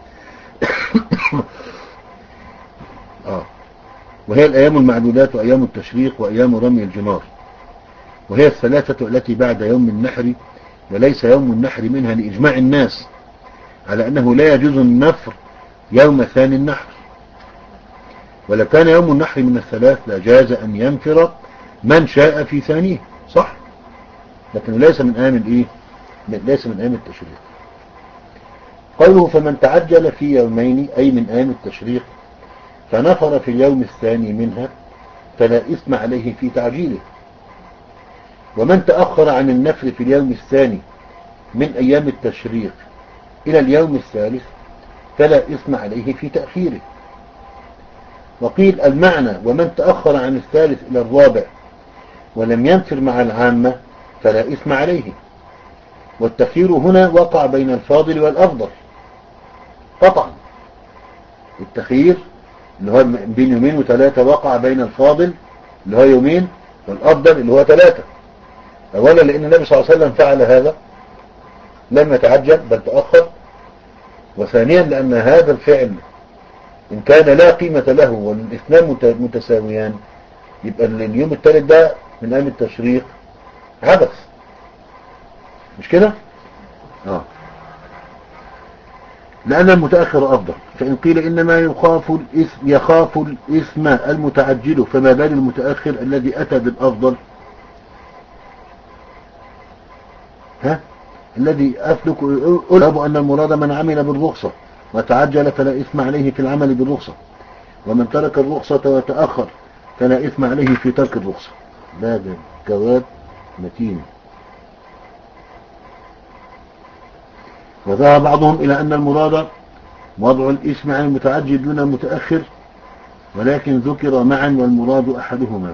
آه. وهي الأيام المعدودات وأيام التشريق وأيام رمي الجمار، وهي الثلاثة التي بعد يوم النحر، وليس يوم النحر منها لإجماع الناس على أنه لا يجوز النفر يوم ثاني النحر، ولو كان يوم النحر من الثلاث لجاز أن ينفر من شاء في ثانيه، صح؟ لكن ليس من أيام الإيه؟ ليس من أيام التشريق. قوله فمن تعجل في يومين أي من أيام التشريق فنفر في اليوم الثاني منها فلا إثم عليه في تعجيله، ومن تأخر عن النفر في اليوم الثاني من أيام التشريق إلى اليوم الثالث فلا إثم عليه في تأخيره. وقيل المعنى ومن تأخر عن الثالث إلى الرابع ولم ينفر مع العامة فلا إثم عليه، والتخيير هنا وقع بين الفاضل والأفضل قطعا. التخيير اللي هو بين يومين وثلاثة وقع بين الفاضل اللي هو يومين والأفضل اللي هو ثلاثة. أولا لأن النبي صلى الله عليه وسلم فعل هذا لم يتعجل بل تأخر، وثانيا لأن هذا الفعل إن كان لا قيمة له والاثنان متساويان يبقى اليوم الثالث ده من أيام التشريق عبث، مش كده؟ آه. لأن المتأخر أفضل. فإن قيل إنما يخاف الإثم يخاف الإثم المتعجل فما بال المتأخر الذي أتى بالأفضل؟ ها؟ الذي أسلك ألعب أن المراد من عمل بالرخصة وتعجل فلا إثم عليه في العمل بالرخصة، ومن ترك الرخصة وتأخر فلا إثم عليه في ترك الرخصة. لا جواب متين. وذهب بعضهم إلى أن المراد وضع الإثم عن المتعجل دون المتأخر، ولكن ذكر معا والمراد أحدهما.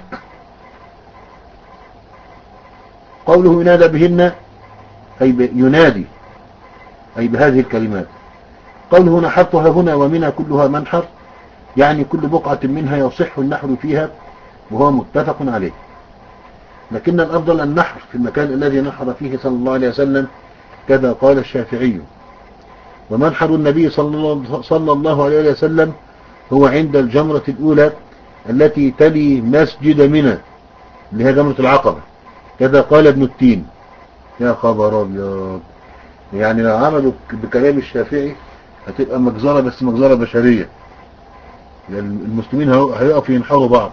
قوله ينادى بهن أي ينادي أي بهذه الكلمات. قوله نحرتها هنا ومنها كلها منحر، يعني كل بقعة منها يصح النحر فيها، وهو متفق عليه. لكن الأفضل النحر في المكان الذي نحر فيه صلى الله عليه وسلم، كذا قال الشافعي. ومنحر النبي صلى الله عليه وسلم هو عند الجمرة الأولى التي تلي مسجد منى اللي هي جمرة العقبة، كذا قال ابن التين. يا خبر أبيض، يعني لو عملوا بكلام الشافعي هتبقى مجزرة، بس مجزرة بشرية، المسلمين هيقفوا ينحروا بعض.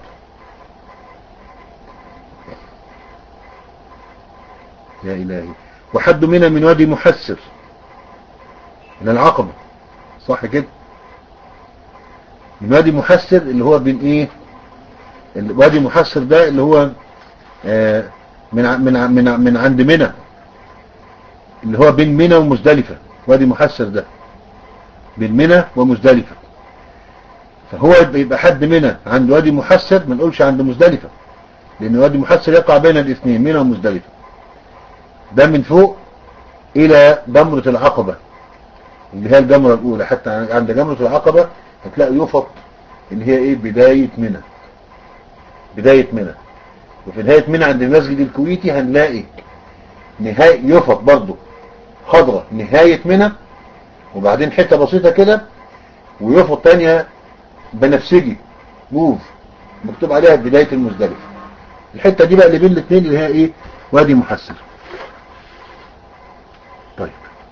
يا إلهي. وحد منى من وادي محسر من العقبة، صح كده؟ من وادي محسر اللي هو بين ايه؟ وادي محسر ده اللي هو آه من من من من عند منى، اللي هو بين منى ومزدلفة. وادي محسر ده بين منى ومزدلفة، فهو يبقى حد منى عند وادي محسر، ما نقولش عند مزدلفة، لأن وادي محسر يقع بين الاثنين منى ومزدلفة. ده من فوق إلى جمرة العقبة اللي هي الجمرة الأولى. حتى عند جمرة العقبة هتلاقي يفط اللي هي إيه بداية منى، بداية منى. وفي نهاية منى عند المسجد الكويتي هنلاقي نهاية يفط برضو خضرة نهاية منى، وبعدين حتة بسيطة كده، ويفط تانية بنفسجي موف مكتوب عليها بداية المزدلفة. الحتة دي بقى اللي بين الاثنين اللي هي ايه؟ وادي محسر. طيب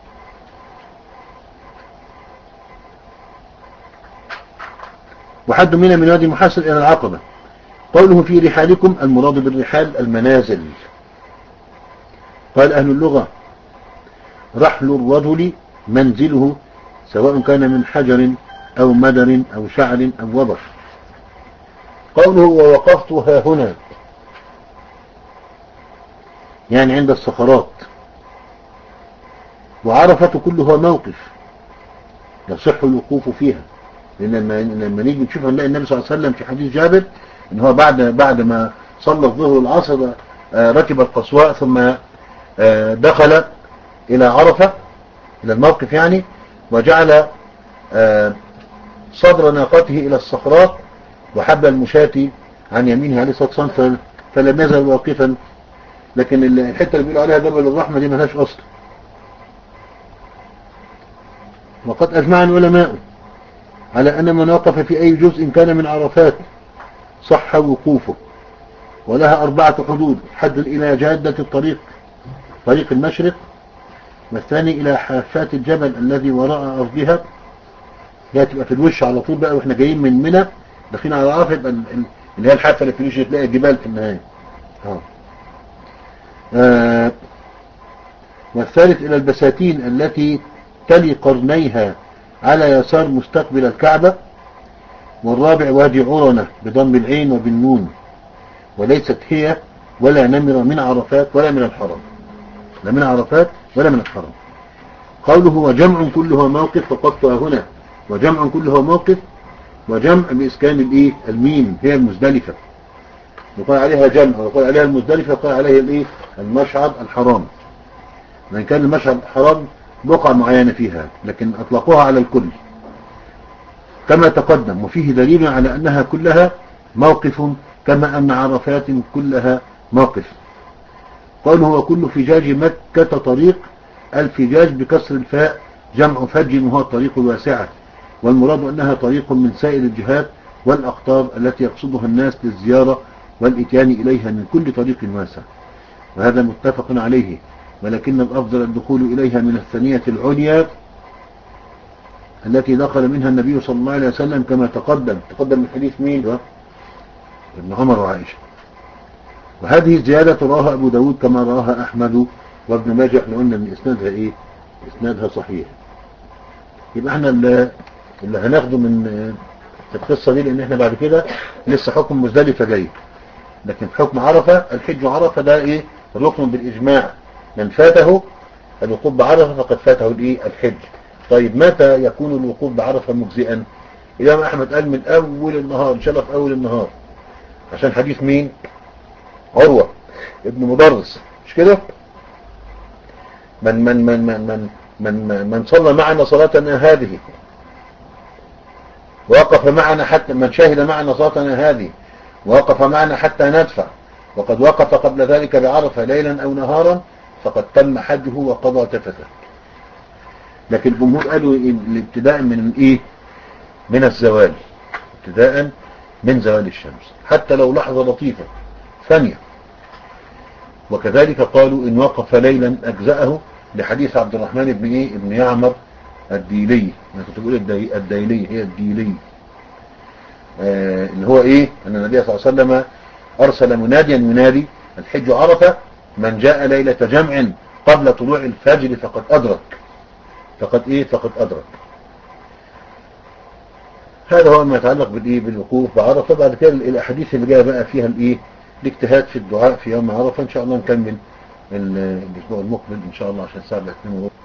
وحد منى من وادي محسر الى العقبة. قوله في رحالكم المراد بالرحال المنازل. قال اهل اللغة رحل الرجل منزله سواء كان من حجر او مدر او شعر او وبر. قوله ووقفت ها هنا يعني عند الصخرات. وعرفة كلها موقف يصح الوقوف فيها، لأن لما نيجي نشوف نلاقي النبي صلى الله عليه وسلم في حديث جابر إن هو بعد بعد ما صلى الظهر والعصر ركب القصواء ثم دخل إلى عرفة إلى الموقف يعني، وجعل صدر ناقته إلى الصخرات وحبل المشاة عن يمينه عليه الصلاة والسلام، فلم يزل واقفا. لكن الحتة اللي بيقولوا عليها جبل الرحمة دي ملهاش أصل. وقد أجمع العلماء على أن من وقف في أي جزء كان من عرفات صح وقوفه، ولها أربعة حدود: حد إلى جادة الطريق طريق المشرق، والثاني إلى حافات الجبل الذي وراء أرضها، لا تبقى في الوش على طول بقى واحنا جايين من منى داخلين على عرفة، يبقى اللي هي الحافة اللي في الوش تلاقي الجبال في النهاية. آه. آه. والثالث إلى البساتين التي تلي قرنيها على يسار مستقبل الكعبة. والرابع وادي عرنة بضم العين وبالنون، وليست هي ولا نمر من عرفات ولا من الحرم، لا من عرفات ولا من الحرم. قوله وجمع كلها موقف فقدتها هنا، وجمع كلها موقف وجمع بإسكان الإيه الميم هي المزدلفة، يقال عليها جمع ويقال عليها المزدلفة ويقال عليها الإيه المشعر الحرام، لأن كان المشعر الحرام بقعة معينة فيها لكن أطلقوها على الكل كما تقدم. وفيه دليل على أنها كلها موقف كما أن عرفات كلها موقف. قوله وكل فجاج مكة طريق، الفجاج بكسر الفاء جمع فج وهو الطريق الواسعة، والمراد أنها طريق من سائر الجهات والأقطار التي يقصدها الناس للزيارة والإتيان إليها من كل طريق واسع، وهذا متفق عليه. ولكن الأفضل الدخول إليها من الثانية العليا التي دخل منها النبي صلى الله عليه وسلم كما تقدم تقدم من حديث مين؟ ابن عمر وعائشة. وهذه الزيادة رواها أبو داود كما رواها أحمد وابن ماجه. احنا قلنا ان إسنادها إيه؟ إسنادها صحيح. يبقى احنا اللي, اللي هناخده من القصة دي، لأن احنا بعد كده لسه حكم مزدلفة جاي، لكن حكم عرفة الحج عرفة ده إيه؟ ركن بالإجماع، من فاته الوقوف بعرفة فقد فاته الإيه؟ الحج. طيب متى يكون الوقوف بعرفة مجزئا؟ الإمام أحمد قال من أول النهار، إن شاء الله في أول النهار، عشان حديث مين؟ عروة ابن مدرس، مش كده؟ من من من من من من, من صلى معنا صلاتنا هذه ووقف معنا حتى من شهد معنا صلاتنا هذه ووقف معنا حتى ندفع، وقد وقف قبل ذلك بعرفة ليلا أو نهارا، فقد تم حجه وقضى تفته. لكن الجمهور قالوا الابتداء من ايه؟ من الزوال، ابتداء من زوال الشمس حتى لو لحظة لطيفة ثانية. وكذلك قالوا إن وقف ليلا أجزأه لحديث عبد الرحمن بن إيه؟ ابن يعمر الديلي، أنا كنت بقول الدي... الديلي هي الديلي، آه اللي هو إيه؟ أن النبي صلى الله عليه وسلم أرسل مناديا ينادي الحج عرفة من جاء ليلة جمع قبل طلوع الفجر فقد أدرك، فقد إيه؟ فقد أدرك. هذا هو ما يتعلق بالإيه؟ بالوقوف بعرفة. بعد كده الأحاديث اللي جاء بقى فيها الإيه؟ الاجتهاد في الدعاء في يوم عرفة. إن شاء الله نكمل الأسبوع المقبل إن شاء الله عشان الساعة اثنين ونص.